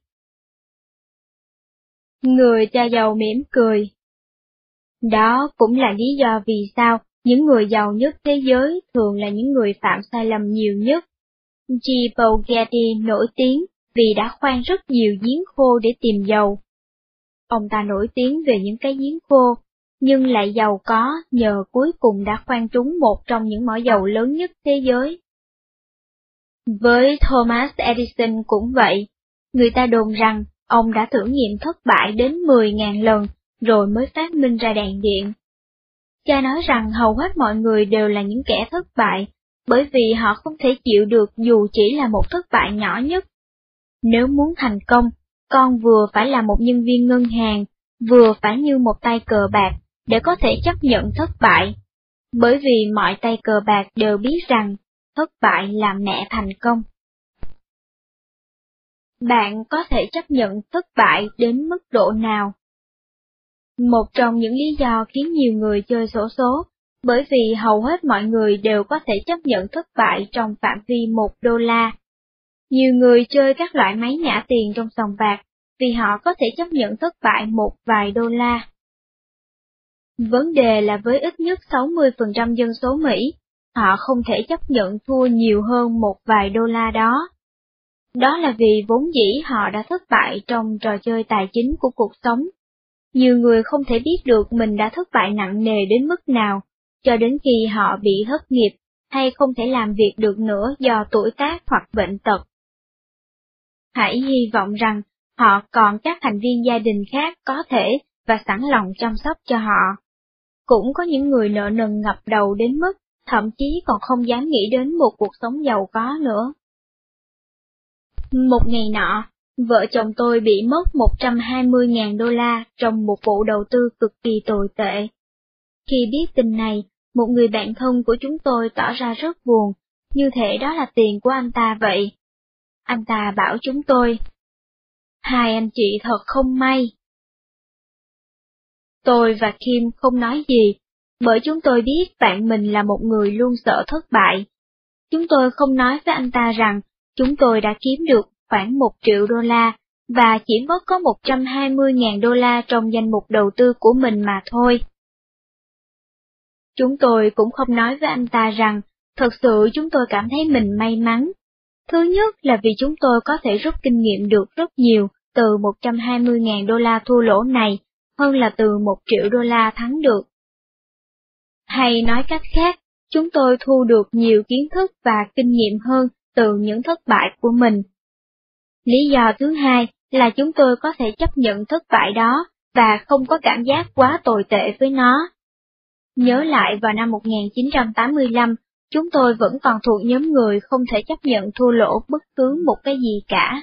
[SPEAKER 1] Người cha giàu mỉm cười. Đó cũng là lý do vì sao những người giàu nhất thế giới thường là những người phạm sai lầm nhiều nhất. G. Paul Getty nổi tiếng vì đã khoan rất nhiều giếng khô để tìm dầu. Ông ta nổi tiếng về những cái giếng khô, nhưng lại giàu có nhờ cuối cùng đã khoan trúng một trong những mỏ dầu lớn nhất thế giới. Với Thomas Edison cũng vậy, người ta đồn rằng ông đã thử nghiệm thất bại đến mười nghìn lần rồi mới phát minh ra đèn điện. Cha nói rằng hầu hết mọi người đều là những kẻ thất bại, bởi vì họ không thể chịu được dù chỉ là một thất bại nhỏ nhất. Nếu muốn thành công, con vừa phải là một nhân viên ngân hàng, vừa phải như một tay cờ bạc, để có thể chấp nhận thất bại. Bởi vì mọi tay cờ bạc đều biết rằng, thất bại là mẹ thành công. Bạn có thể chấp nhận thất bại đến mức độ nào? Một trong những lý do khiến nhiều người chơi xổ số, bởi vì hầu hết mọi người đều có thể chấp nhận thất bại trong phạm vi một đô la. Nhiều người chơi các loại máy nhả tiền trong sòng bạc, vì họ có thể chấp nhận thất bại một vài đô la. Vấn đề là với ít nhất sáu mươi phần trăm dân số Mỹ, họ không thể chấp nhận thua nhiều hơn một vài đô la đó. Đó là vì vốn dĩ họ đã thất bại trong trò chơi tài chính của cuộc sống. Nhiều người không thể biết được mình đã thất bại nặng nề đến mức nào, cho đến khi họ bị thất nghiệp, hay không thể làm việc được nữa do tuổi tác hoặc bệnh tật. Hãy hy vọng rằng họ còn các thành viên gia đình khác có thể và sẵn lòng chăm sóc cho họ. Cũng có những người nợ nần ngập đầu đến mức thậm chí còn không dám nghĩ đến một cuộc sống giàu có nữa. Một ngày nọ, vợ chồng tôi bị mất một trăm hai mươi nghìn đô la trong một vụ đầu tư cực kỳ tồi tệ. Khi biết tin này, một người bạn thân của chúng tôi tỏ ra rất buồn, như thể đó là tiền của anh ta vậy. Anh ta bảo chúng tôi, hai anh chị thật không may. Tôi và Kim không nói gì, bởi chúng tôi biết bạn mình là một người luôn sợ thất bại. Chúng tôi không nói với anh ta rằng chúng tôi đã kiếm được khoảng một triệu đô la, và chỉ mất có một trăm hai mươi nghìn đô la trong danh mục đầu tư của mình mà thôi. Chúng tôi cũng không nói với anh ta rằng, thật sự chúng tôi cảm thấy mình may mắn. Thứ nhất là vì chúng tôi có thể rút kinh nghiệm được rất nhiều từ một trăm hai mươi nghìn đô la thua lỗ này, hơn là từ một triệu đô la thắng được. Hay nói cách khác, chúng tôi thu được nhiều kiến thức và kinh nghiệm hơn từ những thất bại của mình. Lý do thứ hai là chúng tôi có thể chấp nhận thất bại đó và không có cảm giác quá tồi tệ với nó. Nhớ lại vào năm một nghìn chín trăm tám mươi lăm, chúng tôi vẫn còn thuộc nhóm người không thể chấp nhận thua lỗ bất cứ một cái gì cả.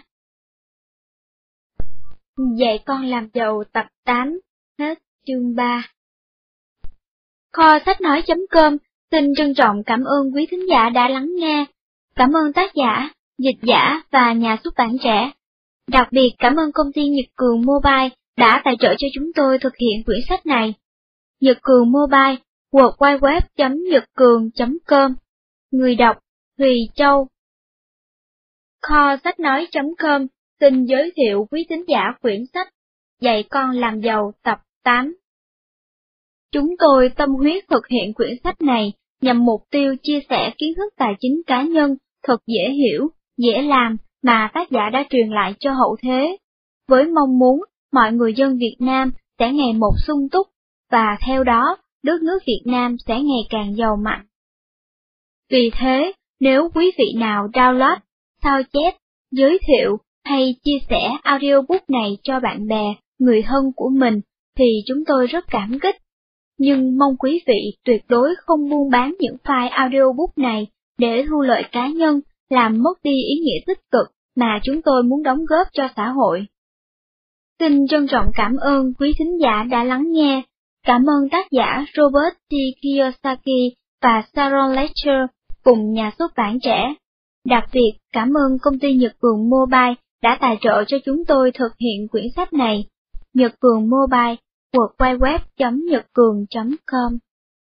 [SPEAKER 1] Dạy con làm giàu tập tám, hết chương ba. Kho sách nói.com xin trân trọng cảm ơn quý thính giả đã lắng nghe. Cảm ơn tác giả, dịch giả và nhà xuất bản trẻ. Đặc biệt cảm ơn công ty Nhật Cường Mobile đã tài trợ cho chúng tôi thực hiện quyển sách này. Nhật Cường Mobile, w w w chấm nhật cường chấm com. Người đọc, Thùy Châu. Kho sách nói.com xin giới thiệu quý thính giả quyển sách Dạy con làm giàu tập tám. Chúng tôi tâm huyết thực hiện quyển sách này nhằm mục tiêu chia sẻ kiến thức tài chính cá nhân thật dễ hiểu, dễ làm mà tác giả đã truyền lại cho hậu thế, với mong muốn mọi người dân Việt Nam sẽ ngày một sung túc, và theo đó, đất nước Việt Nam sẽ ngày càng giàu mạnh. Vì thế, nếu quý vị nào download, sao chép, giới thiệu hay chia sẻ audiobook này cho bạn bè, người thân của mình, thì chúng tôi rất cảm kích. Nhưng mong quý vị tuyệt đối không buôn bán những file audiobook này để thu lợi cá nhân, làm mất đi ý nghĩa tích cực mà chúng tôi muốn đóng góp cho xã hội. Xin trân trọng cảm ơn quý thính giả đã lắng nghe. Cảm ơn tác giả Robert T. Kiyosaki và Sharon Lecter cùng nhà xuất bản trẻ. Đặc biệt cảm ơn công ty Nhật Cường Mobile đã tài trợ cho chúng tôi thực hiện quyển sách này. Nhật Cường Mobile, w w w chấm nhật cường chấm com.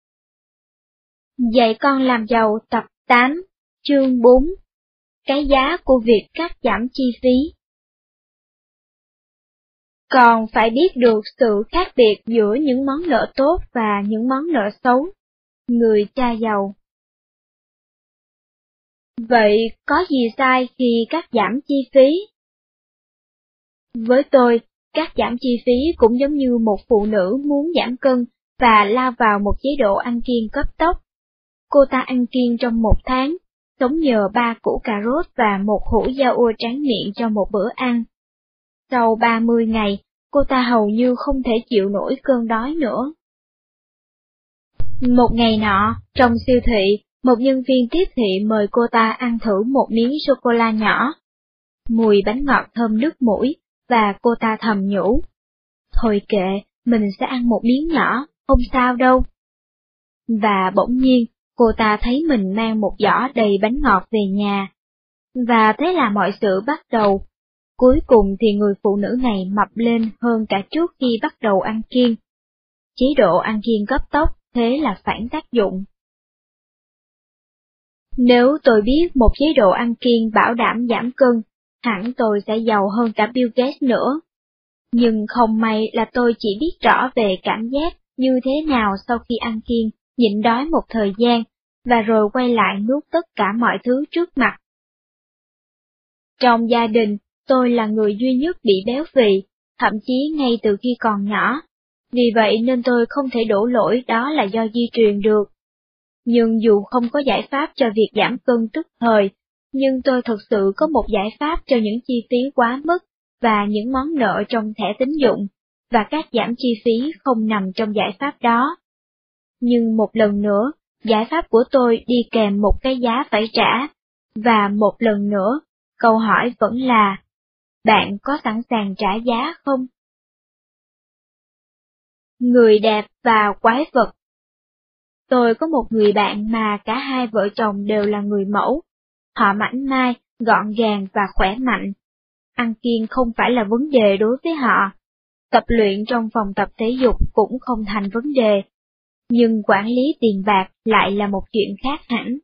[SPEAKER 1] Dạy con làm giàu tập tám, chương bốn. Cái giá của việc cắt giảm chi phí. Còn phải biết được sự khác biệt giữa những món nợ tốt và những món nợ xấu. Người cha giàu. Vậy có gì sai khi cắt giảm chi phí? Với tôi, cắt giảm chi phí cũng giống như một phụ nữ muốn giảm cân và lao vào một chế độ ăn kiêng cấp tốc. Cô ta ăn kiêng trong một tháng, sống nhờ ba củ cà rốt và một hũ da ua tráng miệng cho một bữa ăn. Sau ba mươi ngày, cô ta hầu như không thể chịu nổi cơn đói nữa. Một ngày nọ, trong siêu thị, một nhân viên tiếp thị mời cô ta ăn thử một miếng sô-cô-la nhỏ. Mùi bánh ngọt thơm nức mũi, và cô ta thầm nhủ. Thôi kệ, mình sẽ ăn một miếng nhỏ, không sao đâu. Và bỗng nhiên, cô ta thấy mình mang một giỏ đầy bánh ngọt về nhà. Và thế là mọi sự bắt đầu. Cuối cùng thì người phụ nữ này mập lên hơn cả trước khi bắt đầu ăn kiêng. Chế độ ăn kiêng cấp tốc, thế là phản tác dụng. Nếu tôi biết một chế độ ăn kiêng bảo đảm giảm cân, hẳn tôi sẽ giàu hơn cả Bill Gates nữa. Nhưng không may là tôi chỉ biết rõ về cảm giác như thế nào sau khi ăn kiêng, nhịn đói một thời gian, và rồi quay lại nuốt tất cả mọi thứ trước mặt. Trong gia đình, tôi là người duy nhất bị béo phì, thậm chí ngay từ khi còn nhỏ. Vì vậy nên tôi không thể đổ lỗi đó là do di truyền được. Nhưng dù không có giải pháp cho việc giảm cân tức thời, nhưng tôi thực sự có một giải pháp cho những chi phí quá mức và những món nợ trong thẻ tín dụng, và các giảm chi phí không nằm trong giải pháp đó. Nhưng một lần nữa, giải pháp của tôi đi kèm một cái giá phải trả, và một lần nữa, câu hỏi vẫn là, bạn có sẵn sàng trả giá không? Người đẹp và quái vật. Tôi có một người bạn mà cả hai vợ chồng đều là người mẫu. Họ mảnh mai, gọn gàng và khỏe mạnh. Ăn kiêng không phải là vấn đề đối với họ. Tập luyện trong phòng tập thể dục cũng không thành vấn đề. Nhưng quản lý tiền bạc lại là một chuyện khác hẳn.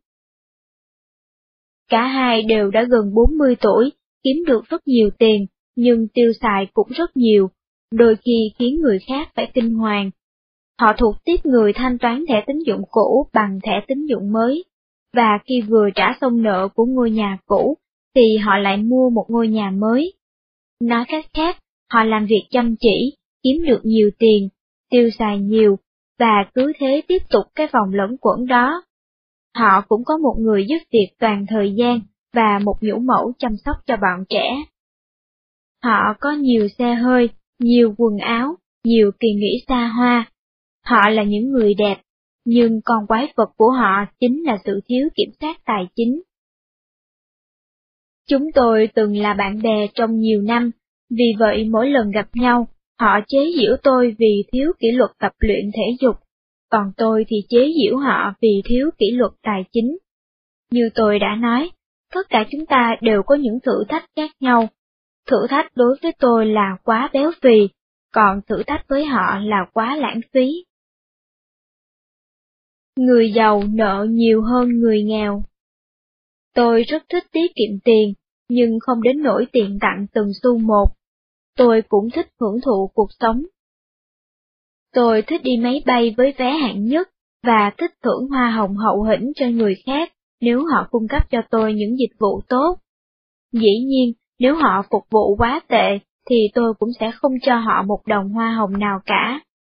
[SPEAKER 1] Cả hai đều đã gần bốn mươi tuổi, kiếm được rất nhiều tiền, nhưng tiêu xài cũng rất nhiều, đôi khi khiến người khác phải kinh hoàng. Họ thuộc tiếp người thanh toán thẻ tín dụng cũ bằng thẻ tín dụng mới, và khi vừa trả xong nợ của ngôi nhà cũ, thì họ lại mua một ngôi nhà mới. Nói cách khác, họ làm việc chăm chỉ, kiếm được nhiều tiền, tiêu xài nhiều, và cứ thế tiếp tục cái vòng luẩn quẩn đó. Họ cũng có một người giúp việc toàn thời gian và một nhũ mẫu chăm sóc cho bọn trẻ. Họ có nhiều xe hơi, nhiều quần áo, nhiều kỳ nghỉ xa hoa. Họ là những người đẹp, nhưng con quái vật của họ chính là sự thiếu kiểm soát tài chính. Chúng tôi từng là bạn bè trong nhiều năm, vì vậy mỗi lần gặp nhau, họ chế giễu tôi vì thiếu kỷ luật tập luyện thể dục, còn tôi thì chế giễu họ vì thiếu kỷ luật tài chính. Như tôi đã nói, tất cả chúng ta đều có những thử thách khác nhau. Thử thách đối với tôi là quá béo phì, còn thử thách với họ là quá lãng phí. Người giàu nợ nhiều hơn người nghèo. Tôi rất thích tiết kiệm tiền, nhưng không đến nỗi tiền tặng từng xu một. Tôi cũng thích hưởng thụ cuộc sống. Tôi thích đi máy bay với vé hạng nhất, và thích thưởng hoa hồng hậu hĩnh cho người khác nếu họ cung cấp cho tôi những dịch vụ tốt. Dĩ nhiên, nếu họ phục vụ quá tệ, thì tôi cũng sẽ không cho họ một đồng hoa hồng nào cả.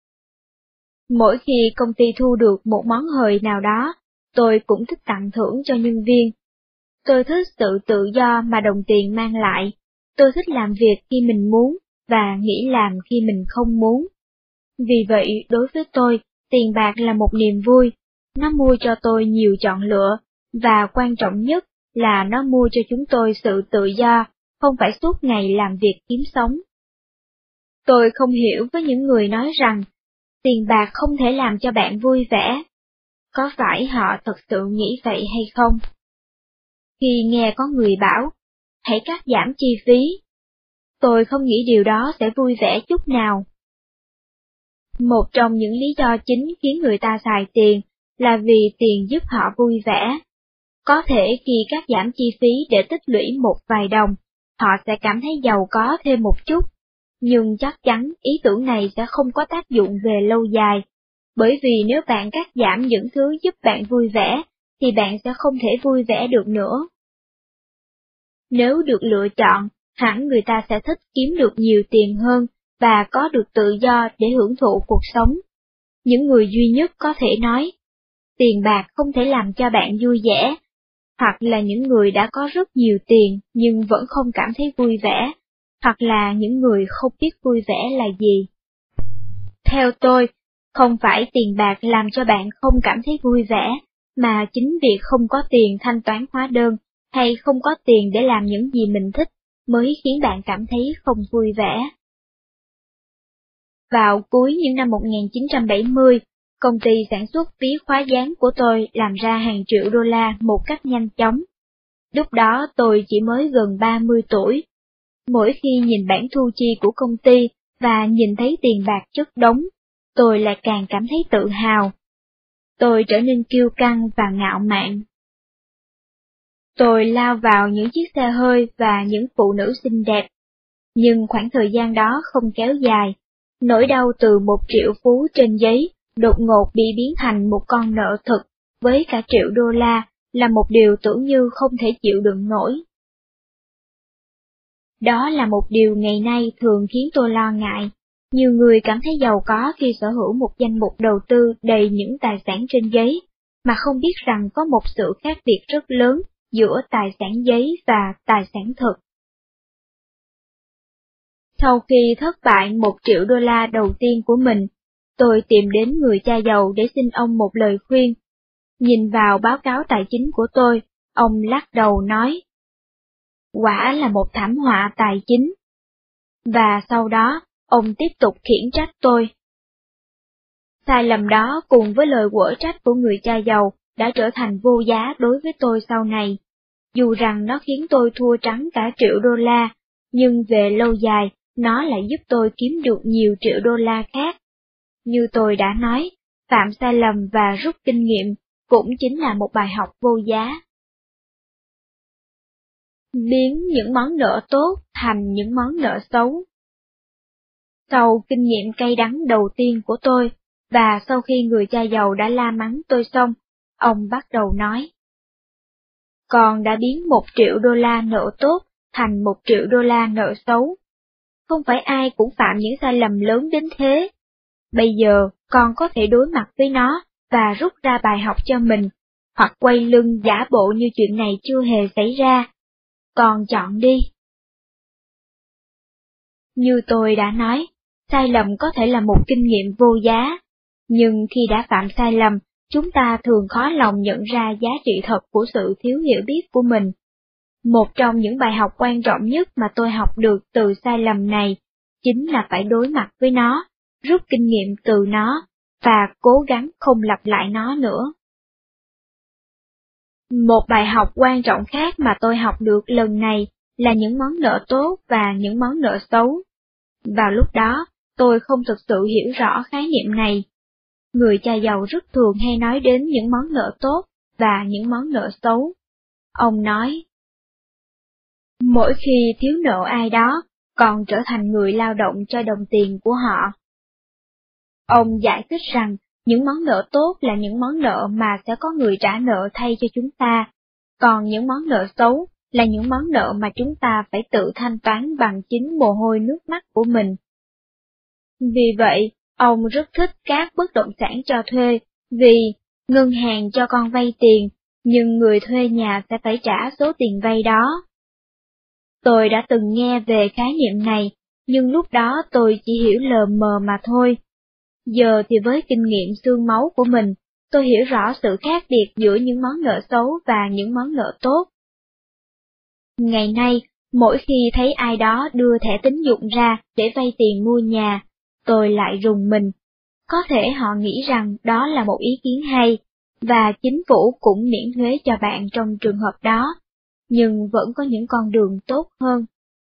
[SPEAKER 1] Mỗi khi công ty thu được một món hời nào đó, tôi cũng thích tặng thưởng cho nhân viên. Tôi thích sự tự do mà đồng tiền mang lại. Tôi thích làm việc khi mình muốn, và nghỉ làm khi mình không muốn. Vì vậy, đối với tôi, tiền bạc là một niềm vui. Nó mua cho tôi nhiều chọn lựa, và quan trọng nhất là nó mua cho chúng tôi sự tự do, không phải suốt ngày làm việc kiếm sống. Tôi không hiểu với những người nói rằng, tiền bạc không thể làm cho bạn vui vẻ. Có phải họ thật sự nghĩ vậy hay không? Khi nghe có người bảo, hãy cắt giảm chi phí, tôi không nghĩ điều đó sẽ vui vẻ chút nào. Một trong những lý do chính khiến người ta xài tiền là vì tiền giúp họ vui vẻ. Có thể khi cắt giảm chi phí để tích lũy một vài đồng, họ sẽ cảm thấy giàu có thêm một chút, nhưng chắc chắn ý tưởng này sẽ không có tác dụng về lâu dài, bởi vì nếu bạn cắt giảm những thứ giúp bạn vui vẻ, thì bạn sẽ không thể vui vẻ được nữa. Nếu được lựa chọn, hẳn người ta sẽ thích kiếm được nhiều tiền hơn và có được tự do để hưởng thụ cuộc sống. Những người duy nhất có thể nói, tiền bạc không thể làm cho bạn vui vẻ, hoặc là những người đã có rất nhiều tiền nhưng vẫn không cảm thấy vui vẻ, hoặc là những người không biết vui vẻ là gì. Theo tôi, không phải tiền bạc làm cho bạn không cảm thấy vui vẻ, mà chính việc không có tiền thanh toán hóa đơn, hay không có tiền để làm những gì mình thích, mới khiến bạn cảm thấy không vui vẻ. Vào cuối những năm một nghìn chín trăm bảy mươi, công ty sản xuất ví khóa dán của tôi làm ra hàng triệu đô la một cách nhanh chóng. Lúc đó tôi chỉ mới gần ba mươi tuổi. Mỗi khi nhìn bảng thu chi của công ty và nhìn thấy tiền bạc chất đống, tôi lại càng cảm thấy tự hào. Tôi trở nên kiêu căng và ngạo mạn. Tôi lao vào những chiếc xe hơi và những phụ nữ xinh đẹp. Nhưng khoảng thời gian đó không kéo dài. Nỗi đau từ một triệu phú trên giấy đột ngột bị biến thành một con nợ thực với cả triệu đô la là một điều tưởng như không thể chịu đựng nổi. Đó là một điều ngày nay thường khiến tôi lo ngại. Nhiều người cảm thấy giàu có khi sở hữu một danh mục đầu tư đầy những tài sản trên giấy, mà không biết rằng có một sự khác biệt rất lớn giữa tài sản giấy và tài sản thực. Sau khi thất bại một triệu đô la đầu tiên của mình, tôi tìm đến người cha giàu để xin ông một lời khuyên. Nhìn vào báo cáo tài chính của tôi, ông lắc đầu nói, quả là một thảm họa tài chính. Và sau đó, ông tiếp tục khiển trách tôi. Sai lầm đó cùng với lời quở trách của người cha giàu đã trở thành vô giá đối với tôi sau này. Dù rằng nó khiến tôi thua trắng cả triệu đô la, nhưng về lâu dài, nó lại giúp tôi kiếm được nhiều triệu đô la khác. Như tôi đã nói, phạm sai lầm và rút kinh nghiệm cũng chính là một bài học vô giá. Biến những món nợ tốt thành những món nợ xấu. Sau kinh nghiệm cay đắng đầu tiên của tôi, và sau khi người cha giàu đã la mắng tôi xong, ông bắt đầu nói. Con đã biến một triệu đô la nợ tốt thành một triệu đô la nợ xấu. Không phải ai cũng phạm những sai lầm lớn đến thế. Bây giờ, con có thể đối mặt với nó và rút ra bài học cho mình, hoặc quay lưng giả bộ như chuyện này chưa hề xảy ra. Con chọn đi. Như tôi đã nói, sai lầm có thể là một kinh nghiệm vô giá, nhưng khi đã phạm sai lầm, chúng ta thường khó lòng nhận ra giá trị thật của sự thiếu hiểu biết của mình. Một trong những bài học quan trọng nhất mà tôi học được từ sai lầm này, chính là phải đối mặt với nó, rút kinh nghiệm từ nó, và cố gắng không lặp lại nó nữa. Một bài học quan trọng khác mà tôi học được lần này là những món nợ tốt và những món nợ xấu. Vào lúc đó, tôi không thực sự hiểu rõ khái niệm này. Người cha giàu rất thường hay nói đến những món nợ tốt và những món nợ xấu. Ông nói, mỗi khi thiếu nợ ai đó, còn trở thành người lao động cho đồng tiền của họ. Ông giải thích rằng, những món nợ tốt là những món nợ mà sẽ có người trả nợ thay cho chúng ta, còn những món nợ xấu là những món nợ mà chúng ta phải tự thanh toán bằng chính mồ hôi nước mắt của mình. Vì vậy, ông rất thích các bất động sản cho thuê, vì ngân hàng cho con vay tiền, nhưng người thuê nhà sẽ phải trả số tiền vay đó. Tôi đã từng nghe về khái niệm này, nhưng lúc đó tôi chỉ hiểu lờ mờ mà thôi. Giờ thì với kinh nghiệm xương máu của mình, tôi hiểu rõ sự khác biệt giữa những món nợ xấu và những món nợ tốt. Ngày nay, mỗi khi thấy ai đó đưa thẻ tín dụng ra để vay tiền mua nhà, tôi lại rùng mình. Có thể họ nghĩ rằng đó là một ý kiến hay, và chính phủ cũng miễn thuế cho bạn trong trường hợp đó, nhưng vẫn có những con đường tốt hơn.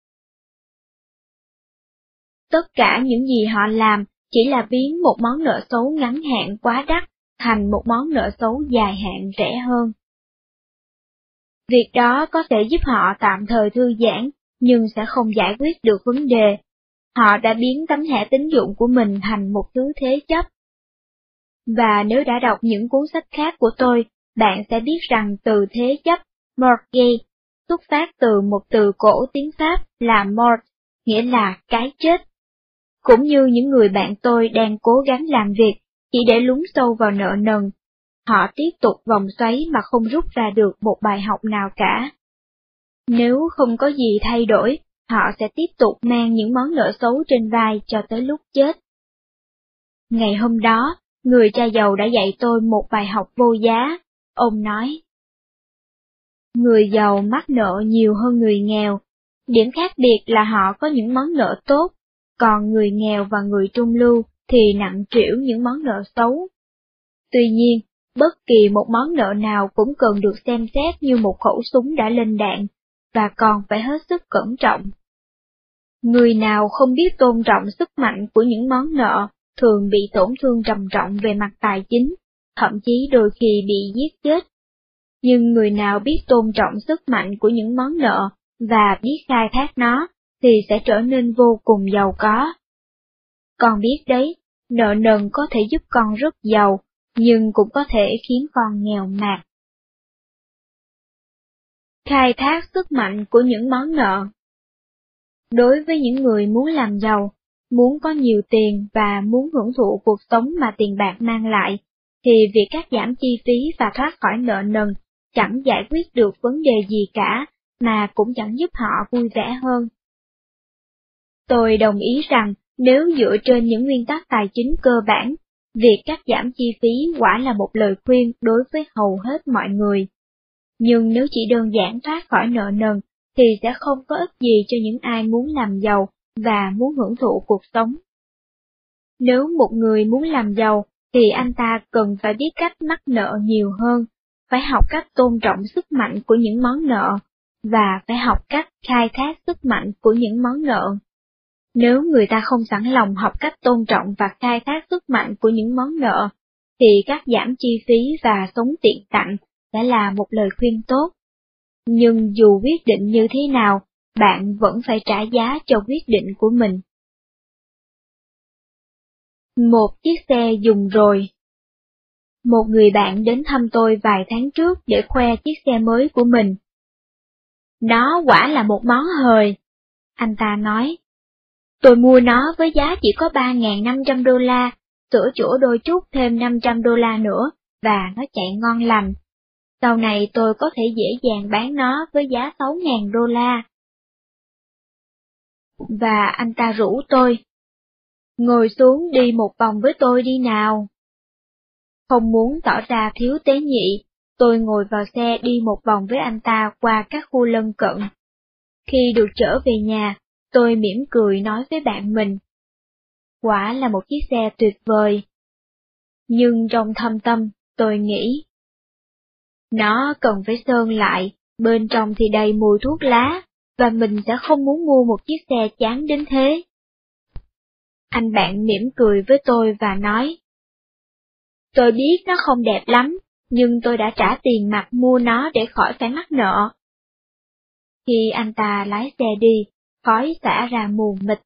[SPEAKER 1] Tất cả những gì họ làm chỉ là biến một món nợ xấu ngắn hạn quá đắt thành một món nợ xấu dài hạn rẻ hơn. Việc đó có thể giúp họ tạm thời thư giãn, nhưng sẽ không giải quyết được vấn đề. Họ đã biến tấm thẻ tín dụng của mình thành một thứ thế chấp. Và nếu đã đọc những cuốn sách khác của tôi, bạn sẽ biết rằng từ thế chấp, mortgage, xuất phát từ một từ cổ tiếng Pháp là mort, nghĩa là cái chết. Cũng như những người bạn tôi đang cố gắng làm việc chỉ để lún sâu vào nợ nần, họ tiếp tục vòng xoáy mà không rút ra được một bài học nào cả. Nếu không có gì thay đổi, họ sẽ tiếp tục mang những món nợ xấu trên vai cho tới lúc chết. Ngày hôm đó, người cha giàu đã dạy tôi một bài học vô giá. Ông nói, người giàu mắc nợ nhiều hơn người nghèo. Điểm khác biệt là họ có những món nợ tốt, còn người nghèo và người trung lưu thì nặng trĩu những món nợ xấu. Tuy nhiên, bất kỳ một món nợ nào cũng cần được xem xét như một khẩu súng đã lên đạn, và còn phải hết sức cẩn trọng. Người nào không biết tôn trọng sức mạnh của những món nợ, thường bị tổn thương trầm trọng về mặt tài chính, thậm chí đôi khi bị giết chết. Nhưng người nào biết tôn trọng sức mạnh của những món nợ và biết khai thác nó, thì sẽ trở nên vô cùng giàu có. Con biết đấy, nợ nần có thể giúp con rất giàu, nhưng cũng có thể khiến con nghèo mạt. Khai thác sức mạnh của những món nợ. Đối với những người muốn làm giàu, muốn có nhiều tiền và muốn hưởng thụ cuộc sống mà tiền bạc mang lại, thì việc cắt giảm chi phí và thoát khỏi nợ nần chẳng giải quyết được vấn đề gì cả, mà cũng chẳng giúp họ vui vẻ hơn. Tôi đồng ý rằng, nếu dựa trên những nguyên tắc tài chính cơ bản, việc cắt giảm chi phí quả là một lời khuyên đối với hầu hết mọi người. Nhưng nếu chỉ đơn giản thoát khỏi nợ nần, thì sẽ không có ích gì cho những ai muốn làm giàu và muốn hưởng thụ cuộc sống. Nếu một người muốn làm giàu, thì anh ta cần phải biết cách mắc nợ nhiều hơn, phải học cách tôn trọng sức mạnh của những món nợ, và phải học cách khai thác sức mạnh của những món nợ. Nếu người ta không sẵn lòng học cách tôn trọng và khai thác sức mạnh của những món nợ, thì cắt giảm chi phí và sống tiện tặng sẽ là một lời khuyên tốt. Nhưng dù quyết định như thế nào, bạn vẫn phải trả giá cho quyết định của mình. Một chiếc xe dùng rồi. Một người bạn đến thăm tôi vài tháng trước để khoe chiếc xe mới của mình. Nó quả là một món hời, anh ta nói. Tôi mua nó với giá chỉ có ba nghìn năm trăm đô la, sửa chữa đôi chút thêm năm trăm đô la nữa, và nó chạy ngon lành. Sau này tôi có thể dễ dàng bán nó với giá sáu nghìn đô la. Và anh ta rủ tôi. Ngồi xuống đi một vòng với tôi đi nào. Không muốn tỏ ra thiếu tế nhị, tôi ngồi vào xe đi một vòng với anh ta qua các khu lân cận. Khi được trở về nhà, tôi mỉm cười nói với bạn mình. Quả là một chiếc xe tuyệt vời. Nhưng trong thâm tâm, tôi nghĩ. Nó cần phải sơn lại, bên trong thì đầy mùi thuốc lá, và mình sẽ không muốn mua một chiếc xe chán đến thế. Anh bạn mỉm cười với tôi và nói. Tôi biết nó không đẹp lắm, nhưng tôi đã trả tiền mặt mua nó để khỏi phải mắc nợ. Khi anh ta lái xe đi, khói xả ra mù mịt.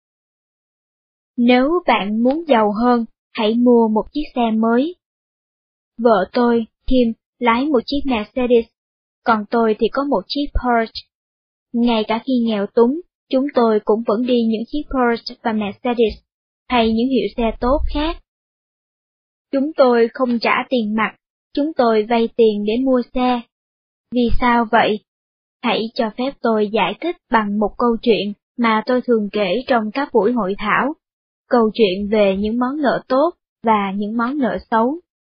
[SPEAKER 1] Nếu bạn muốn giàu hơn, hãy mua một chiếc xe mới. Vợ tôi, Kim, lái một chiếc Mercedes, còn tôi thì có một chiếc Porsche. Ngay cả khi nghèo túng, chúng tôi cũng vẫn đi những chiếc Porsche và Mercedes, hay những hiệu xe tốt khác. Chúng tôi không trả tiền mặt, chúng tôi vay tiền để mua xe. Vì sao vậy? Hãy cho phép tôi giải thích bằng một câu chuyện mà tôi thường kể trong các buổi hội thảo, câu chuyện về những món nợ tốt và những món nợ xấu.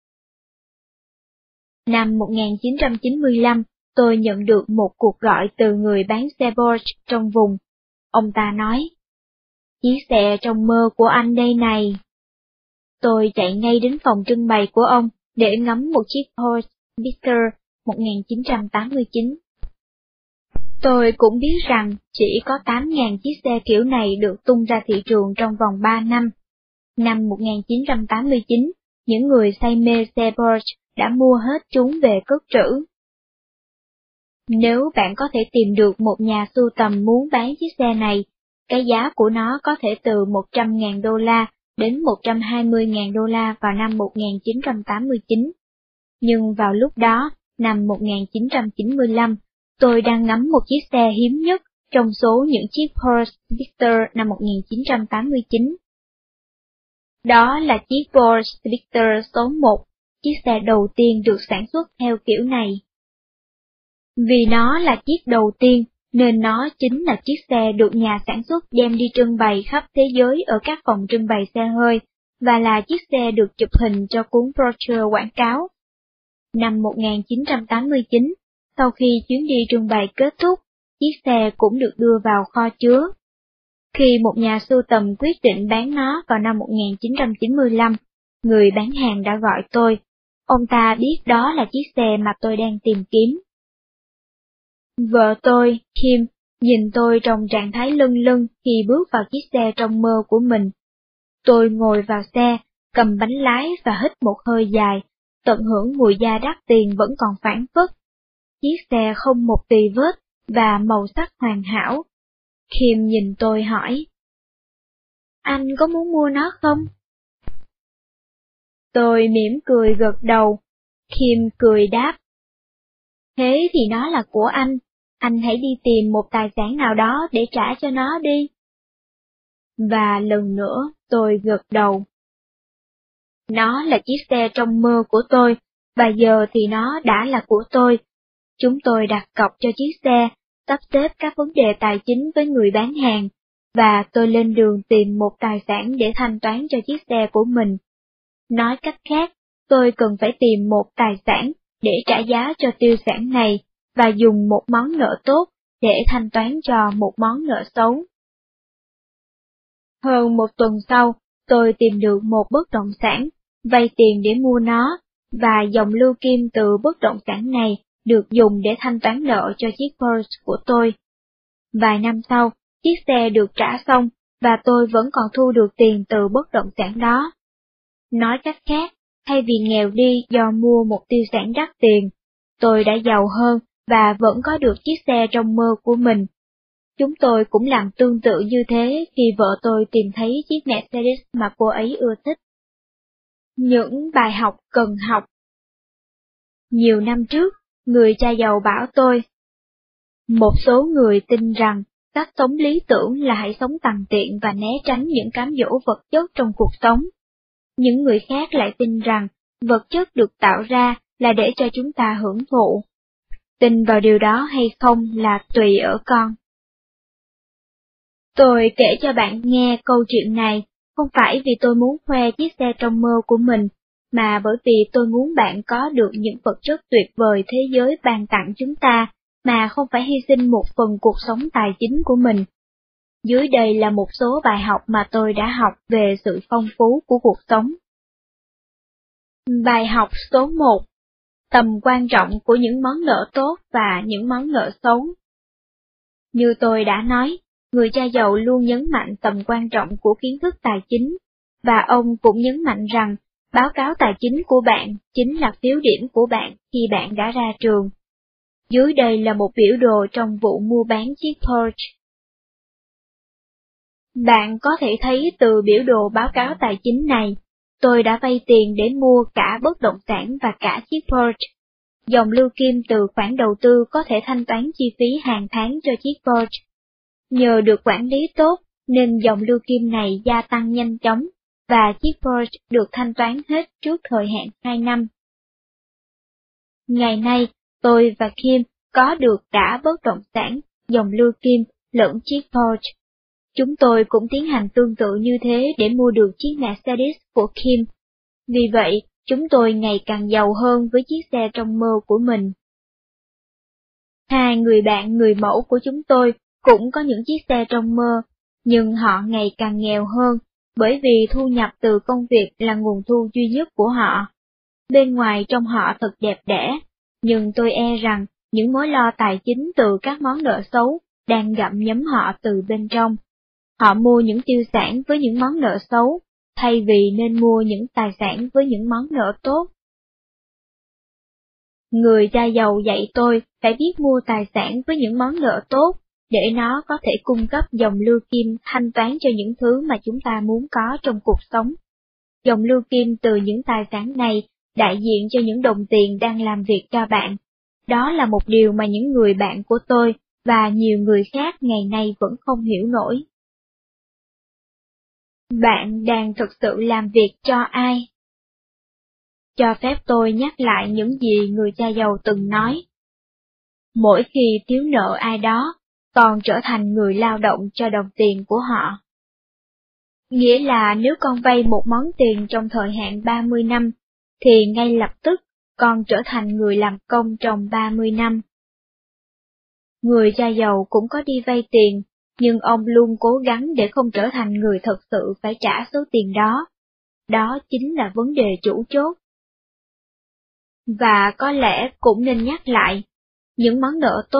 [SPEAKER 1] Năm một nghìn chín trăm chín mươi lăm, tôi nhận được một cuộc gọi từ người bán xe Porsche trong vùng. Ông ta nói, chiếc xe trong mơ của anh đây này. Tôi chạy ngay đến phòng trưng bày của ông để ngắm một chiếc Porsche Victor một nghìn chín trăm tám mươi chín. Tôi cũng biết rằng chỉ có tám nghìn chiếc xe kiểu này được tung ra thị trường trong vòng ba năm. Năm một nghìn chín trăm tám mươi chín, những người say mê xe Porsche đã mua hết chúng về cất trữ. Nếu bạn có thể tìm được một nhà sưu tầm muốn bán chiếc xe này, cái giá của nó có thể từ một trăm nghìn đô la đến một trăm hai mươi nghìn đô la vào năm một nghìn chín trăm tám mươi chín. Nhưng vào lúc đó, năm một nghìn chín trăm chín mươi lăm, tôi đang ngắm một chiếc xe hiếm nhất trong số những chiếc Porsche Victor năm một nghìn chín trăm tám mươi chín. Đó là chiếc Porsche Victor số một, chiếc xe đầu tiên được sản xuất theo kiểu này. Vì nó là chiếc đầu tiên, nên nó chính là chiếc xe được nhà sản xuất đem đi trưng bày khắp thế giới ở các phòng trưng bày xe hơi, và là chiếc xe được chụp hình cho cuốn brochure quảng cáo. Năm một nghìn chín trăm tám mươi chín, sau khi chuyến đi trưng bày kết thúc, chiếc xe cũng được đưa vào kho chứa. Khi một nhà sưu tầm quyết định bán nó vào năm một nghìn chín trăm chín mươi lăm, người bán hàng đã gọi tôi. Ông ta biết đó là chiếc xe mà tôi đang tìm kiếm. Vợ tôi, Kim, nhìn tôi trong trạng thái lâng lâng khi bước vào chiếc xe trong mơ của mình. Tôi ngồi vào xe, cầm bánh lái và hít một hơi dài, tận hưởng mùi da đắt tiền vẫn còn phảng phất. Chiếc xe không một tì vết và màu sắc hoàn hảo. Kim nhìn tôi hỏi: Anh có muốn mua nó không? Tôi mỉm cười gật đầu. Kim cười đáp: Thế thì nó là của anh, anh hãy đi tìm một tài sản nào đó để trả cho nó đi. Và lần nữa tôi gật đầu. Nó là chiếc xe trong mơ của tôi, và giờ thì nó đã là của tôi. Chúng tôi đặt cọc cho chiếc xe, sắp xếp các vấn đề tài chính với người bán hàng, và tôi lên đường tìm một tài sản để thanh toán cho chiếc xe của mình. Nói cách khác, tôi cần phải tìm một tài sản để trả giá cho tiêu sản này, và dùng một món nợ tốt để thanh toán cho một món nợ xấu. Hơn một tuần sau, tôi tìm được một bất động sản, vay tiền để mua nó, và dòng lưu kim từ bất động sản này được dùng để thanh toán nợ cho chiếc Porsche của tôi. Vài năm sau, chiếc xe được trả xong, và tôi vẫn còn thu được tiền từ bất động sản đó. Nói cách khác, thay vì nghèo đi do mua một tiêu sản đắt tiền, tôi đã giàu hơn và vẫn có được chiếc xe trong mơ của mình. Chúng tôi cũng làm tương tự như thế khi vợ tôi tìm thấy chiếc Mercedes mà cô ấy ưa thích. Những bài học cần học. Nhiều năm trước, người cha giàu bảo tôi: Một số người tin rằng cách sống lý tưởng là hãy sống tằn tiện và né tránh những cám dỗ vật chất trong cuộc sống. Những người khác lại tin rằng vật chất được tạo ra là để cho chúng ta hưởng thụ. Tin vào điều đó hay không là tùy ở con. Tôi kể cho bạn nghe câu chuyện này, không phải vì tôi muốn khoe chiếc xe trong mơ của mình, mà bởi vì tôi muốn bạn có được những vật chất tuyệt vời thế giới ban tặng chúng ta, mà không phải hy sinh một phần cuộc sống tài chính của mình. Dưới đây là một số bài học mà tôi đã học về sự phong phú của cuộc sống. Bài học số một. Tầm quan trọng của những món nợ tốt và những món nợ xấu. Như tôi đã nói, người cha giàu luôn nhấn mạnh tầm quan trọng của kiến thức tài chính, và ông cũng nhấn mạnh rằng báo cáo tài chính của bạn chính là phiếu điểm của bạn khi bạn đã ra trường. Dưới đây là một biểu đồ trong vụ mua bán chiếc Porsche. Bạn có thể thấy từ biểu đồ báo cáo tài chính này, tôi đã vay tiền để mua cả bất động sản và cả chiếc Porsche. Dòng lưu kim từ khoản đầu tư có thể thanh toán chi phí hàng tháng cho chiếc Porsche. Nhờ được quản lý tốt nên dòng lưu kim này gia tăng nhanh chóng, và chiếc Porsche được thanh toán hết trước thời hạn hai năm. Ngày nay, tôi và Kim có được cả bất động sản, dòng lưu kim, lẫn chiếc Porsche. Chúng tôi cũng tiến hành tương tự như thế để mua được chiếc Mercedes của Kim. Vì vậy, chúng tôi ngày càng giàu hơn với chiếc xe trong mơ của mình. Hai người bạn người mẫu của chúng tôi cũng có những chiếc xe trong mơ, nhưng họ ngày càng nghèo hơn, bởi vì thu nhập từ công việc là nguồn thu duy nhất của họ. Bên ngoài trông họ thật đẹp đẽ, nhưng tôi e rằng những mối lo tài chính từ các món nợ xấu đang gặm nhấm họ từ bên trong. Họ mua những tiêu sản với những món nợ xấu, thay vì nên mua những tài sản với những món nợ tốt. Người cha giàu dạy tôi phải biết mua tài sản với những món nợ tốt, để nó có thể cung cấp dòng lưu kim thanh toán cho những thứ mà chúng ta muốn có trong cuộc sống. Dòng lưu kim từ những tài sản này đại diện cho những đồng tiền đang làm việc cho bạn. Đó là một điều mà những người bạn của tôi và nhiều người khác ngày nay vẫn không hiểu nổi. Bạn đang thực sự làm việc cho ai? Cho phép tôi nhắc lại những gì người cha giàu từng nói. Mỗi khi thiếu nợ ai đó, con trở thành người lao động cho đồng tiền của họ. Nghĩa là nếu con vay một món tiền trong thời hạn ba mươi năm, thì ngay lập tức con trở thành người làm công trong ba mươi năm. Người cha giàu cũng có đi vay tiền, nhưng ông luôn cố gắng để không trở thành người thật sự phải trả số tiền đó. Đó chính là vấn đề chủ chốt. Và có lẽ cũng nên nhắc lại, những món nợ tốt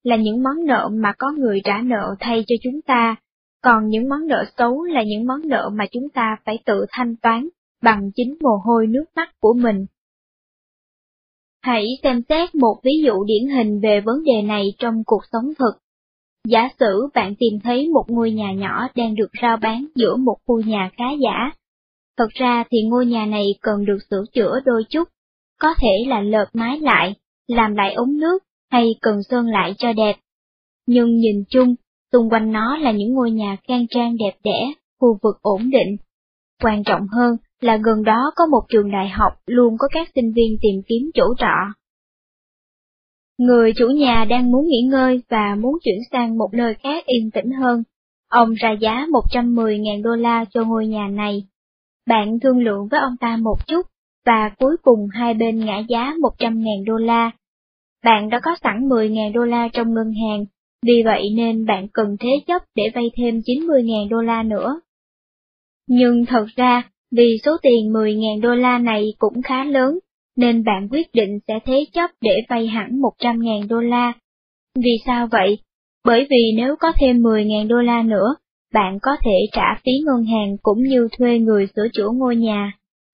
[SPEAKER 1] là những món nợ mà có người trả nợ thay cho chúng ta, còn những món nợ xấu là những món nợ mà chúng ta phải tự thanh toán bằng chính mồ hôi nước mắt của mình. Hãy xem xét một ví dụ điển hình về vấn đề này trong cuộc sống thực. Giả sử bạn tìm thấy một ngôi nhà nhỏ đang được rao bán giữa một khu nhà khá giả. Thật ra thì ngôi nhà này cần được sửa chữa đôi chút, có thể là lợp mái lại, làm lại ống nước, hay cần sơn lại cho đẹp. Nhưng nhìn chung, xung quanh nó là những ngôi nhà khang trang đẹp đẽ, khu vực ổn định. Quan trọng hơn là gần đó có một trường đại học luôn có các sinh viên tìm kiếm chỗ trọ. Người chủ nhà đang muốn nghỉ ngơi và muốn chuyển sang một nơi khác yên tĩnh hơn. Ông ra giá một trăm mười nghìn đô la cho ngôi nhà này. Bạn thương lượng với ông ta một chút, và cuối cùng hai bên ngã giá một trăm nghìn đô la. Bạn đã có sẵn mười nghìn đô la trong ngân hàng, vì vậy nên bạn cần thế chấp để vay thêm chín mươi nghìn đô la nữa. Nhưng thật ra, vì số tiền mười nghìn đô la này cũng khá lớn, nên bạn quyết định sẽ thế chấp để vay hẳn một trăm nghìn đô la. Vì sao vậy? Bởi vì nếu có thêm mười nghìn đô la nữa, bạn có thể trả phí ngân hàng cũng như thuê người sửa chữa ngôi nhà.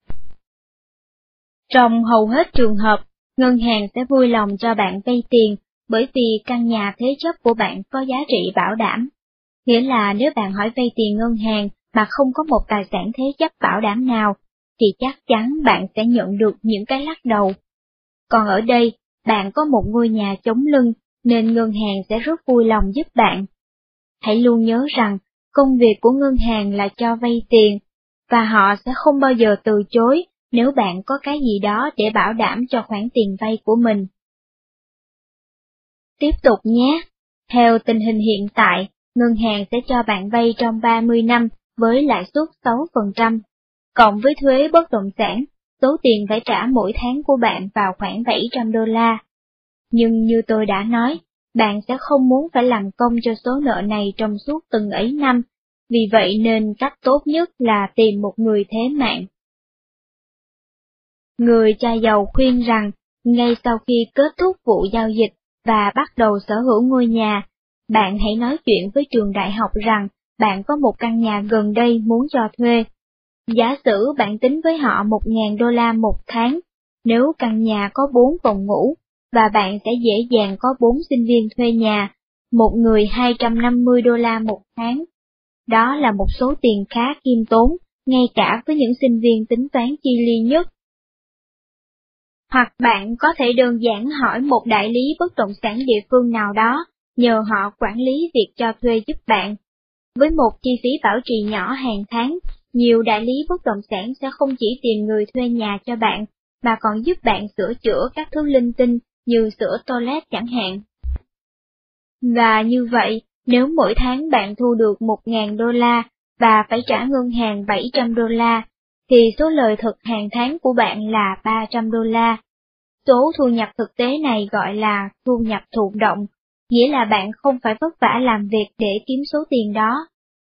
[SPEAKER 1] Trong hầu hết trường hợp, ngân hàng sẽ vui lòng cho bạn vay tiền, bởi vì căn nhà thế chấp của bạn có giá trị bảo đảm. Nghĩa là nếu bạn hỏi vay tiền ngân hàng mà không có một tài sản thế chấp bảo đảm nào, thì chắc chắn bạn sẽ nhận được những cái lắc đầu. Còn ở đây, bạn có một ngôi nhà chống lưng, nên ngân hàng sẽ rất vui lòng giúp bạn. Hãy luôn nhớ rằng, công việc của ngân hàng là cho vay tiền, và họ sẽ không bao giờ từ chối nếu bạn có cái gì đó để bảo đảm cho khoản tiền vay của mình. Tiếp tục nhé. Theo tình hình hiện tại, ngân hàng sẽ cho bạn vay trong ba mươi năm với lãi suất sáu phần trăm. Cộng với thuế bất động sản, số tiền phải trả mỗi tháng của bạn vào khoảng bảy trăm đô la. Nhưng như tôi đã nói, bạn sẽ không muốn phải làm công cho số nợ này trong suốt từng ấy năm, vì vậy nên cách tốt nhất là tìm một người thế mạng. Người cha giàu khuyên rằng, ngay sau khi kết thúc vụ giao dịch và bắt đầu sở hữu ngôi nhà, bạn hãy nói chuyện với trường đại học rằng bạn có một căn nhà gần đây muốn cho thuê. Giả sử bạn tính với họ một nghìn đô la một tháng, nếu căn nhà có bốn phòng ngủ, và bạn sẽ dễ dàng có bốn sinh viên thuê nhà, một người hai trăm năm mươi đô la một tháng. Đó là một số tiền khá khiêm tốn, ngay cả với những sinh viên tính toán chi li nhất. Hoặc bạn có thể đơn giản hỏi một đại lý bất động sản địa phương nào đó, nhờ họ quản lý việc cho thuê giúp bạn. Với một chi phí bảo trì nhỏ hàng tháng, nhiều đại lý bất động sản sẽ không chỉ tìm người thuê nhà cho bạn, mà còn giúp bạn sửa chữa các thứ linh tinh như sửa toilet chẳng hạn. Và như vậy, nếu mỗi tháng bạn thu được một nghìn đô la và phải trả ngân hàng bảy trăm đô la, thì số lời thực hàng tháng của bạn là ba trăm đô la. Số thu nhập thực tế này gọi là thu nhập thụ động, nghĩa là bạn không phải vất vả làm việc để kiếm số tiền đó.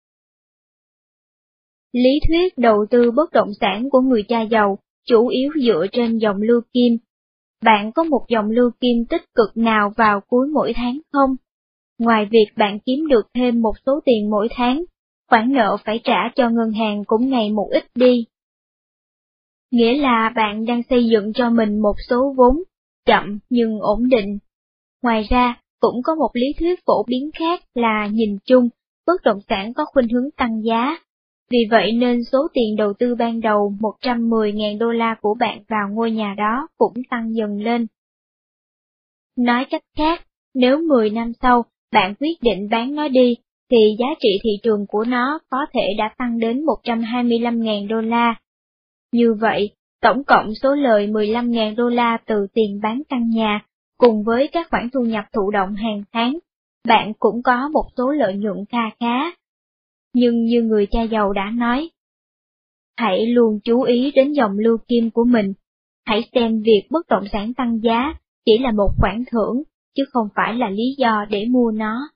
[SPEAKER 1] Lý thuyết đầu tư bất động sản của người cha giàu chủ yếu dựa trên dòng lưu kim. Bạn có một dòng lưu kim tích cực nào vào cuối mỗi tháng không? Ngoài việc bạn kiếm được thêm một số tiền mỗi tháng, khoản nợ phải trả cho ngân hàng cũng ngày một ít đi. Nghĩa là bạn đang xây dựng cho mình một số vốn, chậm nhưng ổn định. Ngoài ra, cũng có một lý thuyết phổ biến khác là nhìn chung, bất động sản có khuynh hướng tăng giá. Vì vậy nên số tiền đầu tư ban đầu một trăm mười nghìn đô la của bạn vào ngôi nhà đó cũng tăng dần lên. Nói cách khác, nếu mười năm sau bạn quyết định bán nó đi, thì giá trị thị trường của nó có thể đã tăng đến một trăm hai mươi lăm nghìn đô la. Như vậy, tổng cộng số lời mười lăm nghìn đô la từ tiền bán căn nhà, cùng với các khoản thu nhập thụ động hàng tháng, bạn cũng có một số lợi nhuận kha khá. Nhưng như người cha giàu đã nói, hãy luôn chú ý đến dòng lưu kim của mình. Hãy xem việc bất động sản tăng giá chỉ là một khoản thưởng, chứ không phải là lý do để mua nó.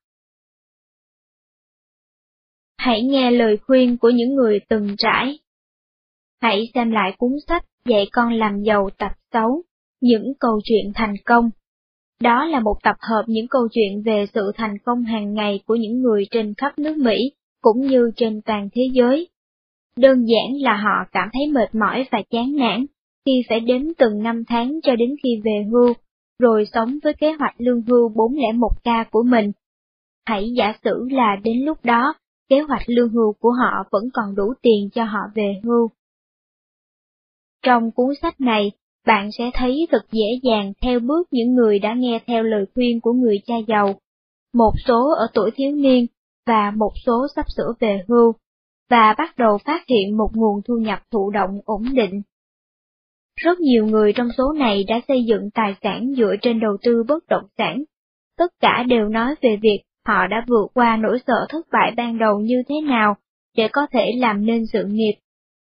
[SPEAKER 1] Hãy nghe lời khuyên của những người từng trải. Hãy xem lại cuốn sách Dạy con làm giàu tập sáu, những câu chuyện thành công. Đó là một tập hợp những câu chuyện về sự thành công hàng ngày của những người trên khắp nước Mỹ, cũng như trên toàn thế giới. Đơn giản là họ cảm thấy mệt mỏi và chán nản khi phải đếm từng năm tháng cho đến khi về hưu, rồi sống với kế hoạch lương hưu bốn không một k của mình. Hãy giả sử là đến lúc đó, kế hoạch lương hưu của họ vẫn còn đủ tiền cho họ về hưu. Trong cuốn sách này, bạn sẽ thấy thật dễ dàng theo bước những người đã nghe theo lời khuyên của người cha giàu, một số ở tuổi thiếu niên và một số sắp sửa về hưu, và bắt đầu phát hiện một nguồn thu nhập thụ động ổn định. Rất nhiều người trong số này đã xây dựng tài sản dựa trên đầu tư bất động sản. Tất cả đều nói về việc họ đã vượt qua nỗi sợ thất bại ban đầu như thế nào để có thể làm nên sự nghiệp.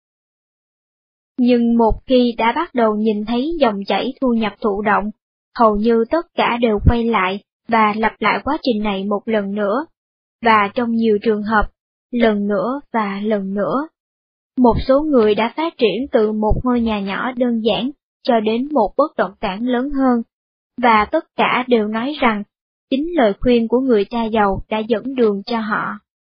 [SPEAKER 1] Nhưng một khi đã bắt đầu nhìn thấy dòng chảy thu nhập thụ động, hầu như tất cả đều quay lại và lặp lại quá trình này một lần nữa, và trong nhiều trường hợp, lần nữa và lần nữa. Một số người đã phát triển từ một ngôi nhà nhỏ đơn giản cho đến một bất động sản lớn hơn, và tất cả đều nói rằng chính lời khuyên của người cha giàu đã dẫn đường cho họ.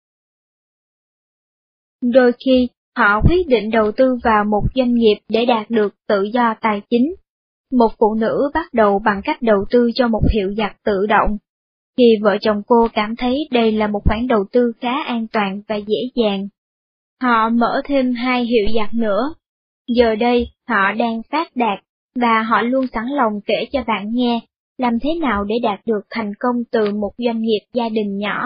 [SPEAKER 1] Đôi khi, họ quyết định đầu tư vào một doanh nghiệp để đạt được tự do tài chính. Một phụ nữ bắt đầu bằng cách đầu tư cho một hiệu giặt tự động. Khi vợ chồng cô cảm thấy đây là một khoản đầu tư khá an toàn và dễ dàng, họ mở thêm hai hiệu giặt nữa. Giờ đây, họ đang phát đạt, và họ luôn sẵn lòng kể cho bạn nghe làm thế nào để đạt được thành công từ một doanh nghiệp gia đình nhỏ.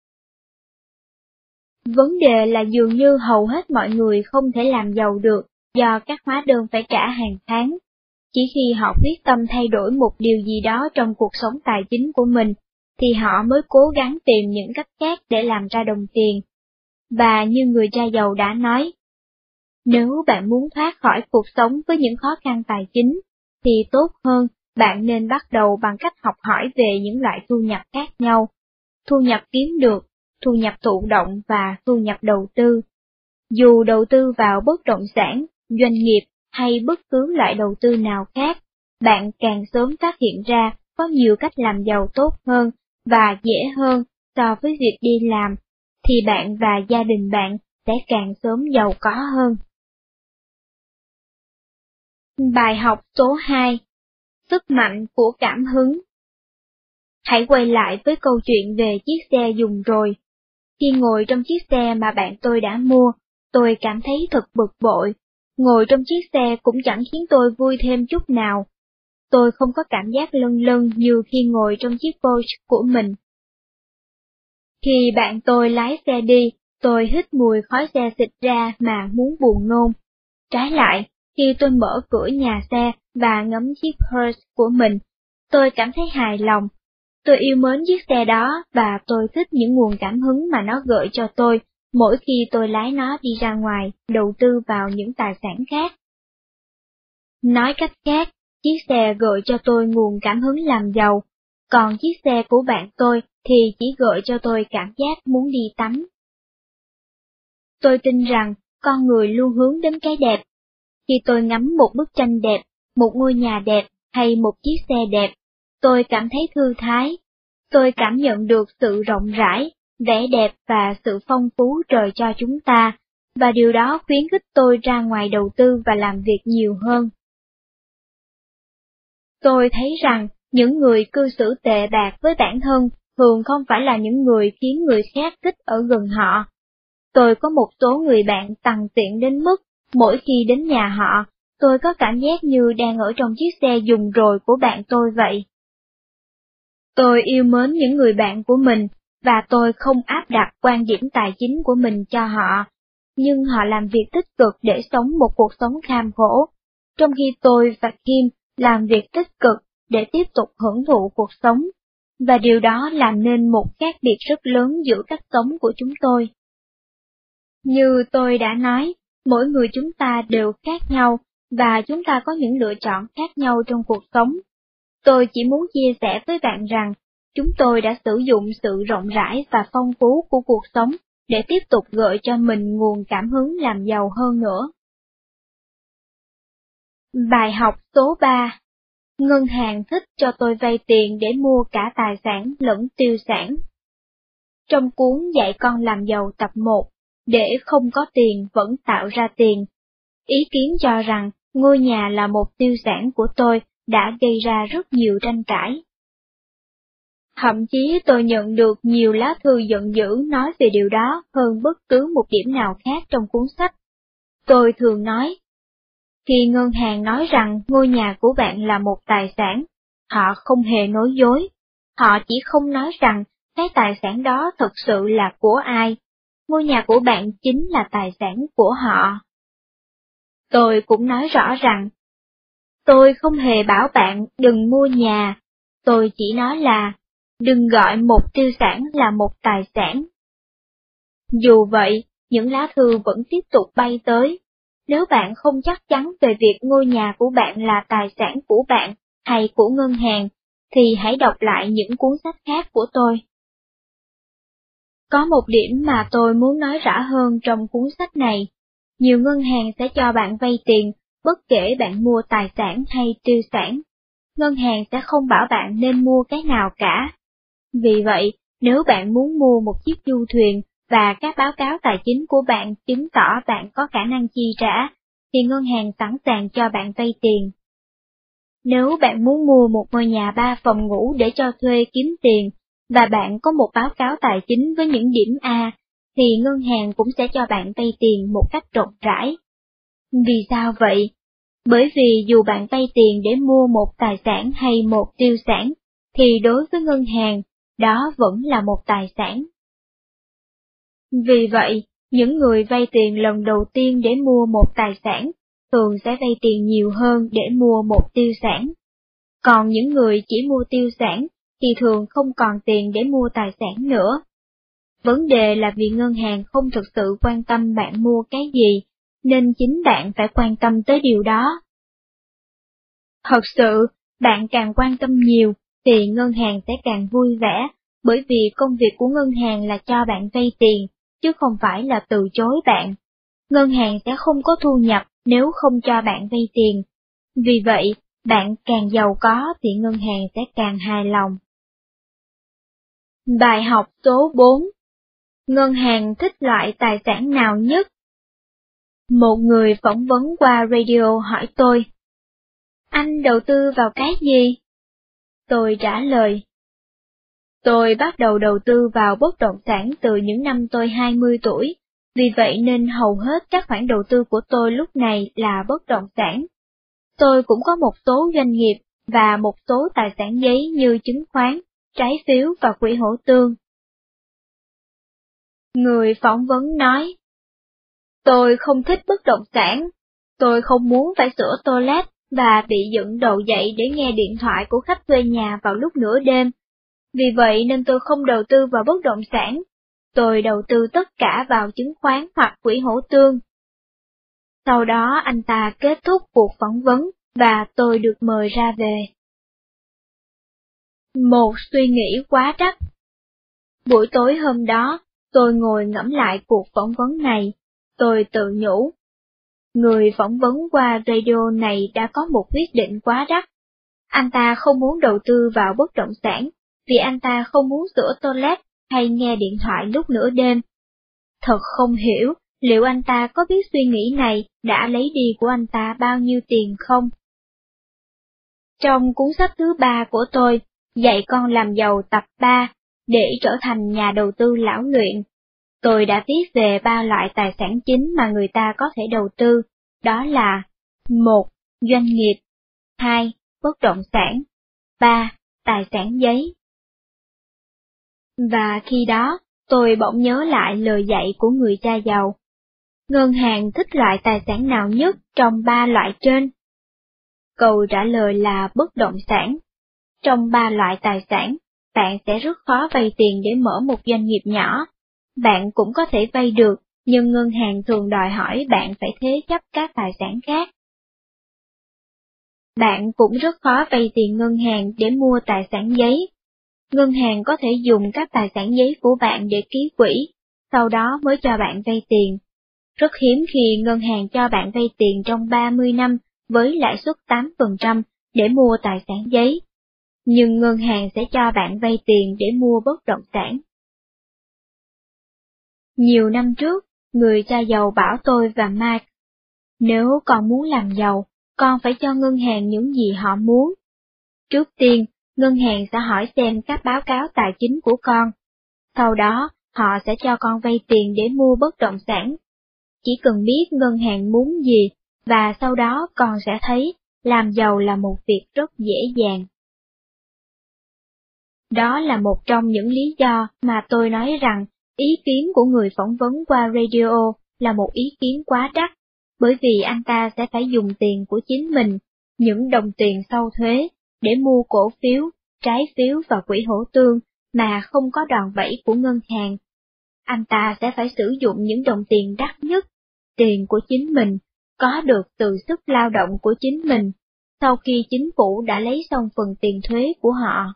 [SPEAKER 1] Vấn đề là dường như hầu hết mọi người không thể làm giàu được do các hóa đơn phải trả hàng tháng. Chỉ khi họ quyết tâm thay đổi một điều gì đó trong cuộc sống tài chính của mình, thì họ mới cố gắng tìm những cách khác để làm ra đồng tiền. Và như người cha giàu đã nói, nếu bạn muốn thoát khỏi cuộc sống với những khó khăn tài chính, thì tốt hơn bạn nên bắt đầu bằng cách học hỏi về những loại thu nhập khác nhau. Thu nhập kiếm được, thu nhập thụ động và thu nhập đầu tư. Dù đầu tư vào bất động sản, doanh nghiệp hay bất cứ loại đầu tư nào khác, bạn càng sớm phát hiện ra có nhiều cách làm giàu tốt hơn và dễ hơn so với việc đi làm, thì bạn và gia đình bạn sẽ càng sớm giàu có hơn. Bài học số hai. Sức mạnh của cảm hứng. Hãy quay lại với câu chuyện về chiếc xe dùng rồi. Khi ngồi trong chiếc xe mà bạn tôi đã mua, tôi cảm thấy thật bực bội. Ngồi trong chiếc xe cũng chẳng khiến tôi vui thêm chút nào. Tôi không có cảm giác lâng lâng như khi ngồi trong chiếc Porsche của mình. Khi bạn tôi lái xe đi, tôi hít mùi khói xe xịt ra mà muốn buồn nôn. Trái lại, khi tôi mở cửa nhà xe và ngắm chiếc Porsche của mình, tôi cảm thấy hài lòng. Tôi yêu mến chiếc xe đó và tôi thích những nguồn cảm hứng mà nó gợi cho tôi mỗi khi tôi lái nó đi ra ngoài, đầu tư vào những tài sản khác. Nói cách khác, chiếc xe gợi cho tôi nguồn cảm hứng làm giàu, còn chiếc xe của bạn tôi thì chỉ gợi cho tôi cảm giác muốn đi tắm. Tôi tin rằng con người luôn hướng đến cái đẹp. Khi tôi ngắm một bức tranh đẹp, một ngôi nhà đẹp hay một chiếc xe đẹp, tôi cảm thấy thư thái. Tôi cảm nhận được sự rộng rãi, vẻ đẹp và sự phong phú trời cho chúng ta, và điều đó khuyến khích tôi ra ngoài đầu tư và làm việc nhiều hơn. Tôi thấy rằng những người cư xử tệ bạc với bản thân thường không phải là những người khiến người khác thích ở gần họ. Tôi có một số người bạn tằn tiện đến mức mỗi khi đến nhà họ, tôi có cảm giác như đang ở trong chiếc xe dùng rồi của bạn tôi vậy. Tôi yêu mến những người bạn của mình, và tôi không áp đặt quan điểm tài chính của mình cho họ, nhưng họ làm việc tích cực để sống một cuộc sống kham khổ, trong khi tôi và Kim làm việc tích cực để tiếp tục hưởng thụ cuộc sống, và điều đó làm nên một khác biệt rất lớn giữa cách sống của chúng tôi. Như tôi đã nói, mỗi người chúng ta đều khác nhau, và chúng ta có những lựa chọn khác nhau trong cuộc sống. Tôi chỉ muốn chia sẻ với bạn rằng, chúng tôi đã sử dụng sự rộng rãi và phong phú của cuộc sống để tiếp tục gợi cho mình nguồn cảm hứng làm giàu hơn nữa. Bài học số ba. Ngân hàng thích cho tôi vay tiền để mua cả tài sản lẫn tiêu sản. Trong cuốn Dạy con làm giàu tập một, để không có tiền vẫn tạo ra tiền, ý kiến cho rằng ngôi nhà là một tiêu sản của tôi đã gây ra rất nhiều tranh cãi. Thậm chí tôi nhận được nhiều lá thư giận dữ nói về điều đó hơn bất cứ một điểm nào khác trong cuốn sách. Tôi thường nói, khi ngân hàng nói rằng ngôi nhà của bạn là một tài sản, họ không hề nói dối. Họ chỉ không nói rằng cái tài sản đó thực sự là của ai. Ngôi nhà của bạn chính là tài sản của họ. Tôi cũng nói rõ rằng, tôi không hề bảo bạn đừng mua nhà, tôi chỉ nói là, đừng gọi một tiêu sản là một tài sản. Dù vậy, những lá thư vẫn tiếp tục bay tới. Nếu bạn không chắc chắn về việc ngôi nhà của bạn là tài sản của bạn hay của ngân hàng, thì hãy đọc lại những cuốn sách khác của tôi. Có một điểm mà tôi muốn nói rõ hơn trong cuốn sách này. Nhiều ngân hàng sẽ cho bạn vay tiền, bất kể bạn mua tài sản hay tiêu sản. Ngân hàng sẽ không bảo bạn nên mua cái nào cả. Vì vậy, nếu bạn muốn mua một chiếc du thuyền và các báo cáo tài chính của bạn chứng tỏ bạn có khả năng chi trả, thì ngân hàng sẵn sàng cho bạn vay tiền. Nếu bạn muốn mua một ngôi nhà ba phòng ngủ để cho thuê kiếm tiền, và bạn có một báo cáo tài chính với những điểm A, thì ngân hàng cũng sẽ cho bạn vay tiền một cách rộng rãi. Vì sao vậy? Bởi vì dù bạn vay tiền để mua một tài sản hay một tiêu sản, thì đối với ngân hàng, đó vẫn là một tài sản. Vì vậy, những người vay tiền lần đầu tiên để mua một tài sản, thường sẽ vay tiền nhiều hơn để mua một tiêu sản. Còn những người chỉ mua tiêu sản, thì thường không còn tiền để mua tài sản nữa. Vấn đề là vì ngân hàng không thực sự quan tâm bạn mua cái gì, nên chính bạn phải quan tâm tới điều đó. Thật sự, bạn càng quan tâm nhiều, thì ngân hàng sẽ càng vui vẻ, bởi vì công việc của ngân hàng là cho bạn vay tiền, chứ không phải là từ chối bạn. Ngân hàng sẽ không có thu nhập nếu không cho bạn vay tiền. Vì vậy, bạn càng giàu có thì ngân hàng sẽ càng hài lòng. Bài học số bốn. Ngân hàng thích loại tài sản nào nhất? Một người phỏng vấn qua radio hỏi tôi, anh đầu tư vào cái gì? Tôi trả lời, tôi bắt đầu đầu tư vào bất động sản từ những năm tôi hai mươi tuổi, vì vậy nên hầu hết các khoản đầu tư của tôi lúc này là bất động sản. Tôi cũng có một số doanh nghiệp và một số tài sản giấy như chứng khoán, trái phiếu và quỹ hỗ tương. Người phỏng vấn nói, tôi không thích bất động sản, tôi không muốn phải sửa toilet và bị dựng đầu dậy để nghe điện thoại của khách thuê nhà vào lúc nửa đêm. Vì vậy nên tôi không đầu tư vào bất động sản, tôi đầu tư tất cả vào chứng khoán hoặc quỹ hỗ tương. Sau đó anh ta kết thúc cuộc phỏng vấn và tôi được mời ra về. Một suy nghĩ quá trách. Buổi tối hôm đó, tôi ngồi ngẫm lại cuộc phỏng vấn này, tôi tự nhủ. Người phỏng vấn qua radio này đã có một quyết định quá đắt. Anh ta không muốn đầu tư vào bất động sản, vì anh ta không muốn sửa toilet hay nghe điện thoại lúc nửa đêm. Thật không hiểu, liệu anh ta có biết suy nghĩ này đã lấy đi của anh ta bao nhiêu tiền không? Trong cuốn sách thứ ba của tôi, Dạy con làm giàu tập ba, để trở thành nhà đầu tư lão luyện, tôi đã viết về ba loại tài sản chính mà người ta có thể đầu tư, đó là một. Doanh nghiệp, hai. Bất động sản, ba. Tài sản giấy. Và khi đó, tôi bỗng nhớ lại lời dạy của người cha giàu. Ngân hàng thích loại tài sản nào nhất trong ba loại trên? Câu trả lời là bất động sản. Trong ba loại tài sản, bạn sẽ rất khó vay tiền để mở một doanh nghiệp nhỏ. Bạn cũng có thể vay được, nhưng ngân hàng thường đòi hỏi bạn phải thế chấp các tài sản khác. Bạn cũng rất khó vay tiền ngân hàng để mua tài sản giấy. Ngân hàng có thể dùng các tài sản giấy của bạn để ký quỹ, sau đó mới cho bạn vay tiền. Rất hiếm khi ngân hàng cho bạn vay tiền trong ba mươi năm với lãi suất tám phần trăm để mua tài sản giấy, nhưng ngân hàng sẽ cho bạn vay tiền để mua bất động sản. Nhiều năm trước, người cha giàu bảo tôi và Mike, nếu con muốn làm giàu, con phải cho ngân hàng những gì họ muốn. Trước tiên, ngân hàng sẽ hỏi xem các báo cáo tài chính của con. Sau đó, họ sẽ cho con vay tiền để mua bất động sản. Chỉ cần biết ngân hàng muốn gì, và sau đó con sẽ thấy làm giàu là một việc rất dễ dàng. Đó là một trong những lý do mà tôi nói rằng ý kiến của người phỏng vấn qua radio là một ý kiến quá đắt, bởi vì anh ta sẽ phải dùng tiền của chính mình, những đồng tiền sau thuế, để mua cổ phiếu, trái phiếu và quỹ hỗ tương mà không có đòn bẩy của ngân hàng. Anh ta sẽ phải sử dụng những đồng tiền đắt nhất, tiền của chính mình, có được từ sức lao động của chính mình, sau khi chính phủ đã lấy xong phần tiền thuế của họ.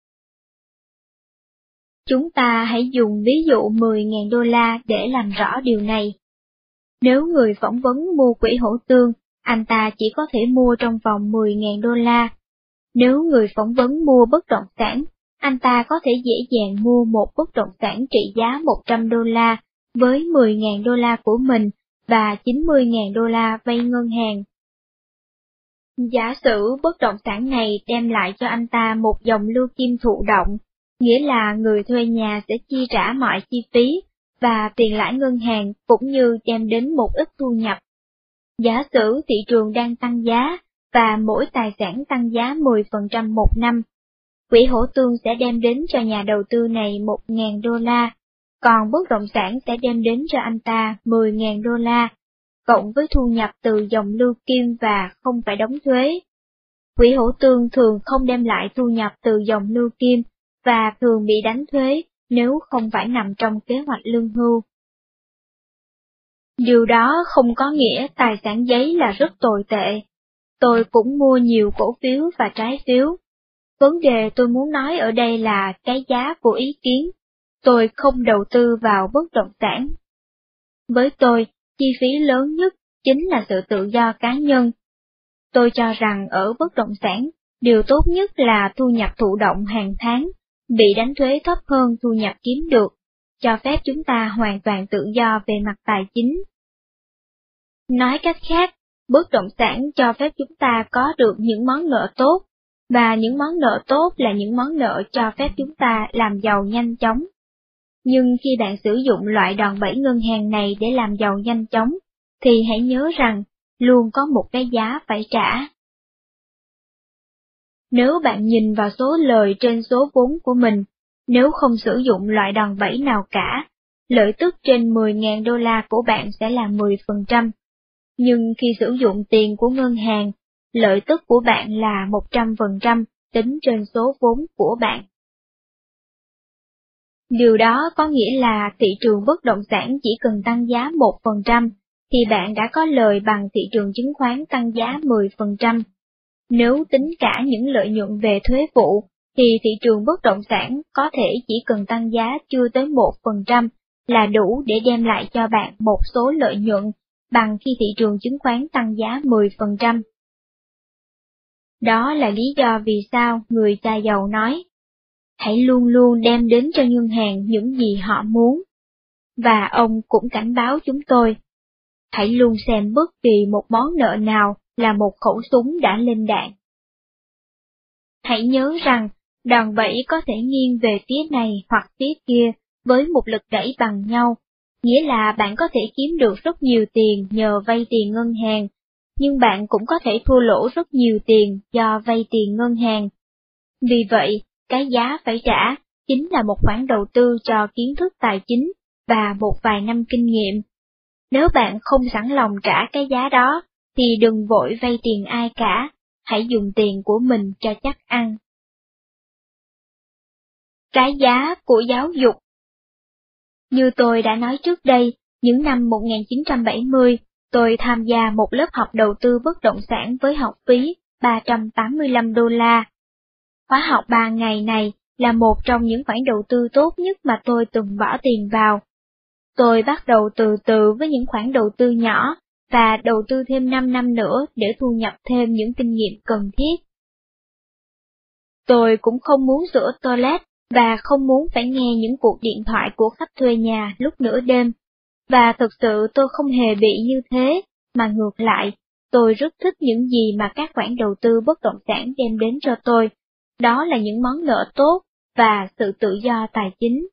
[SPEAKER 1] Chúng ta hãy dùng ví dụ mười nghìn đô la để làm rõ điều này. Nếu người phỏng vấn mua quỹ hỗ tương, anh ta chỉ có thể mua trong vòng mười nghìn đô la. Nếu người phỏng vấn mua bất động sản, anh ta có thể dễ dàng mua một bất động sản trị giá một trăm đô la với mười nghìn đô la của mình và chín mươi nghìn đô la vay ngân hàng. Giả sử bất động sản này đem lại cho anh ta một dòng lưu kim thụ động, nghĩa là người thuê nhà sẽ chi trả mọi chi phí, và tiền lãi ngân hàng cũng như đem đến một ít thu nhập. Giả sử thị trường đang tăng giá, và mỗi tài sản tăng giá mười phần trăm một năm. Quỹ hỗ tương sẽ đem đến cho nhà đầu tư này một nghìn đô la, còn bất động sản sẽ đem đến cho anh ta mười nghìn đô la, cộng với thu nhập từ dòng lưu kim và không phải đóng thuế. Quỹ hỗ tương thường không đem lại thu nhập từ dòng lưu kim, và thường bị đánh thuế nếu không phải nằm trong kế hoạch lương hưu. Điều đó không có nghĩa tài sản giấy là rất tồi tệ. Tôi cũng mua nhiều cổ phiếu và trái phiếu. Vấn đề tôi muốn nói ở đây là cái giá của ý kiến. Tôi không đầu tư vào bất động sản. Với tôi, chi phí lớn nhất chính là sự tự do cá nhân. Tôi cho rằng ở bất động sản, điều tốt nhất là thu nhập thụ động hàng tháng, bị đánh thuế thấp hơn thu nhập kiếm được, cho phép chúng ta hoàn toàn tự do về mặt tài chính. Nói cách khác, bất động sản cho phép chúng ta có được những món nợ tốt, và những món nợ tốt là những món nợ cho phép chúng ta làm giàu nhanh chóng. Nhưng khi bạn sử dụng loại đòn bẩy ngân hàng này để làm giàu nhanh chóng, thì hãy nhớ rằng, luôn có một cái giá phải trả. Nếu bạn nhìn vào số lời trên số vốn của mình, nếu không sử dụng loại đòn bẩy nào cả, lợi tức trên mười nghìn đô la của bạn sẽ là mười phần trăm. Nhưng khi sử dụng tiền của ngân hàng, lợi tức của bạn là một trăm phần trăm tính trên số vốn của bạn. Điều đó có nghĩa là thị trường bất động sản chỉ cần tăng giá một phần trăm, thì bạn đã có lời bằng thị trường chứng khoán tăng giá mười phần trăm. Nếu tính cả những lợi nhuận về thuế vụ, thì thị trường bất động sản có thể chỉ cần tăng giá chưa tới một phần trăm là đủ để đem lại cho bạn một số lợi nhuận bằng khi thị trường chứng khoán tăng giá mười phần trăm. Đó là lý do vì sao người cha giàu nói, hãy luôn luôn đem đến cho ngân hàng những gì họ muốn. Và ông cũng cảnh báo chúng tôi, hãy luôn xem bất kỳ một món nợ nào là một khẩu súng đã lên đạn. Hãy nhớ rằng, đòn bẩy có thể nghiêng về phía này hoặc phía kia với một lực đẩy bằng nhau, nghĩa là bạn có thể kiếm được rất nhiều tiền nhờ vay tiền ngân hàng, nhưng bạn cũng có thể thua lỗ rất nhiều tiền do vay tiền ngân hàng. Vì vậy, cái giá phải trả chính là một khoản đầu tư cho kiến thức tài chính và một vài năm kinh nghiệm. Nếu bạn không sẵn lòng trả cái giá đó, thì đừng vội vay tiền ai cả, hãy dùng tiền của mình cho chắc ăn. Cái giá của giáo dục. Như tôi đã nói trước đây, những năm một nghìn chín trăm bảy mươi, tôi tham gia một lớp học đầu tư bất động sản với học phí ba trăm tám mươi lăm đô la. Khóa học ba ngày này là một trong những khoản đầu tư tốt nhất mà tôi từng bỏ tiền vào. Tôi bắt đầu từ từ với những khoản đầu tư nhỏ, và đầu tư thêm năm năm nữa để thu nhập thêm những kinh nghiệm cần thiết, Tôi cũng không muốn rửa toilet và không muốn phải nghe những cuộc điện thoại của khách thuê nhà lúc nửa đêm. Và thực sự tôi không hề bị như thế, mà ngược lại, tôi rất thích những gì mà các khoản đầu tư bất động sản đem đến cho tôi. Đó là những món nợ tốt và sự tự do tài chính.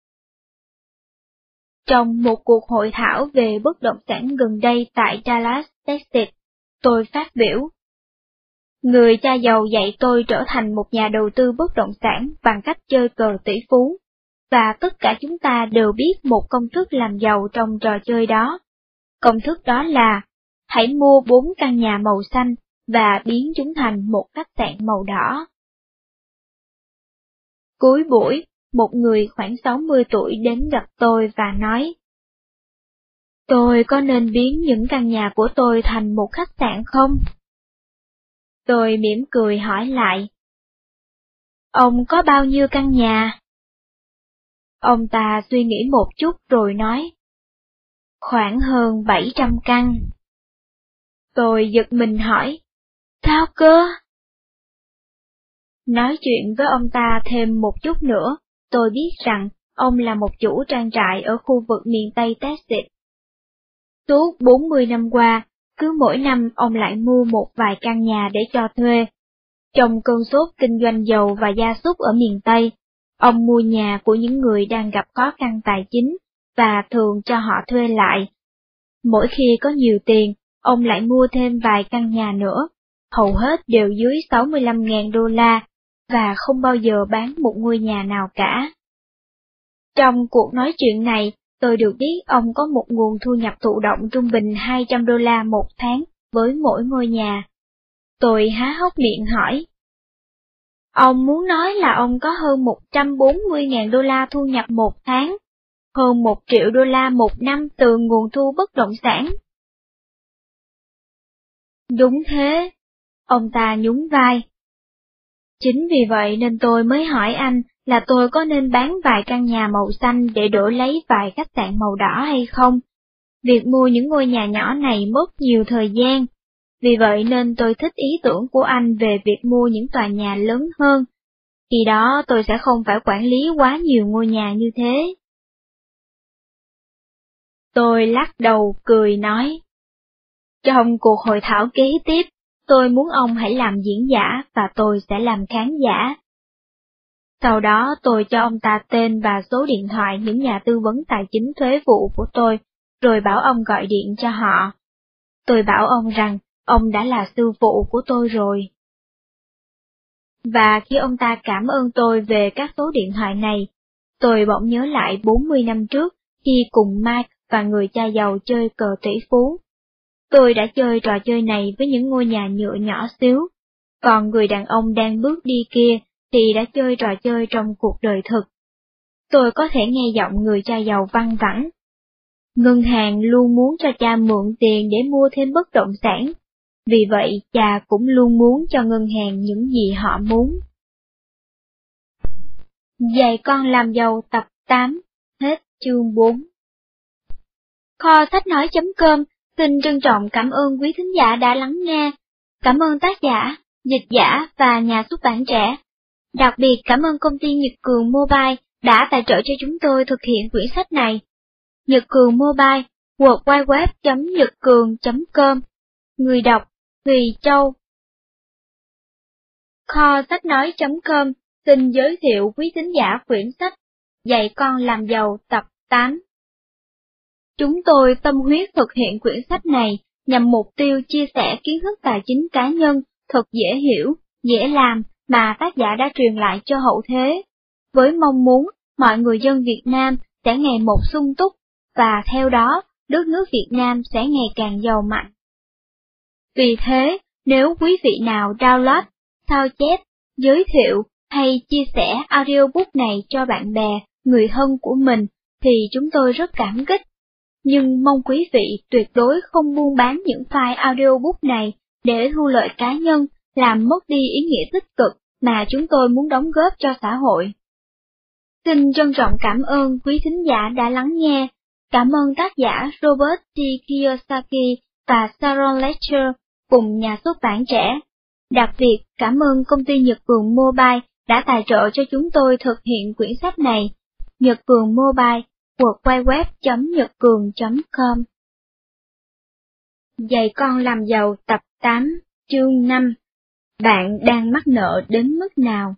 [SPEAKER 1] Trong một cuộc hội thảo về bất động sản gần đây tại Dallas, Texas, tôi phát biểu. Người cha giàu dạy tôi trở thành một nhà đầu tư bất động sản bằng cách chơi cờ tỷ phú, và tất cả chúng ta đều biết một công thức làm giàu trong trò chơi đó. Công thức đó là, hãy mua bốn căn nhà màu xanh và biến chúng thành một khách sạn màu đỏ. Cuối buổi, một người khoảng sáu mươi tuổi đến gặp tôi và nói, tôi có nên biến những căn nhà của tôi thành một khách sạn không? Tôi mỉm cười hỏi lại, ông có bao nhiêu căn nhà? Ông ta suy nghĩ một chút rồi nói, khoảng hơn bảy trăm căn. Tôi giật mình hỏi, sao cơ? Nói chuyện với ông ta thêm một chút nữa, tôi biết rằng ông là một chủ trang trại ở khu vực miền Tây Texas. Suốt bốn mươi năm qua, cứ mỗi năm ông lại mua một vài căn nhà để cho thuê. Trong cơn sốt kinh doanh dầu và gia súc ở miền Tây, ông mua nhà của những người đang gặp khó khăn tài chính, và thường cho họ thuê lại. Mỗi khi có nhiều tiền, ông lại mua thêm vài căn nhà nữa, hầu hết đều dưới sáu mươi lăm nghìn đô la, và không bao giờ bán một ngôi nhà nào cả. Trong cuộc nói chuyện này, tôi được biết ông có một nguồn thu nhập thụ động trung bình hai trăm đô la một tháng với mỗi ngôi nhà. Tôi há hốc miệng hỏi. Ông muốn nói là ông có hơn một trăm bốn mươi nghìn đô la thu nhập một tháng, hơn một triệu đô la một năm từ nguồn thu bất động sản. Đúng thế, ông ta nhún vai. Chính vì vậy nên tôi mới hỏi anh là tôi có nên bán vài căn nhà màu xanh để đổi lấy vài khách sạn màu đỏ hay không. Việc mua những ngôi nhà nhỏ này mất nhiều thời gian, vì vậy nên tôi thích ý tưởng của anh về việc mua những tòa nhà lớn hơn. Khi đó tôi sẽ không phải quản lý quá nhiều ngôi nhà như thế. Tôi lắc đầu cười nói. Trong cuộc hội thảo kế tiếp, tôi muốn ông hãy làm diễn giả và tôi sẽ làm khán giả. Sau đó tôi cho ông ta tên và số điện thoại những nhà tư vấn tài chính thuế vụ của tôi, rồi bảo ông gọi điện cho họ. Tôi bảo ông rằng ông đã là sư phụ của tôi rồi. Và khi ông ta cảm ơn tôi về các số điện thoại này, tôi bỗng nhớ lại bốn mươi năm trước khi cùng Mike và người cha giàu chơi cờ tỷ phú. Tôi đã chơi trò chơi này với những ngôi nhà nhựa nhỏ xíu, còn người đàn ông đang bước đi kia thì đã chơi trò chơi trong cuộc đời thực. Tôi có thể nghe giọng người cha giàu văng vẳng. Ngân hàng luôn muốn cho cha mượn tiền để mua thêm bất động sản, vì vậy cha cũng luôn muốn cho ngân hàng những gì họ muốn. Dạy con làm giàu tập tám, hết chương bốn. Kho sách nói.com xin trân trọng cảm ơn quý thính giả đã lắng nghe. Cảm ơn tác giả, dịch giả và nhà xuất bản trẻ. Đặc biệt cảm ơn công ty Nhật Cường Mobile đã tài trợ cho chúng tôi thực hiện quyển sách này. Nhật Cường Mobile, w w w chấm nhật cường chấm com. Người đọc, Thùy Châu. Kho sách nói.com xin giới thiệu quý thính giả quyển sách Dạy con làm giàu tập tám. Chúng tôi tâm huyết thực hiện quyển sách này nhằm mục tiêu chia sẻ kiến thức tài chính cá nhân thật dễ hiểu, dễ làm mà tác giả đã truyền lại cho hậu thế, với mong muốn mọi người dân Việt Nam sẽ ngày một sung túc, và theo đó, đất nước Việt Nam sẽ ngày càng giàu mạnh. Vì thế, nếu quý vị nào download, sao chép, giới thiệu hay chia sẻ audiobook này cho bạn bè, người thân của mình, thì chúng tôi rất cảm kích. Nhưng mong quý vị tuyệt đối không buôn bán những file audiobook này để thu lợi cá nhân, làm mất đi ý nghĩa tích cực mà chúng tôi muốn đóng góp cho xã hội. Xin trân trọng cảm ơn quý thính giả đã lắng nghe. Cảm ơn tác giả Robert T. Kiyosaki và Sharon Lecter cùng nhà xuất bản trẻ. Đặc biệt, cảm ơn công ty Nhật Cường Mobile đã tài trợ cho chúng tôi thực hiện quyển sách này. Nhật Cường Mobile, w w w chấm nhật cường chấm com. Dạy con làm giàu tập tám, chương năm. Bạn đang mắc nợ đến mức nào?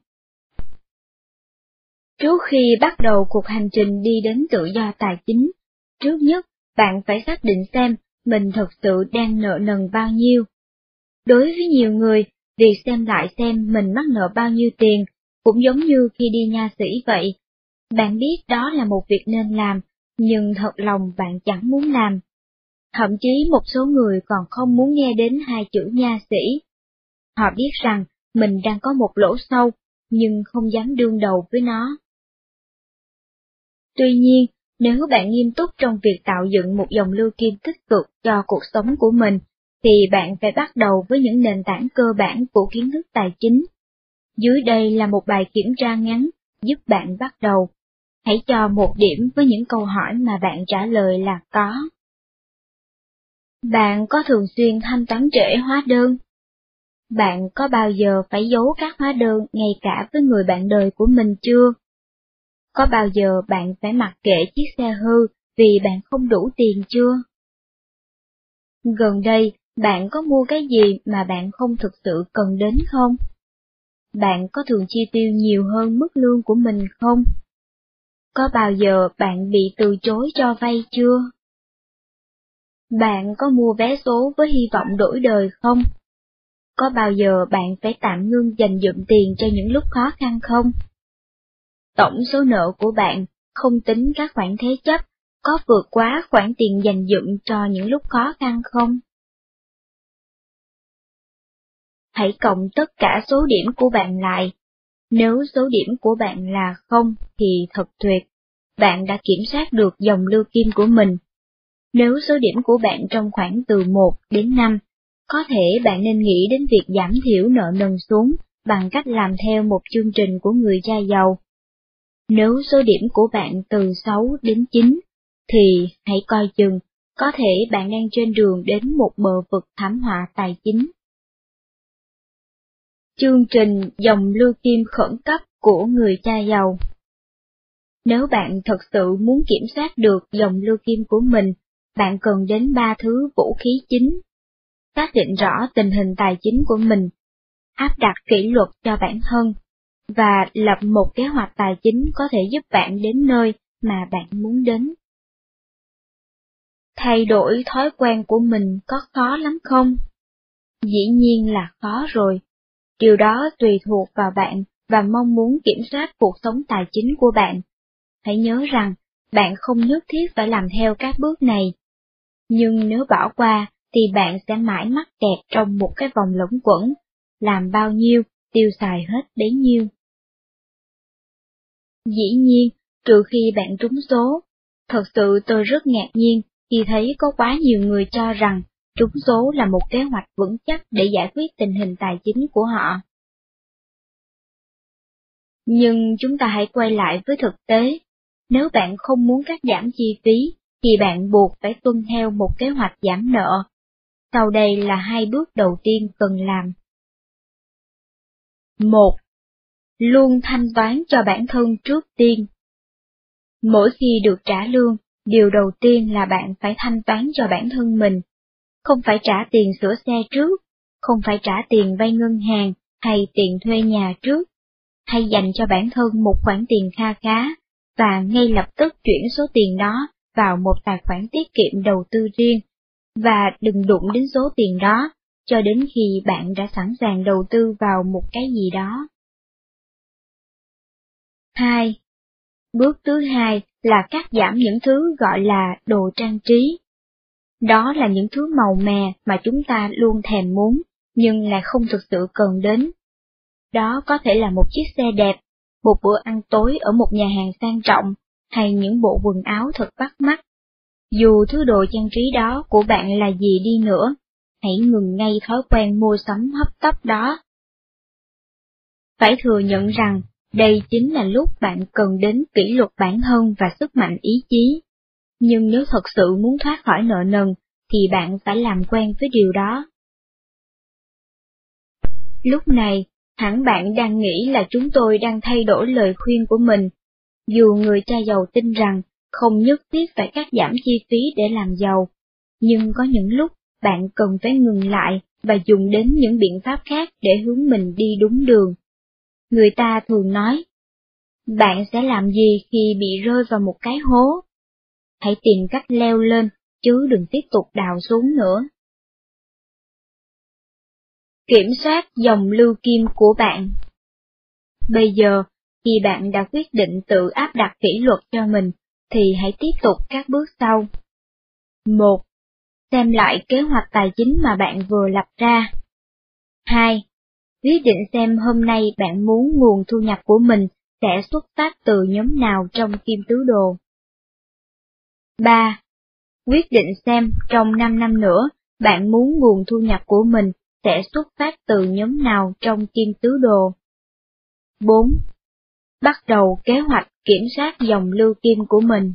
[SPEAKER 1] Trước khi bắt đầu cuộc hành trình đi đến tự do tài chính, trước nhất, bạn phải xác định xem mình thực sự đang nợ nần bao nhiêu. Đối với nhiều người, việc xem lại xem mình mắc nợ bao nhiêu tiền cũng giống như khi đi nha sĩ vậy. Bạn biết đó là một việc nên làm, nhưng thật lòng bạn chẳng muốn làm. Thậm chí một số người còn không muốn nghe đến hai chữ nha sĩ. Họ biết rằng mình đang có một lỗ sâu, nhưng không dám đương đầu với nó. Tuy nhiên, nếu bạn nghiêm túc trong việc tạo dựng một dòng lưu kim tích cực cho cuộc sống của mình, thì bạn phải bắt đầu với những nền tảng cơ bản của kiến thức tài chính. Dưới đây là một bài kiểm tra ngắn giúp bạn bắt đầu. Hãy cho một điểm với những câu hỏi mà bạn trả lời là có. Bạn có thường xuyên thanh toán trễ hóa đơn? Bạn có bao giờ phải giấu các hóa đơn ngay cả với người bạn đời của mình chưa? Có bao giờ bạn phải mặc kệ chiếc xe hư vì bạn không đủ tiền chưa? Gần đây, bạn có mua cái gì mà bạn không thực sự cần đến không? Bạn có thường chi tiêu nhiều hơn mức lương của mình không? Có bao giờ bạn bị từ chối cho vay chưa? Bạn có mua vé số với hy vọng đổi đời không? Có bao giờ bạn phải tạm ngưng dành dụm tiền cho những lúc khó khăn không? Tổng số nợ của bạn, không tính các khoản thế chấp, có vượt quá khoản tiền dành dụm cho những lúc khó khăn không? Hãy cộng tất cả số điểm của bạn lại. Nếu số điểm của bạn là không thì thật tuyệt, bạn đã kiểm soát được dòng lưu kim của mình. Nếu số điểm của bạn trong khoảng từ một đến năm, có thể bạn nên nghĩ đến việc giảm thiểu nợ nần xuống bằng cách làm theo một chương trình của người cha giàu. Nếu số điểm của bạn từ sáu đến chín, thì hãy coi chừng, có thể bạn đang trên đường đến một bờ vực thảm họa tài chính. Chương trình dòng lưu kim khẩn cấp của người cha giàu. Nếu bạn thật sự muốn kiểm soát được dòng lưu kim của mình, bạn cần đến ba thứ vũ khí chính. Xác định rõ tình hình tài chính của mình, áp đặt kỷ luật cho bản thân, và lập một kế hoạch tài chính có thể giúp bạn đến nơi mà bạn muốn đến. Thay đổi thói quen của mình có khó lắm không? Dĩ nhiên là khó rồi. Điều đó tùy thuộc vào bạn và mong muốn kiểm soát cuộc sống tài chính của bạn. Hãy nhớ rằng, bạn không nhất thiết phải làm theo các bước này. Nhưng nếu bỏ qua, thì bạn sẽ mãi mắc kẹt trong một cái vòng luẩn quẩn, làm bao nhiêu, tiêu xài hết bấy nhiêu. Dĩ nhiên, trừ khi bạn trúng số. Thật sự tôi rất ngạc nhiên khi thấy có quá nhiều người cho rằng trúng số là một kế hoạch vững chắc để giải quyết tình hình tài chính của họ. Nhưng chúng ta hãy quay lại với thực tế. Nếu bạn không muốn cắt giảm chi phí, thì bạn buộc phải tuân theo một kế hoạch giảm nợ. Sau đây là hai bước đầu tiên cần làm. một. Luôn thanh toán cho bản thân trước tiên. Mỗi khi được trả lương, điều đầu tiên là bạn phải thanh toán cho bản thân mình. Không phải trả tiền sửa xe trước, không phải trả tiền vay ngân hàng hay tiền thuê nhà trước. Hãy dành cho bản thân một khoản tiền kha khá, và ngay lập tức chuyển số tiền đó vào một tài khoản tiết kiệm đầu tư riêng, và đừng đụng đến số tiền đó, cho đến khi bạn đã sẵn sàng đầu tư vào một cái gì đó. hai. Bước thứ hai là cắt giảm những thứ gọi là đồ trang trí. Đó là những thứ màu mè mà chúng ta luôn thèm muốn, nhưng lại không thực sự cần đến. Đó có thể là một chiếc xe đẹp, một bữa ăn tối ở một nhà hàng sang trọng, hay những bộ quần áo thật bắt mắt. Dù thứ đồ trang trí đó của bạn là gì đi nữa, hãy ngừng ngay thói quen mua sắm hấp tấp đó. Phải thừa nhận rằng, đây chính là lúc bạn cần đến kỷ luật bản thân và sức mạnh ý chí. Nhưng nếu thật sự muốn thoát khỏi nợ nần, thì bạn phải làm quen với điều đó. Lúc này, hẳn bạn đang nghĩ là chúng tôi đang thay đổi lời khuyên của mình. Dù người cha giàu tin rằng không nhất thiết phải cắt giảm chi phí để làm giàu, nhưng có những lúc bạn cần phải ngừng lại và dùng đến những biện pháp khác để hướng mình đi đúng đường. Người ta thường nói, bạn sẽ làm gì khi bị rơi vào một cái hố? Hãy tìm cách leo lên, chứ đừng tiếp tục đào xuống nữa. Kiểm soát dòng lưu kim của bạn. Bây giờ, khi bạn đã quyết định tự áp đặt kỷ luật cho mình, thì hãy tiếp tục các bước sau. một. Xem lại kế hoạch tài chính mà bạn vừa lập ra. hai. Quyết định xem hôm nay bạn muốn nguồn thu nhập của mình sẽ xuất phát từ nhóm nào trong kim tứ đồ. ba. Quyết định xem trong năm năm nữa, bạn muốn nguồn thu nhập của mình sẽ xuất phát từ nhóm nào trong kim tứ đồ. bốn. Bắt đầu kế hoạch kiểm soát dòng lưu kim của mình.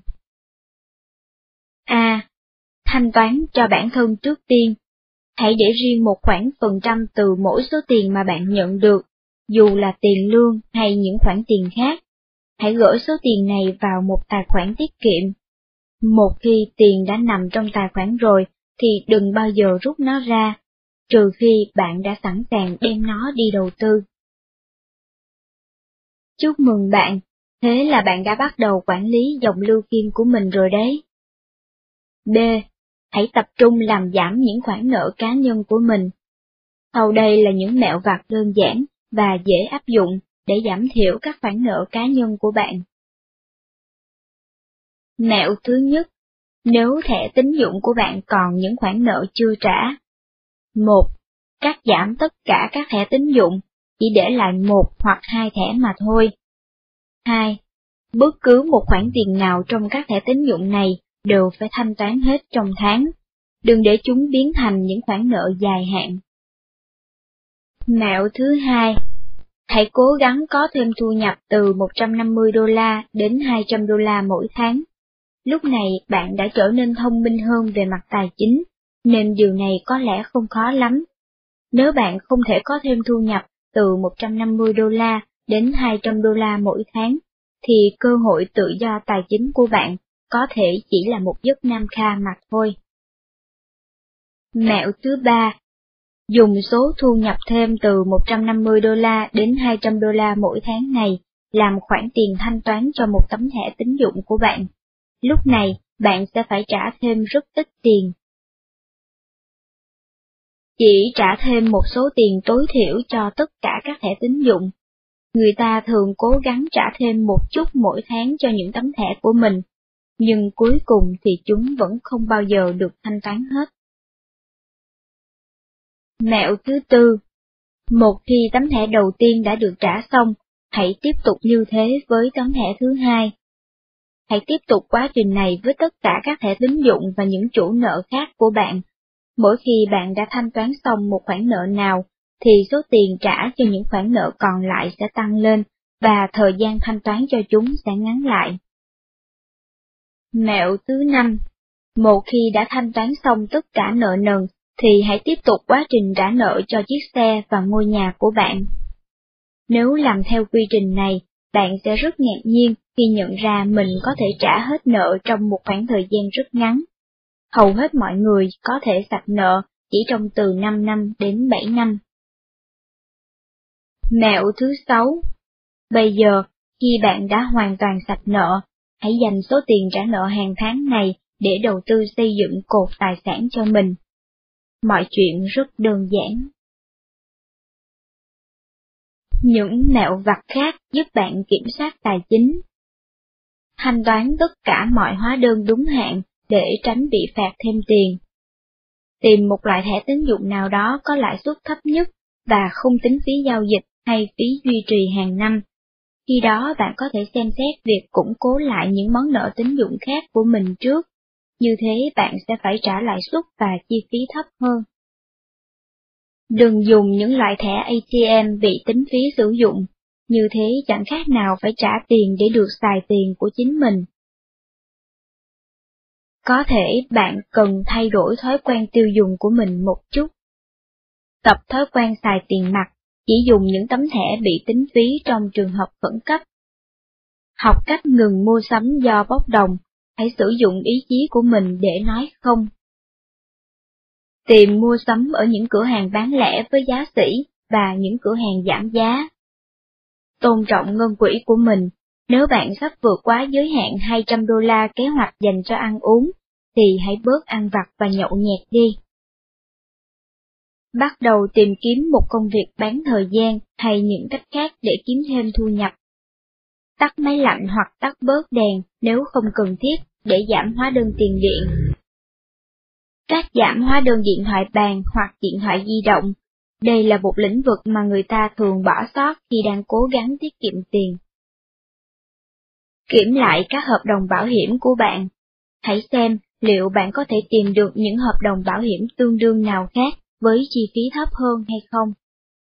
[SPEAKER 1] A. Thanh toán cho bản thân trước tiên. Hãy để riêng một khoản phần trăm từ mỗi số tiền mà bạn nhận được, dù là tiền lương hay những khoản tiền khác. Hãy gửi số tiền này vào một tài khoản tiết kiệm. Một khi tiền đã nằm trong tài khoản rồi, thì đừng bao giờ rút nó ra, trừ khi bạn đã sẵn sàng đem nó đi đầu tư. Chúc mừng bạn, thế là bạn đã bắt đầu quản lý dòng lưu kim của mình rồi đấy. B. Hãy tập trung làm giảm những khoản nợ cá nhân của mình. Sau đây là những mẹo vặt đơn giản và dễ áp dụng để giảm thiểu các khoản nợ cá nhân của bạn. Mẹo thứ nhất, nếu thẻ tín dụng của bạn còn những khoản nợ chưa trả. một. Cắt giảm tất cả các thẻ tín dụng, chỉ để lại một hoặc hai thẻ mà thôi. hai. Bất cứ một khoản tiền nào trong các thẻ tín dụng này đều phải thanh toán hết trong tháng. Đừng để chúng biến thành những khoản nợ dài hạn. Mẹo thứ hai, hãy cố gắng có thêm thu nhập từ một trăm năm mươi đô la đến hai trăm đô la mỗi tháng. Lúc này bạn đã trở nên thông minh hơn về mặt tài chính, nên điều này có lẽ không khó lắm. Nếu bạn không thể có thêm thu nhập từ một trăm năm mươi đô la đến hai trăm đô la mỗi tháng, thì cơ hội tự do tài chính của bạn có thể chỉ là một giấc nam kha mà thôi. Mẹo thứ ba, dùng số thu nhập thêm từ một trăm năm mươi đô la đến hai trăm đô la mỗi tháng này làm khoản tiền thanh toán cho một tấm thẻ tín dụng của bạn. Lúc này, bạn sẽ phải trả thêm rất ít tiền. Chỉ trả thêm một số tiền tối thiểu cho tất cả các thẻ tín dụng. Người ta thường cố gắng trả thêm một chút mỗi tháng cho những tấm thẻ của mình, nhưng cuối cùng thì chúng vẫn không bao giờ được thanh toán hết. Mẹo thứ tư, một khi tấm thẻ đầu tiên đã được trả xong, hãy tiếp tục như thế với tấm thẻ thứ hai. Hãy tiếp tục quá trình này với tất cả các thẻ tín dụng và những chủ nợ khác của bạn. Mỗi khi bạn đã thanh toán xong một khoản nợ nào, thì số tiền trả cho những khoản nợ còn lại sẽ tăng lên, và thời gian thanh toán cho chúng sẽ ngắn lại. Mẹo thứ năm, một khi đã thanh toán xong tất cả nợ nần, thì hãy tiếp tục quá trình trả nợ cho chiếc xe và ngôi nhà của bạn. Nếu làm theo quy trình này, bạn sẽ rất ngạc nhiên khi nhận ra mình có thể trả hết nợ trong một khoảng thời gian rất ngắn. Hầu hết mọi người có thể sạch nợ chỉ trong từ năm năm đến bảy năm. Mẹo thứ sáu, bây giờ, khi bạn đã hoàn toàn sạch nợ, hãy dành số tiền trả nợ hàng tháng này để đầu tư xây dựng cột tài sản cho mình. Mọi chuyện rất đơn giản. Những mẹo vặt khác giúp bạn kiểm soát tài chính. Thanh toán tất cả mọi hóa đơn đúng hạn để tránh bị phạt thêm tiền. Tìm một loại thẻ tín dụng nào đó có lãi suất thấp nhất và không tính phí giao dịch hay phí duy trì hàng năm. Khi đó bạn có thể xem xét việc củng cố lại những món nợ tín dụng khác của mình trước. Như thế bạn sẽ phải trả lãi suất và chi phí thấp hơn. Đừng dùng những loại thẻ a tê em bị tính phí sử dụng, như thế chẳng khác nào phải trả tiền để được xài tiền của chính mình. Có thể bạn cần thay đổi thói quen tiêu dùng của mình một chút. Tập thói quen xài tiền mặt, chỉ dùng những tấm thẻ bị tính phí trong trường hợp khẩn cấp. Học cách ngừng mua sắm do bốc đồng, hãy sử dụng ý chí của mình để nói không. Tìm mua sắm ở những cửa hàng bán lẻ với giá sỉ và những cửa hàng giảm giá. Tôn trọng ngân quỹ của mình, nếu bạn sắp vượt quá giới hạn hai trăm đô la kế hoạch dành cho ăn uống, thì hãy bớt ăn vặt và nhậu nhẹt đi. Bắt đầu tìm kiếm một công việc bán thời gian hay những cách khác để kiếm thêm thu nhập. Tắt máy lạnh hoặc tắt bớt đèn nếu không cần thiết để giảm hóa đơn tiền điện. Cắt giảm hóa đơn điện thoại bàn hoặc điện thoại di động. Đây là một lĩnh vực mà người ta thường bỏ sót khi đang cố gắng tiết kiệm tiền. Kiểm lại các hợp đồng bảo hiểm của bạn. Hãy xem liệu bạn có thể tìm được những hợp đồng bảo hiểm tương đương nào khác với chi phí thấp hơn hay không.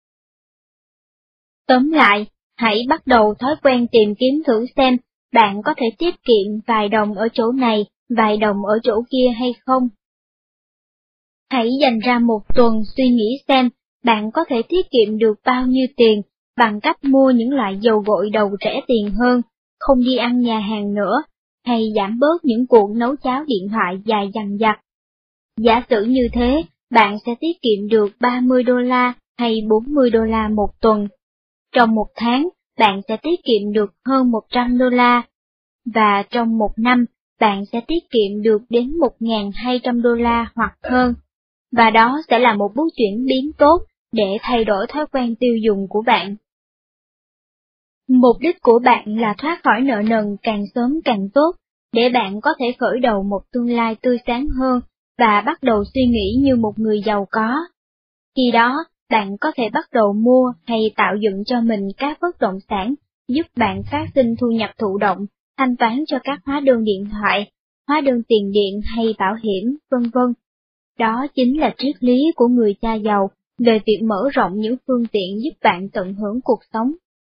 [SPEAKER 1] Tóm lại, hãy bắt đầu thói quen tìm kiếm thử xem bạn có thể tiết kiệm vài đồng ở chỗ này, vài đồng ở chỗ kia hay không. Hãy dành ra một tuần suy nghĩ xem bạn có thể tiết kiệm được bao nhiêu tiền bằng cách mua những loại dầu gội đầu rẻ tiền hơn, không đi ăn nhà hàng nữa, hay giảm bớt những cuộc nấu cháo điện thoại dài dằng dặc. Giả sử như thế, bạn sẽ tiết kiệm được ba mươi đô la hay bốn mươi đô la một tuần. Trong một tháng, bạn sẽ tiết kiệm được hơn một trăm đô la, và trong một năm, bạn sẽ tiết kiệm được đến một nghìn hai trăm đô la hoặc hơn. Và đó sẽ là một bước chuyển biến tốt để thay đổi thói quen tiêu dùng của bạn. Mục đích của bạn là thoát khỏi nợ nần càng sớm càng tốt, để bạn có thể khởi đầu một tương lai tươi sáng hơn và bắt đầu suy nghĩ như một người giàu có. Khi đó, bạn có thể bắt đầu mua hay tạo dựng cho mình các bất động sản, giúp bạn phát sinh thu nhập thụ động, thanh toán cho các hóa đơn điện thoại, hóa đơn tiền điện hay bảo hiểm, vân vân. Đó chính là triết lý của người cha giàu về việc mở rộng những phương tiện giúp bạn tận hưởng cuộc sống.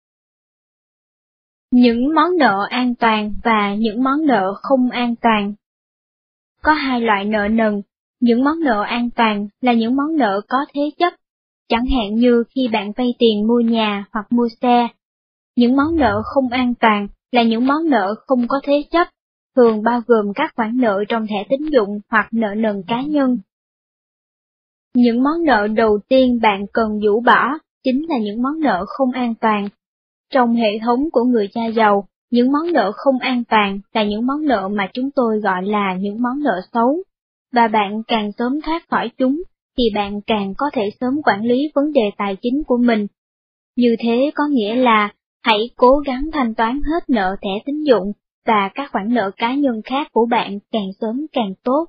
[SPEAKER 1] Những món nợ an toàn và những món nợ không an toàn. Có hai loại nợ nần. Những món nợ an toàn là những món nợ có thế chấp, chẳng hạn như khi bạn vay tiền mua nhà hoặc mua xe. Những món nợ không an toàn là những món nợ không có thế chấp, thường bao gồm các khoản nợ trong thẻ tín dụng hoặc nợ nần cá nhân. Những món nợ đầu tiên bạn cần rũ bỏ chính là những món nợ không an toàn. Trong hệ thống của người cha giàu, những món nợ không an toàn là những món nợ mà chúng tôi gọi là những món nợ xấu, và bạn càng sớm thoát khỏi chúng, thì bạn càng có thể sớm quản lý vấn đề tài chính của mình. Như thế có nghĩa là, hãy cố gắng thanh toán hết nợ thẻ tín dụng và các khoản nợ cá nhân khác của bạn càng sớm càng tốt.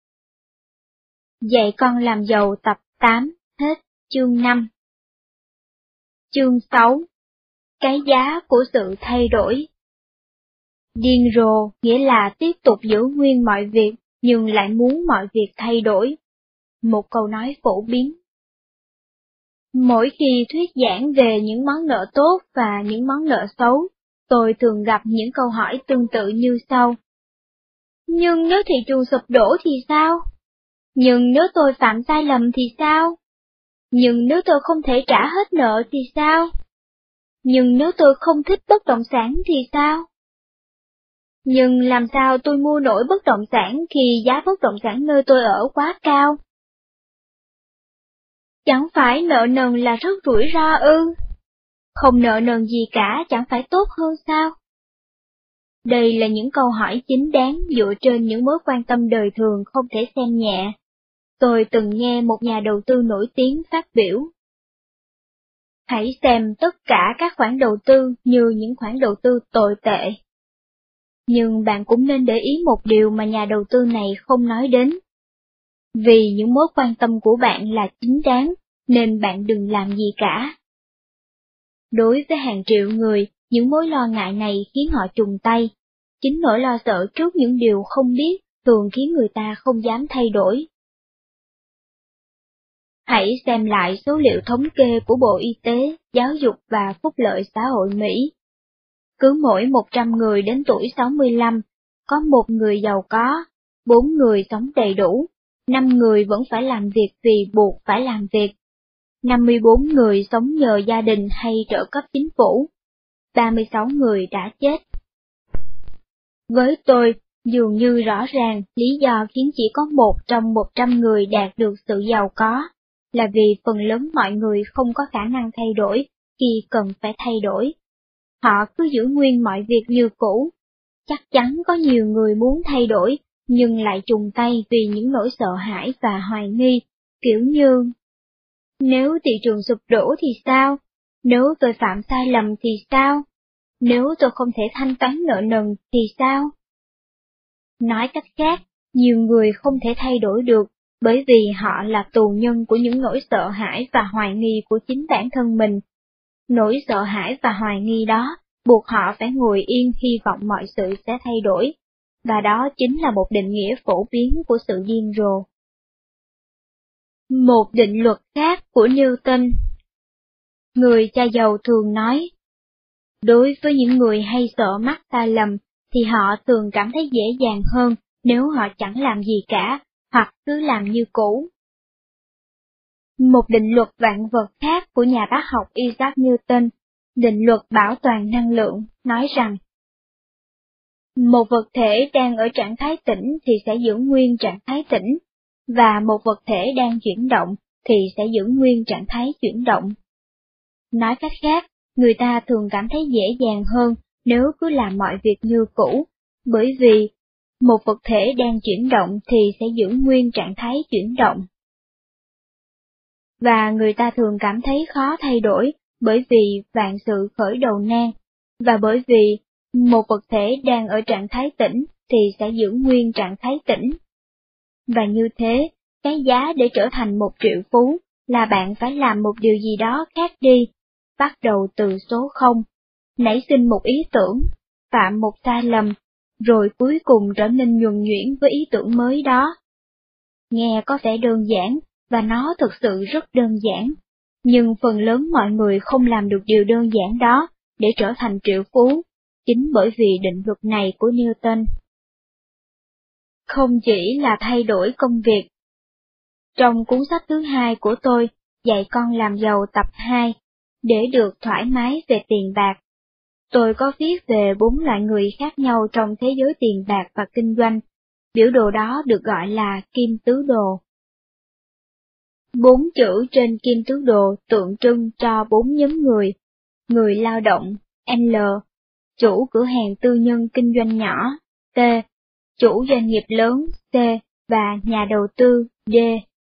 [SPEAKER 1] Dạy con làm giàu tập tám, hết, chương năm. Chương sáu. Cái giá của sự thay đổi. Điên rồ nghĩa là tiếp tục giữ nguyên mọi việc nhưng lại muốn mọi việc thay đổi. Một câu nói phổ biến. Mỗi khi thuyết giảng về những món nợ tốt và những món nợ xấu, tôi thường gặp những câu hỏi tương tự như sau. Nhưng nếu thị trường sụp đổ thì sao? Nhưng nếu tôi phạm sai lầm thì sao? Nhưng nếu tôi không thể trả hết nợ thì sao? Nhưng nếu tôi không thích bất động sản thì sao? Nhưng làm sao tôi mua nổi bất động sản khi giá bất động sản nơi tôi ở quá cao? Chẳng phải nợ nần là rất rủi ro ư? Không nợ nần gì cả chẳng phải tốt hơn sao? Đây là những câu hỏi chính đáng dựa trên những mối quan tâm đời thường không thể xem nhẹ. Tôi từng nghe một nhà đầu tư nổi tiếng phát biểu. Hãy xem tất cả các khoản đầu tư như những khoản đầu tư tồi tệ. Nhưng bạn cũng nên để ý một điều mà nhà đầu tư này không nói đến. Vì những mối quan tâm của bạn là chính đáng, nên bạn đừng làm gì cả. Đối với hàng triệu người, những mối lo ngại này khiến họ trùng tay. Chính nỗi lo sợ trước những điều không biết thường khiến người ta không dám thay đổi. Hãy xem lại số liệu thống kê của Bộ Y tế, Giáo dục và Phúc lợi xã hội Mỹ. Cứ mỗi một trăm người đến tuổi sáu mươi lăm, có một người giàu có, bốn người sống đầy đủ, năm người vẫn phải làm việc vì buộc phải làm việc. năm mươi bốn người sống nhờ gia đình hay trợ cấp chính phủ, ba mươi sáu người đã chết. Với tôi, dường như rõ ràng lý do khiến chỉ có một trong một trăm người đạt được sự giàu có, là vì phần lớn mọi người không có khả năng thay đổi khi cần phải thay đổi. Họ cứ giữ nguyên mọi việc như cũ. Chắc chắn có nhiều người muốn thay đổi, nhưng lại trùng tay vì những nỗi sợ hãi và hoài nghi, kiểu như: nếu thị trường sụp đổ thì sao? Nếu tôi phạm sai lầm thì sao? Nếu tôi không thể thanh toán nợ nần thì sao? Nói cách khác, nhiều người không thể thay đổi được, bởi vì họ là tù nhân của những nỗi sợ hãi và hoài nghi của chính bản thân mình. Nỗi sợ hãi và hoài nghi đó buộc họ phải ngồi yên hy vọng mọi sự sẽ thay đổi, và đó chính là một định nghĩa phổ biến của sự điên rồ. Một định luật khác của Newton. Người cha giàu thường nói, đối với những người hay sợ mắc sai lầm, thì họ thường cảm thấy dễ dàng hơn nếu họ chẳng làm gì cả, hoặc cứ làm như cũ. Một định luật vạn vật khác của nhà bác học Isaac Newton, định luật bảo toàn năng lượng, nói rằng một vật thể đang ở trạng thái tĩnh thì sẽ giữ nguyên trạng thái tĩnh, và một vật thể đang chuyển động thì sẽ giữ nguyên trạng thái chuyển động. Nói cách khác, người ta thường cảm thấy dễ dàng hơn nếu cứ làm mọi việc như cũ, bởi vì một vật thể đang chuyển động thì sẽ giữ nguyên trạng thái chuyển động. Và người ta thường cảm thấy khó thay đổi bởi vì vạn sự khởi đầu nan, và bởi vì một vật thể đang ở trạng thái tĩnh thì sẽ giữ nguyên trạng thái tĩnh. Và như thế, cái giá để trở thành một triệu phú là bạn phải làm một điều gì đó khác đi, bắt đầu từ số không, nảy sinh một ý tưởng, phạm một sai lầm, rồi cuối cùng trở nên nhuần nhuyễn với ý tưởng mới đó. Nghe có vẻ đơn giản, và nó thực sự rất đơn giản, nhưng phần lớn mọi người không làm được điều đơn giản đó để trở thành triệu phú, chính bởi vì định luật này của Newton. Không chỉ là thay đổi công việc. Trong cuốn sách thứ hai của tôi, Dạy con làm giàu tập hai, để được thoải mái về tiền bạc, tôi có viết về bốn loại người khác nhau trong thế giới tiền bạc và kinh doanh. Biểu đồ đó được gọi là kim tứ đồ. Bốn chữ trên kim tứ đồ tượng trưng cho bốn nhóm người: người lao động, L, chủ cửa hàng tư nhân kinh doanh nhỏ, T, chủ doanh nghiệp lớn, C, và nhà đầu tư, D.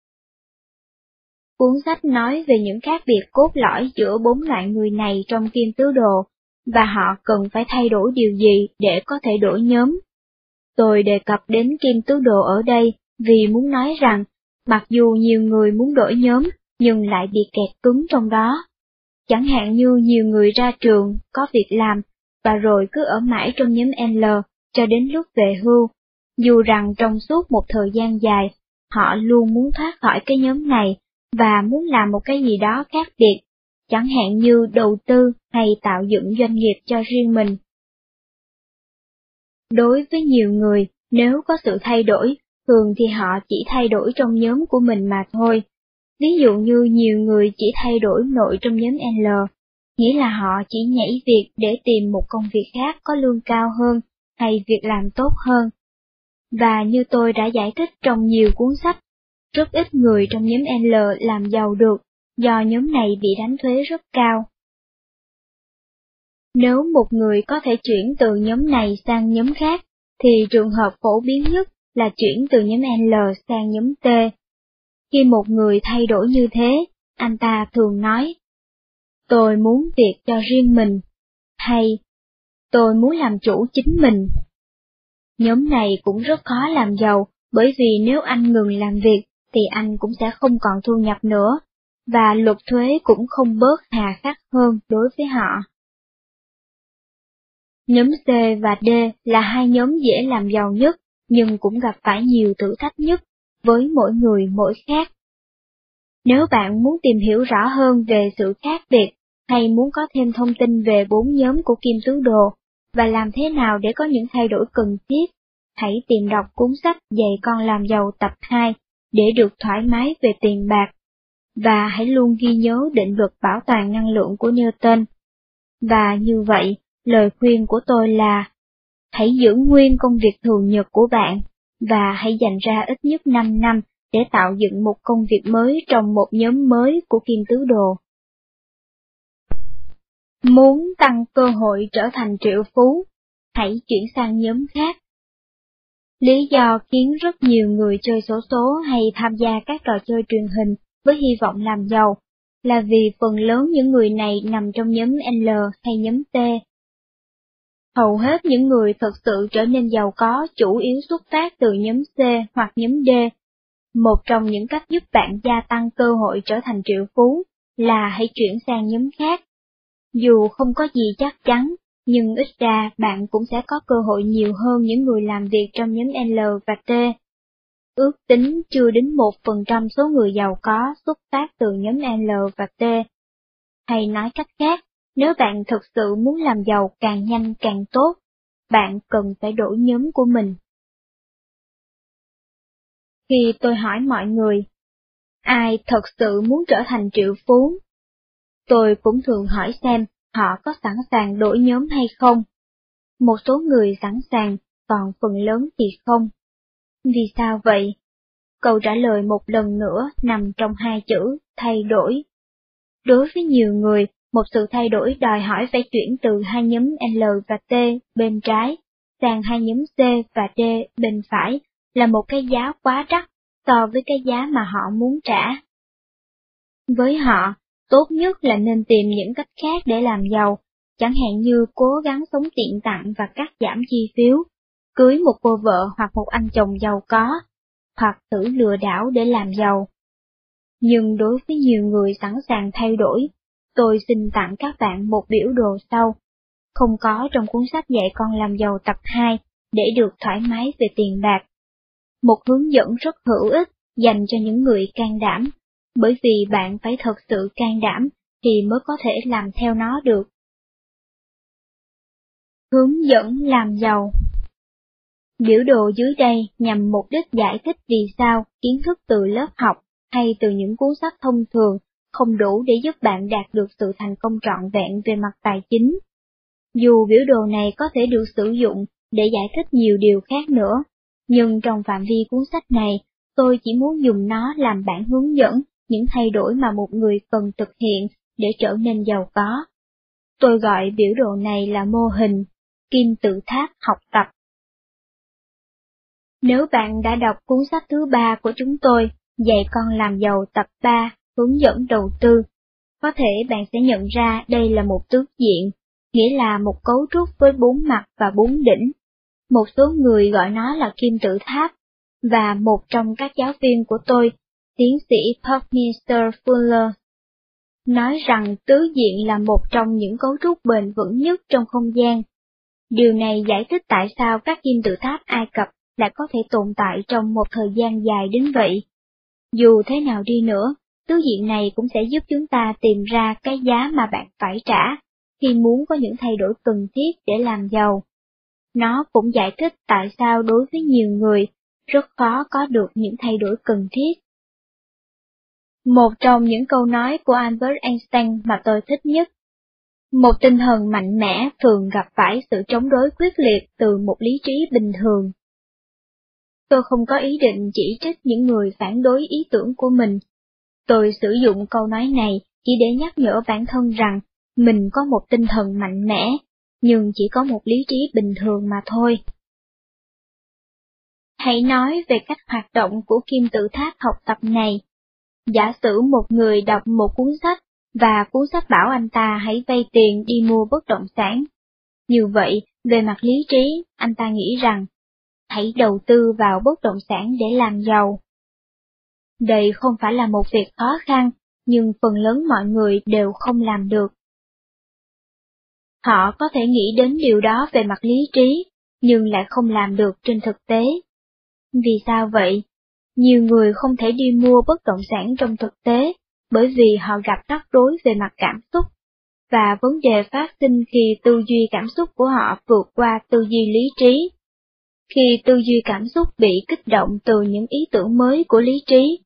[SPEAKER 1] Cuốn sách nói về những khác biệt cốt lõi giữa bốn loại người này trong kim tứ đồ, và họ cần phải thay đổi điều gì để có thể đổi nhóm. Tôi đề cập đến kim tứ đồ ở đây vì muốn nói rằng, mặc dù nhiều người muốn đổi nhóm, nhưng lại bị kẹt cứng trong đó. Chẳng hạn như nhiều người ra trường, có việc làm, và rồi cứ ở mãi trong nhóm L, cho đến lúc về hưu, dù rằng trong suốt một thời gian dài, họ luôn muốn thoát khỏi cái nhóm này, và muốn làm một cái gì đó khác biệt, chẳng hạn như đầu tư hay tạo dựng doanh nghiệp cho riêng mình. Đối với nhiều người, nếu có sự thay đổi, thường thì họ chỉ thay đổi trong nhóm của mình mà thôi. Ví dụ như nhiều người chỉ thay đổi nội trong nhóm L, nghĩa là họ chỉ nhảy việc để tìm một công việc khác có lương cao hơn, hay việc làm tốt hơn. Và như tôi đã giải thích trong nhiều cuốn sách, rất ít người trong nhóm L làm giàu được, do nhóm này bị đánh thuế rất cao. Nếu một người có thể chuyển từ nhóm này sang nhóm khác, thì trường hợp phổ biến nhất là chuyển từ nhóm L sang nhóm T. Khi một người thay đổi như thế, anh ta thường nói, tôi muốn việc cho riêng mình, hay tôi muốn làm chủ chính mình. Nhóm này cũng rất khó làm giàu, bởi vì nếu anh ngừng làm việc, thì anh cũng sẽ không còn thu nhập nữa, và luật thuế cũng không bớt hà khắc hơn đối với họ. Nhóm C và D là hai nhóm dễ làm giàu nhất, nhưng cũng gặp phải nhiều thử thách nhất, với mỗi người mỗi khác. Nếu bạn muốn tìm hiểu rõ hơn về sự khác biệt, hay muốn có thêm thông tin về bốn nhóm của kim tứ đồ, và làm thế nào để có những thay đổi cần thiết, hãy tìm đọc cuốn sách Dạy con làm giàu tập hai, để được thoải mái về tiền bạc. và hãy luôn ghi nhớ định luật bảo toàn năng lượng của Newton. Và như vậy, lời khuyên của tôi là, hãy giữ nguyên công việc thường nhật của bạn, và hãy dành ra ít nhất năm năm để tạo dựng một công việc mới trong một nhóm mới của Kim Tứ Đồ. Muốn tăng cơ hội trở thành triệu phú, hãy chuyển sang nhóm khác. Lý do khiến rất nhiều người chơi xổ số hay tham gia các trò chơi truyền hình với hy vọng làm giàu, là vì phần lớn những người này nằm trong nhóm L hay nhóm T. Hầu hết những người thật sự trở nên giàu có chủ yếu xuất phát từ nhóm C hoặc nhóm D. Một trong những cách giúp bạn gia tăng cơ hội trở thành triệu phú là hãy chuyển sang nhóm khác. Dù không có gì chắc chắn, nhưng ít ra bạn cũng sẽ có cơ hội nhiều hơn những người làm việc trong nhóm L và T. Ước tính chưa đến một phần trăm số người giàu có xuất phát từ nhóm L và T. Hay nói cách khác, nếu bạn thực sự muốn làm giàu càng nhanh càng tốt, bạn cần phải đổi nhóm của mình. Khi tôi hỏi mọi người, ai thật sự muốn trở thành triệu phú? Tôi cũng thường hỏi xem họ có sẵn sàng đổi nhóm hay không. Một số người sẵn sàng, còn phần lớn thì không. Vì sao vậy? Câu trả lời một lần nữa nằm trong hai chữ thay đổi. Đối với nhiều người, một sự thay đổi đòi hỏi phải chuyển từ hai nhóm L và T bên trái sang hai nhóm C và D bên phải là một cái giá quá đắt so với cái giá mà họ muốn trả. Với họ, tốt nhất là nên tìm những cách khác để làm giàu, chẳng hạn như cố gắng sống tiện tặng và cắt giảm chi phiếu, cưới một cô vợ hoặc một anh chồng giàu có, hoặc thử lừa đảo để làm giàu. Nhưng đối với nhiều người sẵn sàng thay đổi, tôi xin tặng các bạn một biểu đồ sau, không có trong cuốn sách dạy con làm giàu tập hai, để được thoải mái về tiền bạc. Một hướng dẫn rất hữu ích dành cho những người can đảm, bởi vì bạn phải thật sự can đảm thì mới có thể làm theo nó được. Hướng dẫn làm giàu. Biểu đồ dưới đây nhằm mục đích giải thích vì sao kiến thức từ lớp học hay từ những cuốn sách thông thường không đủ để giúp bạn đạt được sự thành công trọn vẹn về mặt tài chính. Dù biểu đồ này có thể được sử dụng để giải thích nhiều điều khác nữa, nhưng trong phạm vi cuốn sách này, tôi chỉ muốn dùng nó làm bản hướng dẫn những thay đổi mà một người cần thực hiện để trở nên giàu có. Tôi gọi biểu đồ này là mô hình kim tự tháp học tập. Nếu bạn đã đọc cuốn sách thứ ba của chúng tôi, Dạy con làm giàu tập ba, hướng dẫn đầu tư, có thể bạn sẽ nhận ra đây là một tước diện, nghĩa là một cấu trúc với bốn mặt và bốn đỉnh. Một số người gọi nó là kim tự tháp, và một trong các giáo viên của tôi, tiến sĩ Buckminster Fuller, nói rằng tứ diện là một trong những cấu trúc bền vững nhất trong không gian. Điều này giải thích tại sao các kim tự tháp Ai Cập lại có thể tồn tại trong một thời gian dài đến vậy. Dù thế nào đi nữa, tứ diện này cũng sẽ giúp chúng ta tìm ra cái giá mà bạn phải trả khi muốn có những thay đổi cần thiết để làm giàu. Nó cũng giải thích tại sao đối với nhiều người, rất khó có được những thay đổi cần thiết. Một trong những câu nói của Albert Einstein mà tôi thích nhất: một tinh thần mạnh mẽ thường gặp phải sự chống đối quyết liệt từ một lý trí bình thường. Tôi không có ý định chỉ trích những người phản đối ý tưởng của mình. Tôi sử dụng câu nói này chỉ để nhắc nhở bản thân rằng mình có một tinh thần mạnh mẽ, nhưng chỉ có một lý trí bình thường mà thôi. Hãy nói về cách hoạt động của kim tự tháp học tập này. Giả sử một người đọc một cuốn sách, và cuốn sách bảo anh ta hãy vay tiền đi mua bất động sản. Như vậy, về mặt lý trí, anh ta nghĩ rằng, hãy đầu tư vào bất động sản để làm giàu. Đây không phải là một việc khó khăn, nhưng phần lớn mọi người đều không làm được. Họ có thể nghĩ đến điều đó về mặt lý trí, nhưng lại không làm được trên thực tế. Vì sao vậy? Nhiều người không thể đi mua bất động sản trong thực tế, bởi vì họ gặp rắc rối về mặt cảm xúc, và vấn đề phát sinh khi tư duy cảm xúc của họ vượt qua tư duy lý trí. Khi tư duy cảm xúc bị kích động từ những ý tưởng mới của lý trí,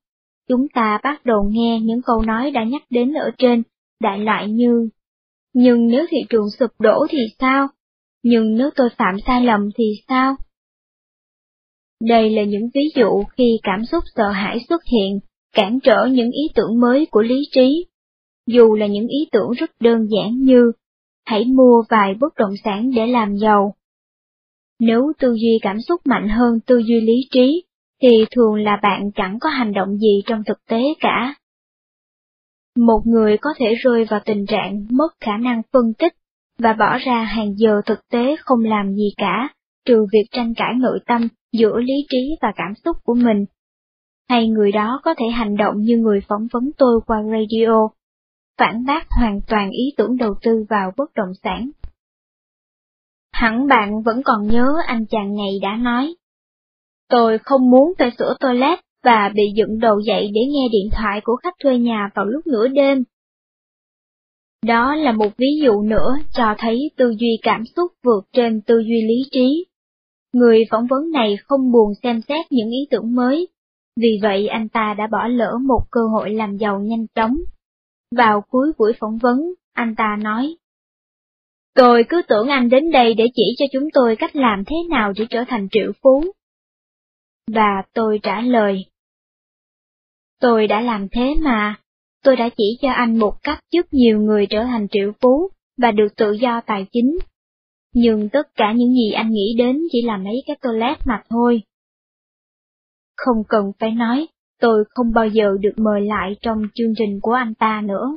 [SPEAKER 1] chúng ta bắt đầu nghe những câu nói đã nhắc đến ở trên, đại loại như: nhưng nếu thị trường sụp đổ thì sao? Nhưng nếu tôi phạm sai lầm thì sao? Đây là những ví dụ khi cảm xúc sợ hãi xuất hiện, cản trở những ý tưởng mới của lý trí. Dù là những ý tưởng rất đơn giản như: hãy mua vài bất động sản để làm giàu. Nếu tư duy cảm xúc mạnh hơn tư duy lý trí, thì thường là bạn chẳng có hành động gì trong thực tế cả. Một người có thể rơi vào tình trạng mất khả năng phân tích và bỏ ra hàng giờ thực tế không làm gì cả, trừ việc tranh cãi nội tâm giữa lý trí và cảm xúc của mình. Hay người đó có thể hành động như người phỏng vấn tôi qua radio, phản bác hoàn toàn ý tưởng đầu tư vào bất động sản. Hẳn bạn vẫn còn nhớ anh chàng này đã nói: tôi không muốn phải sửa toilet và bị dựng đầu dậy để nghe điện thoại của khách thuê nhà vào lúc nửa đêm. Đó là một ví dụ nữa cho thấy tư duy cảm xúc vượt trên tư duy lý trí. Người phỏng vấn này không buồn xem xét những ý tưởng mới, vì vậy anh ta đã bỏ lỡ một cơ hội làm giàu nhanh chóng. Vào cuối buổi phỏng vấn, anh ta nói: tôi cứ tưởng anh đến đây để chỉ cho chúng tôi cách làm thế nào để trở thành triệu phú. Và tôi trả lời: tôi đã làm thế mà, tôi đã chỉ cho anh một cách giúp nhiều người trở thành triệu phú và được tự do tài chính. Nhưng tất cả những gì anh nghĩ đến chỉ là mấy cái toilet mà thôi. Không cần phải nói, tôi không bao giờ được mời lại trong chương trình của anh ta nữa.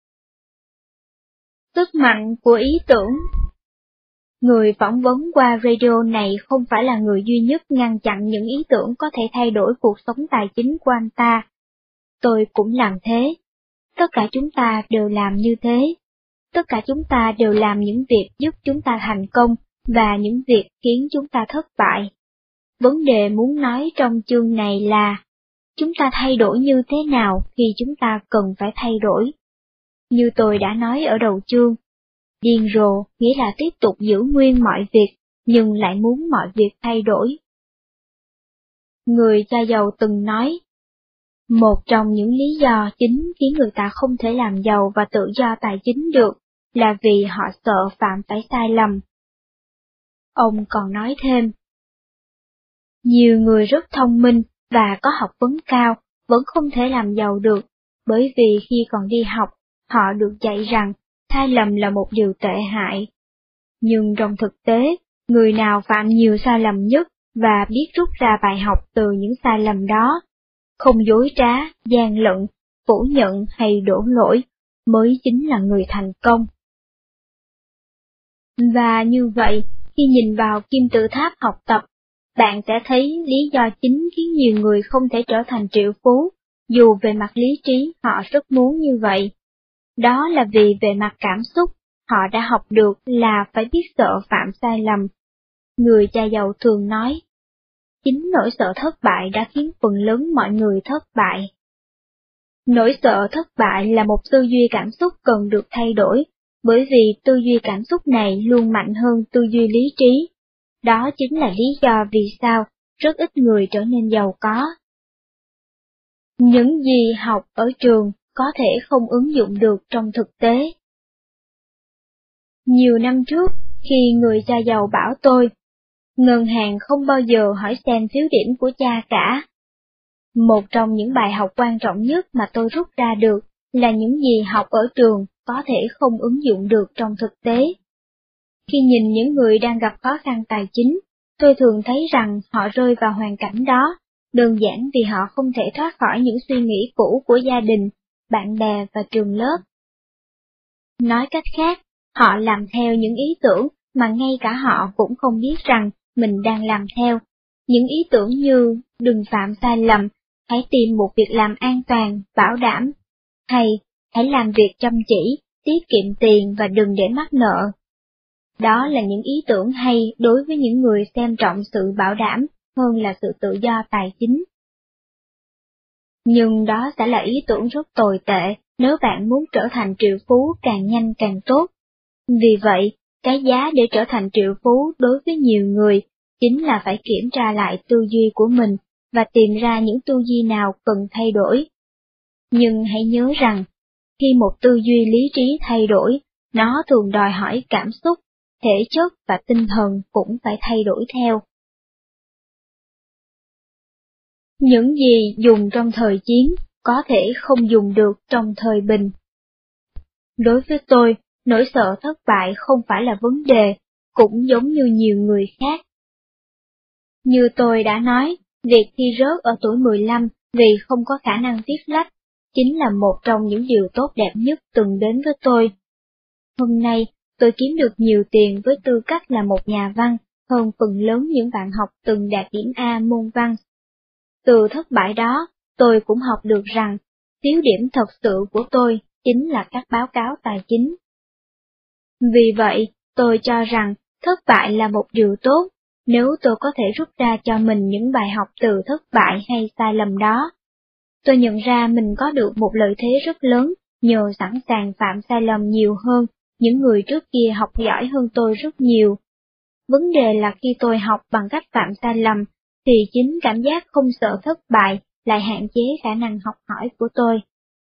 [SPEAKER 1] Sức mạnh của ý tưởng. Người phỏng vấn qua radio này không phải là người duy nhất ngăn chặn những ý tưởng có thể thay đổi cuộc sống tài chính của anh ta. Tôi cũng làm thế. Tất cả chúng ta đều làm như thế. Tất cả chúng ta đều làm những việc giúp chúng ta thành công và những việc khiến chúng ta thất bại. Vấn đề muốn nói trong chương này là: chúng ta thay đổi như thế nào khi chúng ta cần phải thay đổi. Như tôi đã nói ở đầu chương, điên rồ nghĩa là tiếp tục giữ nguyên mọi việc, nhưng lại muốn mọi việc thay đổi. Người cha giàu từng nói, một trong những lý do chính khiến người ta không thể làm giàu và tự do tài chính được là vì họ sợ phạm phải sai lầm. Ông còn nói thêm, nhiều người rất thông minh và có học vấn cao vẫn không thể làm giàu được, bởi vì khi còn đi học, họ được dạy rằng sai lầm là một điều tệ hại. Nhưng trong thực tế, người nào phạm nhiều sai lầm nhất và biết rút ra bài học từ những sai lầm đó, không dối trá, gian lận, phủ nhận hay đổ lỗi, mới chính là người thành công. Và như vậy, khi nhìn vào kim tự tháp học tập, bạn sẽ thấy lý do chính khiến nhiều người không thể trở thành triệu phú, dù về mặt lý trí họ rất muốn như vậy. Đó là vì về mặt cảm xúc, họ đã học được là phải biết sợ phạm sai lầm. Người cha giàu thường nói, chính nỗi sợ thất bại đã khiến phần lớn mọi người thất bại. Nỗi sợ thất bại là một tư duy cảm xúc cần được thay đổi, bởi vì tư duy cảm xúc này luôn mạnh hơn tư duy lý trí. Đó chính là lý do vì sao rất ít người trở nên giàu có. Những gì học ở trường có thể không ứng dụng được trong thực tế. Nhiều năm trước, khi người cha giàu bảo tôi, ngân hàng không bao giờ hỏi xem phiếu điểm của cha cả. Một trong những bài học quan trọng nhất mà tôi rút ra được là những gì học ở trường có thể không ứng dụng được trong thực tế. Khi nhìn những người đang gặp khó khăn tài chính, tôi thường thấy rằng họ rơi vào hoàn cảnh đó, đơn giản vì họ không thể thoát khỏi những suy nghĩ cũ của gia đình, bạn bè và trường lớp. Nói cách khác, họ làm theo những ý tưởng mà ngay cả họ cũng không biết rằng mình đang làm theo. Những ý tưởng như đừng phạm sai lầm, hãy tìm một việc làm an toàn, bảo đảm, hay hãy làm việc chăm chỉ, tiết kiệm tiền và đừng để mắc nợ. Đó là những ý tưởng hay đối với những người xem trọng sự bảo đảm hơn là sự tự do tài chính. Nhưng đó sẽ là ý tưởng rất tồi tệ nếu bạn muốn trở thành triệu phú càng nhanh càng tốt. Vì vậy, cái giá để trở thành triệu phú đối với nhiều người chính là phải kiểm tra lại tư duy của mình và tìm ra những tư duy nào cần thay đổi. Nhưng hãy nhớ rằng, khi một tư duy lý trí thay đổi, nó thường đòi hỏi cảm xúc, thể chất và tinh thần cũng phải thay đổi theo. Những gì dùng trong thời chiến có thể không dùng được trong thời bình. Đối với tôi, nỗi sợ thất bại không phải là vấn đề, cũng giống như nhiều người khác. Như tôi đã nói, việc thi rớt ở tuổi mười lăm vì không có khả năng viết lách, chính là một trong những điều tốt đẹp nhất từng đến với tôi. Hôm nay, tôi kiếm được nhiều tiền với tư cách là một nhà văn, hơn phần lớn những bạn học từng đạt điểm A môn văn. Từ thất bại đó, tôi cũng học được rằng, thiếu điểm thật sự của tôi chính là các báo cáo tài chính. Vì vậy, tôi cho rằng, thất bại là một điều tốt, nếu tôi có thể rút ra cho mình những bài học từ thất bại hay sai lầm đó. Tôi nhận ra mình có được một lợi thế rất lớn, nhờ sẵn sàng phạm sai lầm nhiều hơn, những người trước kia học giỏi hơn tôi rất nhiều. Vấn đề là khi tôi học bằng cách phạm sai lầm, thì chính cảm giác không sợ thất bại lại hạn chế khả năng học hỏi của tôi.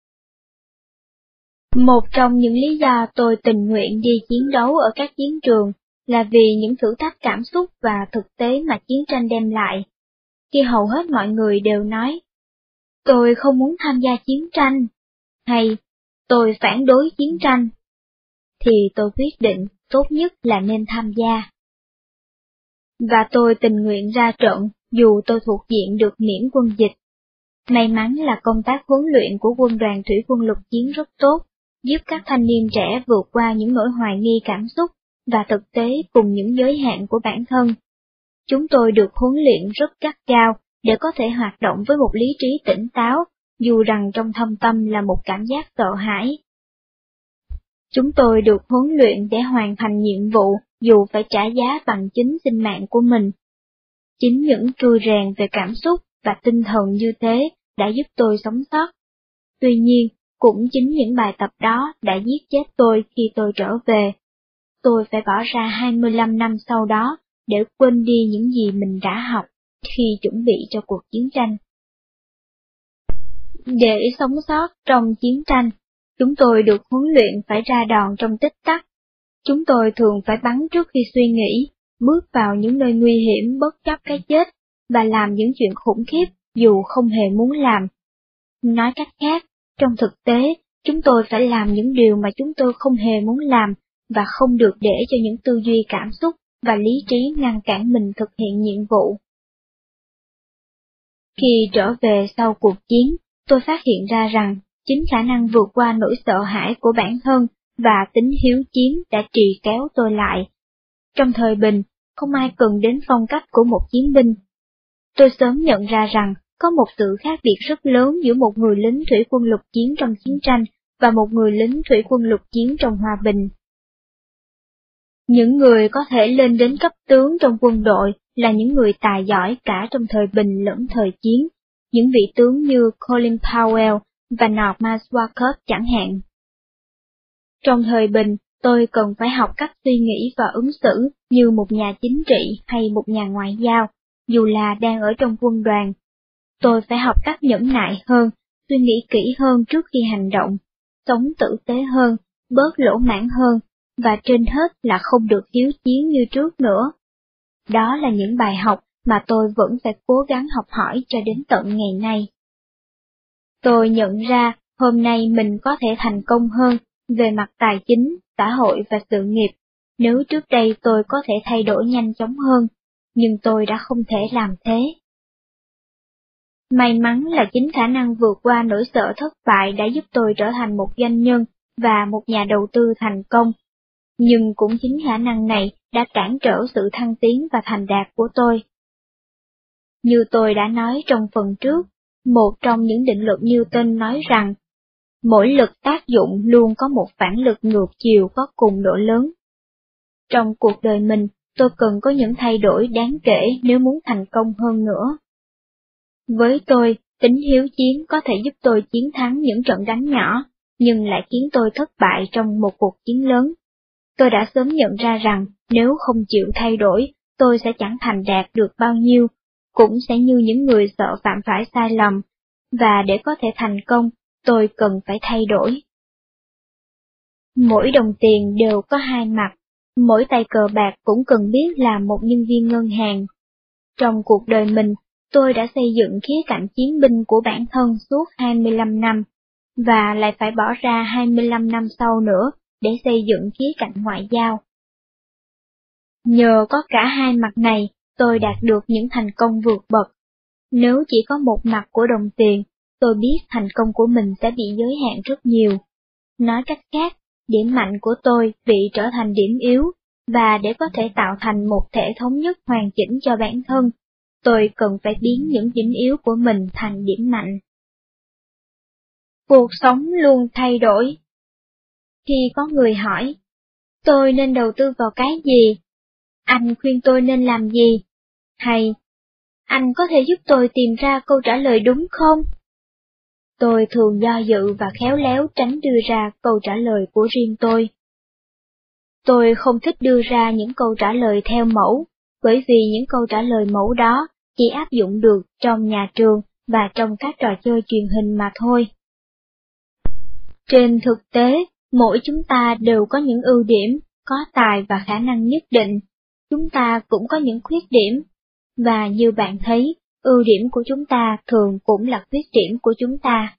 [SPEAKER 1] Một trong những lý do tôi tình nguyện đi chiến đấu ở các chiến trường là vì những thử thách cảm xúc và thực tế mà chiến tranh đem lại. Khi hầu hết mọi người đều nói, tôi không muốn tham gia chiến tranh, hay tôi phản đối chiến tranh, thì tôi quyết định tốt nhất là nên tham gia. Và tôi tình nguyện ra trận dù tôi thuộc diện được miễn quân dịch. May mắn là công tác huấn luyện của quân đoàn thủy quân lục chiến rất tốt, giúp các thanh niên trẻ vượt qua những nỗi hoài nghi cảm xúc và thực tế cùng những giới hạn của bản thân. Chúng tôi được huấn luyện rất gắt gao để có thể hoạt động với một lý trí tỉnh táo, dù rằng trong thâm tâm là một cảm giác sợ hãi. Chúng tôi được huấn luyện để hoàn thành nhiệm vụ dù phải trả giá bằng chính sinh mạng của mình. Chính những trui rèn về cảm xúc và tinh thần như thế đã giúp tôi sống sót. Tuy nhiên, cũng chính những bài tập đó đã giết chết tôi khi tôi trở về. Tôi phải bỏ ra hai mươi lăm năm sau đó để quên đi những gì mình đã học khi chuẩn bị cho cuộc chiến tranh. Để sống sót trong chiến tranh, chúng tôi được huấn luyện phải ra đòn trong tích tắc. Chúng tôi thường phải bắn trước khi suy nghĩ, bước vào những nơi nguy hiểm bất chấp cái chết, và làm những chuyện khủng khiếp dù không hề muốn làm. Nói cách khác, trong thực tế, chúng tôi phải làm những điều mà chúng tôi không hề muốn làm, và không được để cho những tư duy cảm xúc và lý trí ngăn cản mình thực hiện nhiệm vụ. Khi trở về sau cuộc chiến, tôi phát hiện ra rằng, chính khả năng vượt qua nỗi sợ hãi của bản thân và tính hiếu chiến đã trì kéo tôi lại. Trong thời bình, không ai cần đến phong cách của một chiến binh. Tôi sớm nhận ra rằng, có một sự khác biệt rất lớn giữa một người lính thủy quân lục chiến trong chiến tranh và một người lính thủy quân lục chiến trong hòa bình. Những người có thể lên đến cấp tướng trong quân đội là những người tài giỏi cả trong thời bình lẫn thời chiến, những vị tướng như Colin Powell và Norman Schwarzkopf chẳng hạn. Trong thời bình, tôi cần phải học cách suy nghĩ và ứng xử như một nhà chính trị hay một nhà ngoại giao, dù là đang ở trong quân đoàn. Tôi phải học cách nhẫn nại hơn, suy nghĩ kỹ hơn trước khi hành động, sống tử tế hơn, bớt lỗ mãng hơn, và trên hết là không được hiếu chiến như trước nữa. Đó là những bài học mà tôi vẫn phải cố gắng học hỏi cho đến tận ngày nay. Tôi nhận ra hôm nay mình có thể thành công hơn về mặt tài chính, xã hội và sự nghiệp, nếu trước đây tôi có thể thay đổi nhanh chóng hơn, nhưng tôi đã không thể làm thế. May mắn là chính khả năng vượt qua nỗi sợ thất bại đã giúp tôi trở thành một doanh nhân và một nhà đầu tư thành công, nhưng cũng chính khả năng này đã cản trở sự thăng tiến và thành đạt của tôi. Như tôi đã nói trong phần trước, một trong những định luật Newton nói rằng, mỗi lực tác dụng luôn có một phản lực ngược chiều có cùng độ lớn. Trong cuộc đời mình, tôi cần có những thay đổi đáng kể nếu muốn thành công hơn nữa. Với tôi, tính hiếu chiến có thể giúp tôi chiến thắng những trận đánh nhỏ, nhưng lại khiến tôi thất bại trong một cuộc chiến lớn. Tôi đã sớm nhận ra rằng, nếu không chịu thay đổi, tôi sẽ chẳng thành đạt được bao nhiêu, cũng sẽ như những người sợ phạm phải sai lầm, và để có thể thành công, tôi cần phải thay đổi. Mỗi đồng tiền đều có hai mặt, mỗi tay cờ bạc cũng cần biết là một nhân viên ngân hàng. Trong cuộc đời mình, tôi đã xây dựng khía cạnh chiến binh của bản thân suốt hai mươi lăm năm, và lại phải bỏ ra hai mươi lăm năm sau nữa để xây dựng khía cạnh ngoại giao. Nhờ có cả hai mặt này, tôi đạt được những thành công vượt bậc. Nếu chỉ có một mặt của đồng tiền, tôi biết thành công của mình sẽ bị giới hạn rất nhiều. Nói cách khác, điểm mạnh của tôi bị trở thành điểm yếu, và để có thể tạo thành một thể thống nhất hoàn chỉnh cho bản thân, tôi cần phải biến những điểm yếu của mình thành điểm mạnh. Cuộc sống luôn thay đổi. Khi có người hỏi, tôi nên đầu tư vào cái gì? Anh khuyên tôi nên làm gì? Hay, anh có thể giúp tôi tìm ra câu trả lời đúng không? Tôi thường do dự và khéo léo tránh đưa ra câu trả lời của riêng tôi. Tôi không thích đưa ra những câu trả lời theo mẫu, bởi vì những câu trả lời mẫu đó chỉ áp dụng được trong nhà trường và trong các trò chơi truyền hình mà thôi. Trên thực tế, mỗi chúng ta đều có những ưu điểm, có tài và khả năng nhất định. Chúng ta cũng có những khuyết điểm, và như bạn thấy, ưu điểm của chúng ta thường cũng là khuyết điểm của chúng ta.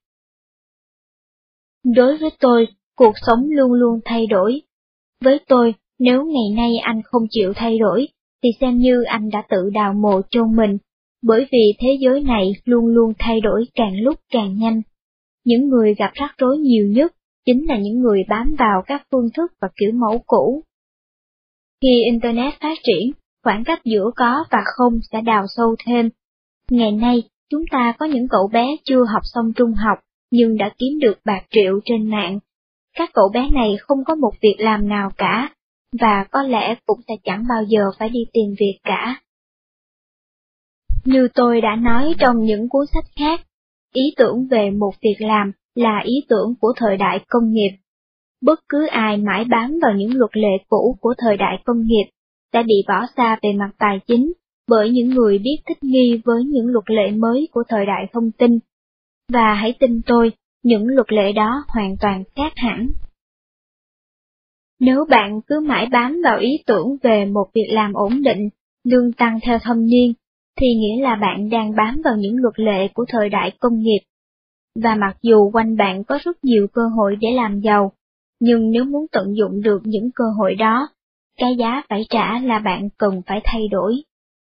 [SPEAKER 1] Đối với tôi, cuộc sống luôn luôn thay đổi. Với tôi, nếu ngày nay anh không chịu thay đổi, thì xem như anh đã tự đào mộ chôn mình, bởi vì thế giới này luôn luôn thay đổi càng lúc càng nhanh. Những người gặp rắc rối nhiều nhất chính là những người bám vào các phương thức và kiểu mẫu cũ. Khi Internet phát triển, khoảng cách giữa có và không sẽ đào sâu thêm. Ngày nay, chúng ta có những cậu bé chưa học xong trung học, nhưng đã kiếm được bạc triệu trên mạng. Các cậu bé này không có một việc làm nào cả, và có lẽ cũng sẽ chẳng bao giờ phải đi tìm việc cả. Như tôi đã nói trong những cuốn sách khác, ý tưởng về một việc làm là ý tưởng của thời đại công nghiệp. Bất cứ ai mãi bám vào những luật lệ cũ của thời đại công nghiệp sẽ bị bỏ xa về mặt tài chính bởi những người biết thích nghi với những luật lệ mới của thời đại thông tin. Và hãy tin tôi, những luật lệ đó hoàn toàn khác hẳn. Nếu bạn cứ mãi bám vào ý tưởng về một việc làm ổn định, lương tăng theo thâm niên, thì nghĩa là bạn đang bám vào những luật lệ của thời đại công nghiệp. Và mặc dù quanh bạn có rất nhiều cơ hội để làm giàu, nhưng nếu muốn tận dụng được những cơ hội đó, cái giá phải trả là bạn cần phải thay đổi.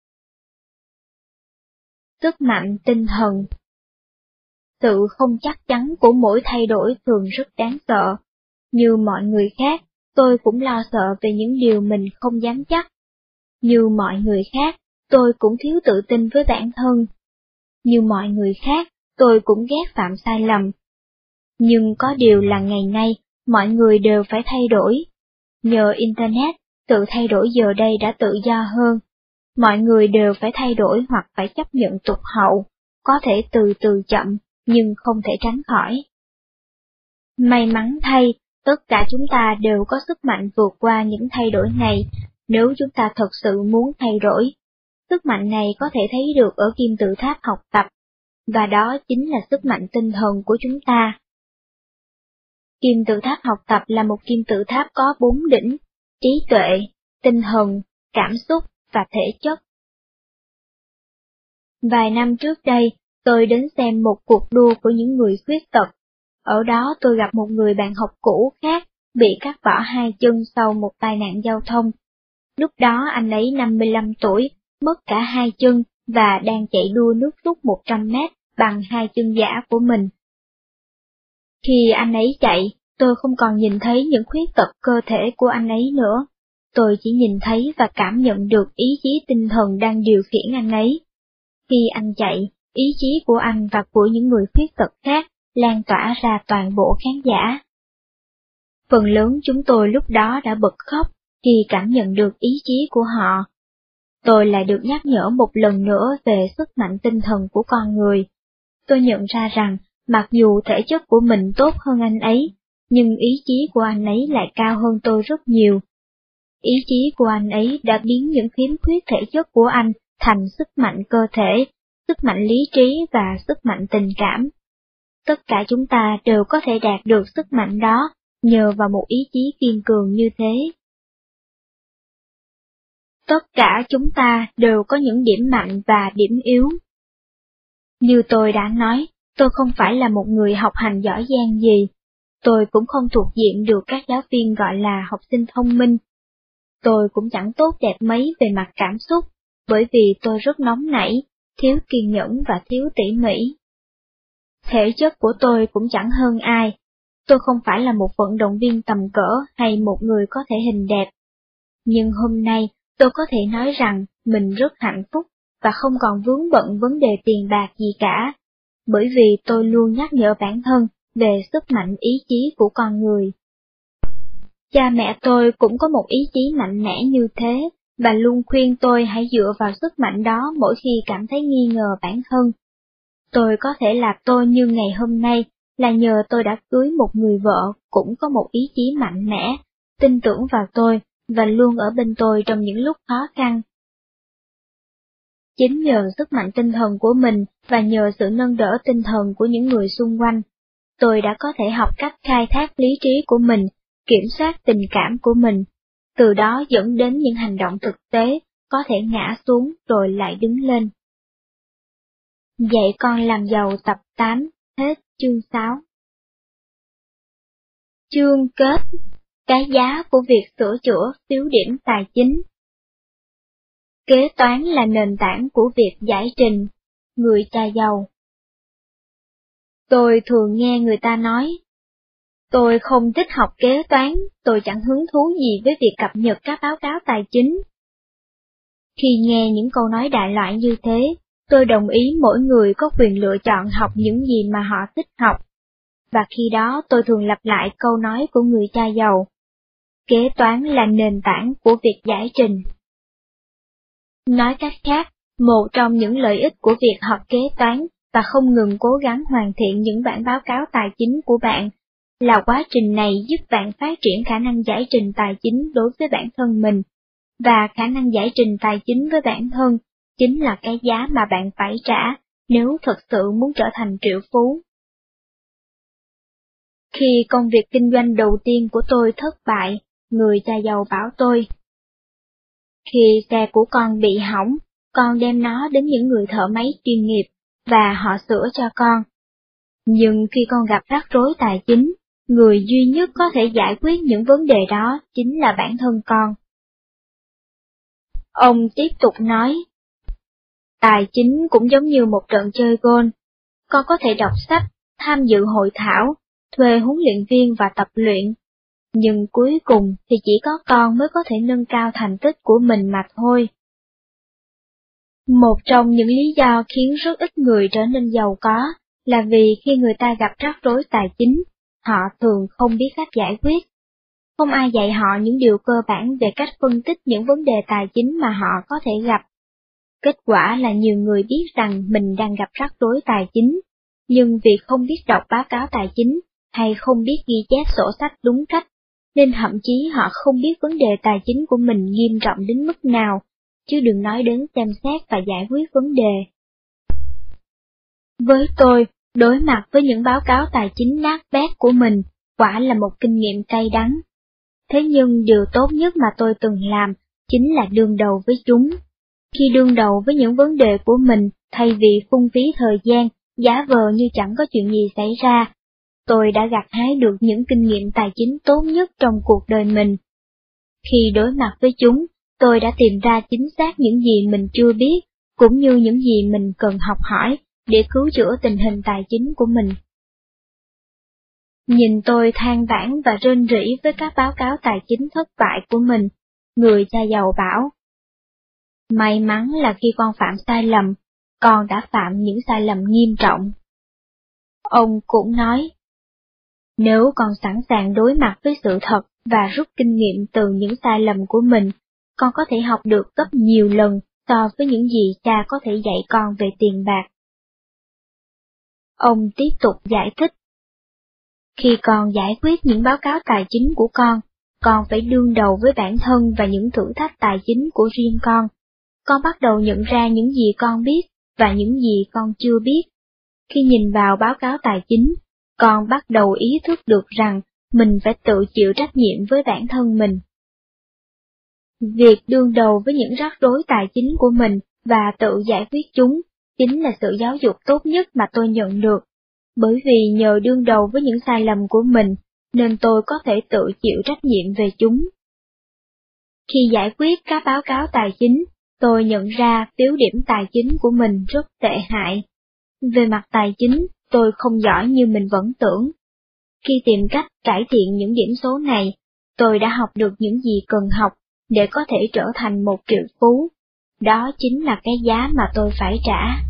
[SPEAKER 1] Sức mạnh tinh thần. Sự không chắc chắn của mỗi thay đổi thường rất đáng sợ. Như mọi người khác, tôi cũng lo sợ về những điều mình không dám chắc. Như mọi người khác, tôi cũng thiếu tự tin với bản thân. Như mọi người khác, tôi cũng ghét phạm sai lầm. Nhưng có điều là ngày nay, mọi người đều phải thay đổi. Nhờ Internet, sự thay đổi giờ đây đã tự do hơn. Mọi người đều phải thay đổi hoặc phải chấp nhận tụt hậu, có thể từ từ chậm, nhưng không thể tránh khỏi. May mắn thay, tất cả chúng ta đều có sức mạnh vượt qua những thay đổi này, nếu chúng ta thật sự muốn thay đổi. Sức mạnh này có thể thấy được ở kim tự tháp học tập, và đó chính là sức mạnh tinh thần của chúng ta. Kim tự tháp học tập là một kim tự tháp có bốn đỉnh: trí tuệ, tinh thần, cảm xúc và thể chất. Vài năm trước đây, tôi đến xem một cuộc đua của những người khuyết tật. Ở đó tôi gặp một người bạn học cũ khác bị cắt bỏ hai chân sau một tai nạn giao thông. Lúc đó anh ấy năm mươi lăm tuổi, mất cả hai chân và đang chạy đua nước rút một trăm mét bằng hai chân giả của mình. Khi anh ấy chạy, tôi không còn nhìn thấy những khuyết tật cơ thể của anh ấy nữa. Tôi chỉ nhìn thấy và cảm nhận được ý chí tinh thần đang điều khiển anh ấy. Khi anh chạy, ý chí của anh và của những người khuyết tật khác lan tỏa ra toàn bộ khán giả. Phần lớn chúng tôi lúc đó đã bật khóc khi cảm nhận được ý chí của họ. Tôi lại được nhắc nhở một lần nữa về sức mạnh tinh thần của con người. Tôi nhận ra rằng, mặc dù thể chất của mình tốt hơn anh ấy, nhưng ý chí của anh ấy lại cao hơn tôi rất nhiều. Ý chí của anh ấy đã biến những khiếm khuyết thể chất của anh thành sức mạnh cơ thể, sức mạnh lý trí và sức mạnh tình cảm. Tất cả chúng ta đều có thể đạt được sức mạnh đó nhờ vào một ý chí kiên cường như thế. Tất cả chúng ta đều có những điểm mạnh và điểm yếu. Như tôi đã nói, tôi không phải là một người học hành giỏi giang gì. Tôi cũng không thuộc diện được các giáo viên gọi là học sinh thông minh. Tôi cũng chẳng tốt đẹp mấy về mặt cảm xúc, bởi vì tôi rất nóng nảy, thiếu kiên nhẫn và thiếu tỉ mỉ. Thể chất của tôi cũng chẳng hơn ai. Tôi không phải là một vận động viên tầm cỡ hay một người có thể hình đẹp. Nhưng hôm nay, tôi có thể nói rằng mình rất hạnh phúc và không còn vướng bận vấn đề tiền bạc gì cả, bởi vì tôi luôn nhắc nhở bản thân về sức mạnh ý chí của con người. Cha mẹ tôi cũng có một ý chí mạnh mẽ như thế, và luôn khuyên tôi hãy dựa vào sức mạnh đó mỗi khi cảm thấy nghi ngờ bản thân. Tôi có thể là tôi như ngày hôm nay là nhờ tôi đã cưới một người vợ cũng có một ý chí mạnh mẽ, tin tưởng vào tôi và luôn ở bên tôi trong những lúc khó khăn. Chính nhờ sức mạnh tinh thần của mình và nhờ sự nâng đỡ tinh thần của những người xung quanh, tôi đã có thể học cách khai thác lý trí của mình, kiểm soát tình cảm của mình, từ đó dẫn đến những hành động thực tế, có thể ngã xuống rồi lại đứng lên. Dạy con làm giàu tập tám, hết chương sáu. Chương kết, cái giá của việc sửa chữa phiếu điểm tài chính. Kế toán là nền tảng của việc giải trình, người cha giàu. Tôi thường nghe người ta nói, tôi không thích học kế toán, tôi chẳng hứng thú gì với việc cập nhật các báo cáo tài chính. Khi nghe những câu nói đại loại như thế, tôi đồng ý mỗi người có quyền lựa chọn học những gì mà họ thích học. Và khi đó tôi thường lặp lại câu nói của người cha giàu. Kế toán là nền tảng của việc giải trình. Nói cách khác, một trong những lợi ích của việc học kế toán và không ngừng cố gắng hoàn thiện những bản báo cáo tài chính của bạn là quá trình này giúp bạn phát triển khả năng giải trình tài chính đối với bản thân mình, và khả năng giải trình tài chính với bản thân chính là cái giá mà bạn phải trả nếu thật sự muốn trở thành triệu phú. Khi công việc kinh doanh đầu tiên của tôi thất bại, người cha giàu bảo tôi, khi xe của con bị hỏng, con đem nó đến những người thợ máy chuyên nghiệp, và họ sửa cho con. Nhưng khi con gặp rắc rối tài chính, người duy nhất có thể giải quyết những vấn đề đó chính là bản thân con. Ông tiếp tục nói, tài chính cũng giống như một trận chơi golf. Con có thể đọc sách, tham dự hội thảo, thuê huấn luyện viên và tập luyện. Nhưng cuối cùng thì chỉ có con mới có thể nâng cao thành tích của mình mà thôi. Một trong những lý do khiến rất ít người trở nên giàu có là vì khi người ta gặp rắc rối tài chính, họ thường không biết cách giải quyết. Không ai dạy họ những điều cơ bản về cách phân tích những vấn đề tài chính mà họ có thể gặp. Kết quả là nhiều người biết rằng mình đang gặp rắc rối tài chính, nhưng vì không biết đọc báo cáo tài chính hay không biết ghi chép sổ sách đúng cách, nên thậm chí họ không biết vấn đề tài chính của mình nghiêm trọng đến mức nào, chứ đừng nói đến xem xét và giải quyết vấn đề. Với tôi, đối mặt với những báo cáo tài chính nát bét của mình, quả là một kinh nghiệm cay đắng. Thế nhưng điều tốt nhất mà tôi từng làm chính là đương đầu với chúng. Khi đương đầu với những vấn đề của mình, thay vì phung phí thời gian, giả vờ như chẳng có chuyện gì xảy ra, tôi đã gặt hái được những kinh nghiệm tài chính tốt nhất trong cuộc đời mình. Khi đối mặt với chúng, tôi đã tìm ra chính xác những gì mình chưa biết, cũng như những gì mình cần học hỏi để cứu chữa tình hình tài chính của mình. Nhìn tôi than vãn và rên rỉ với các báo cáo tài chính thất bại của mình, người cha giàu bảo, may mắn là khi con phạm sai lầm, con đã phạm những sai lầm nghiêm trọng. Ông cũng nói, nếu con sẵn sàng đối mặt với sự thật và rút kinh nghiệm từ những sai lầm của mình, con có thể học được gấp nhiều lần so với những gì cha có thể dạy con về tiền bạc. Ông tiếp tục giải thích. Khi con giải quyết những báo cáo tài chính của con, con phải đương đầu với bản thân và những thử thách tài chính của riêng con. con bắt đầu nhận ra những gì con biết và những gì con chưa biết. Khi nhìn vào báo cáo tài chính, con bắt đầu ý thức được rằng mình phải tự chịu trách nhiệm với bản thân mình. Việc đương đầu với những rắc rối tài chính của mình và tự giải quyết chúng chính là sự giáo dục tốt nhất mà tôi nhận được, bởi vì nhờ đương đầu với những sai lầm của mình, nên tôi có thể tự chịu trách nhiệm về chúng. Khi giải quyết các báo cáo tài chính, tôi nhận ra phiếu điểm tài chính của mình rất tệ hại. Về mặt tài chính, tôi không giỏi như mình vẫn tưởng. Khi tìm cách cải thiện những điểm số này, tôi đã học được những gì cần học để có thể trở thành một triệu phú. Đó chính là cái giá mà tôi phải trả.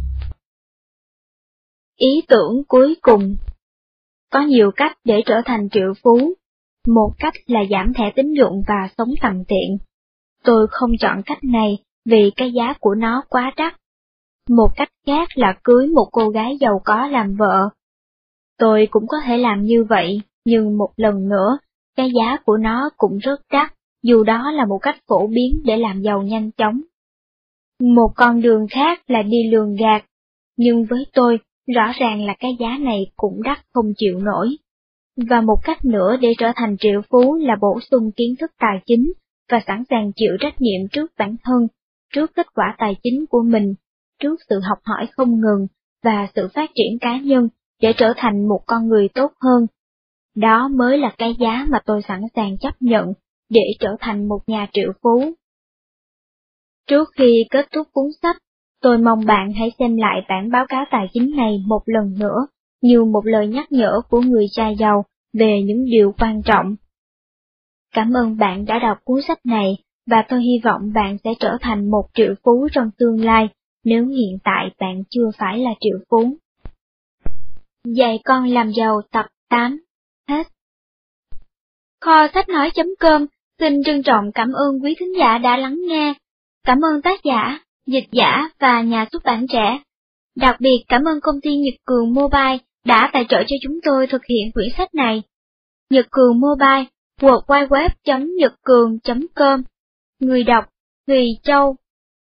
[SPEAKER 1] Ý tưởng cuối cùng. Có nhiều cách để trở thành triệu phú. Một cách là giảm thẻ tín dụng và sống tầm tiện. Tôi không chọn cách này vì cái giá của nó quá đắt. Một cách khác là cưới một cô gái giàu có làm vợ. Tôi cũng có thể làm như vậy, nhưng một lần nữa, cái giá của nó cũng rất đắt, dù đó là một cách phổ biến để làm giàu nhanh chóng. Một con đường khác là đi lường gạt, nhưng với tôi, rõ ràng là cái giá này cũng đắt không chịu nổi. Và một cách nữa để trở thành triệu phú là bổ sung kiến thức tài chính và sẵn sàng chịu trách nhiệm trước bản thân, trước kết quả tài chính của mình, trước sự học hỏi không ngừng và sự phát triển cá nhân để trở thành một con người tốt hơn. Đó mới là cái giá mà tôi sẵn sàng chấp nhận để trở thành một nhà triệu phú. Trước khi kết thúc cuốn sách, tôi mong bạn hãy xem lại bản báo cáo tài chính này một lần nữa, như một lời nhắc nhở của người cha giàu về những điều quan trọng. Cảm ơn bạn đã đọc cuốn sách này, và tôi hy vọng bạn sẽ trở thành một triệu phú trong tương lai, nếu hiện tại bạn chưa phải là triệu phú. Dạy con làm giàu tập tám. Hết. Kho sách nói.com xin trân trọng cảm ơn quý thính giả đã lắng nghe. Cảm ơn tác giả, dịch giả và nhà xuất bản trẻ. Đặc biệt cảm ơn công ty Nhật Cường Mobile đã tài trợ cho chúng tôi thực hiện quyển sách này. Nhật Cường Mobile, w w w chấm nhật cường chấm com. Người đọc, Thùy Châu.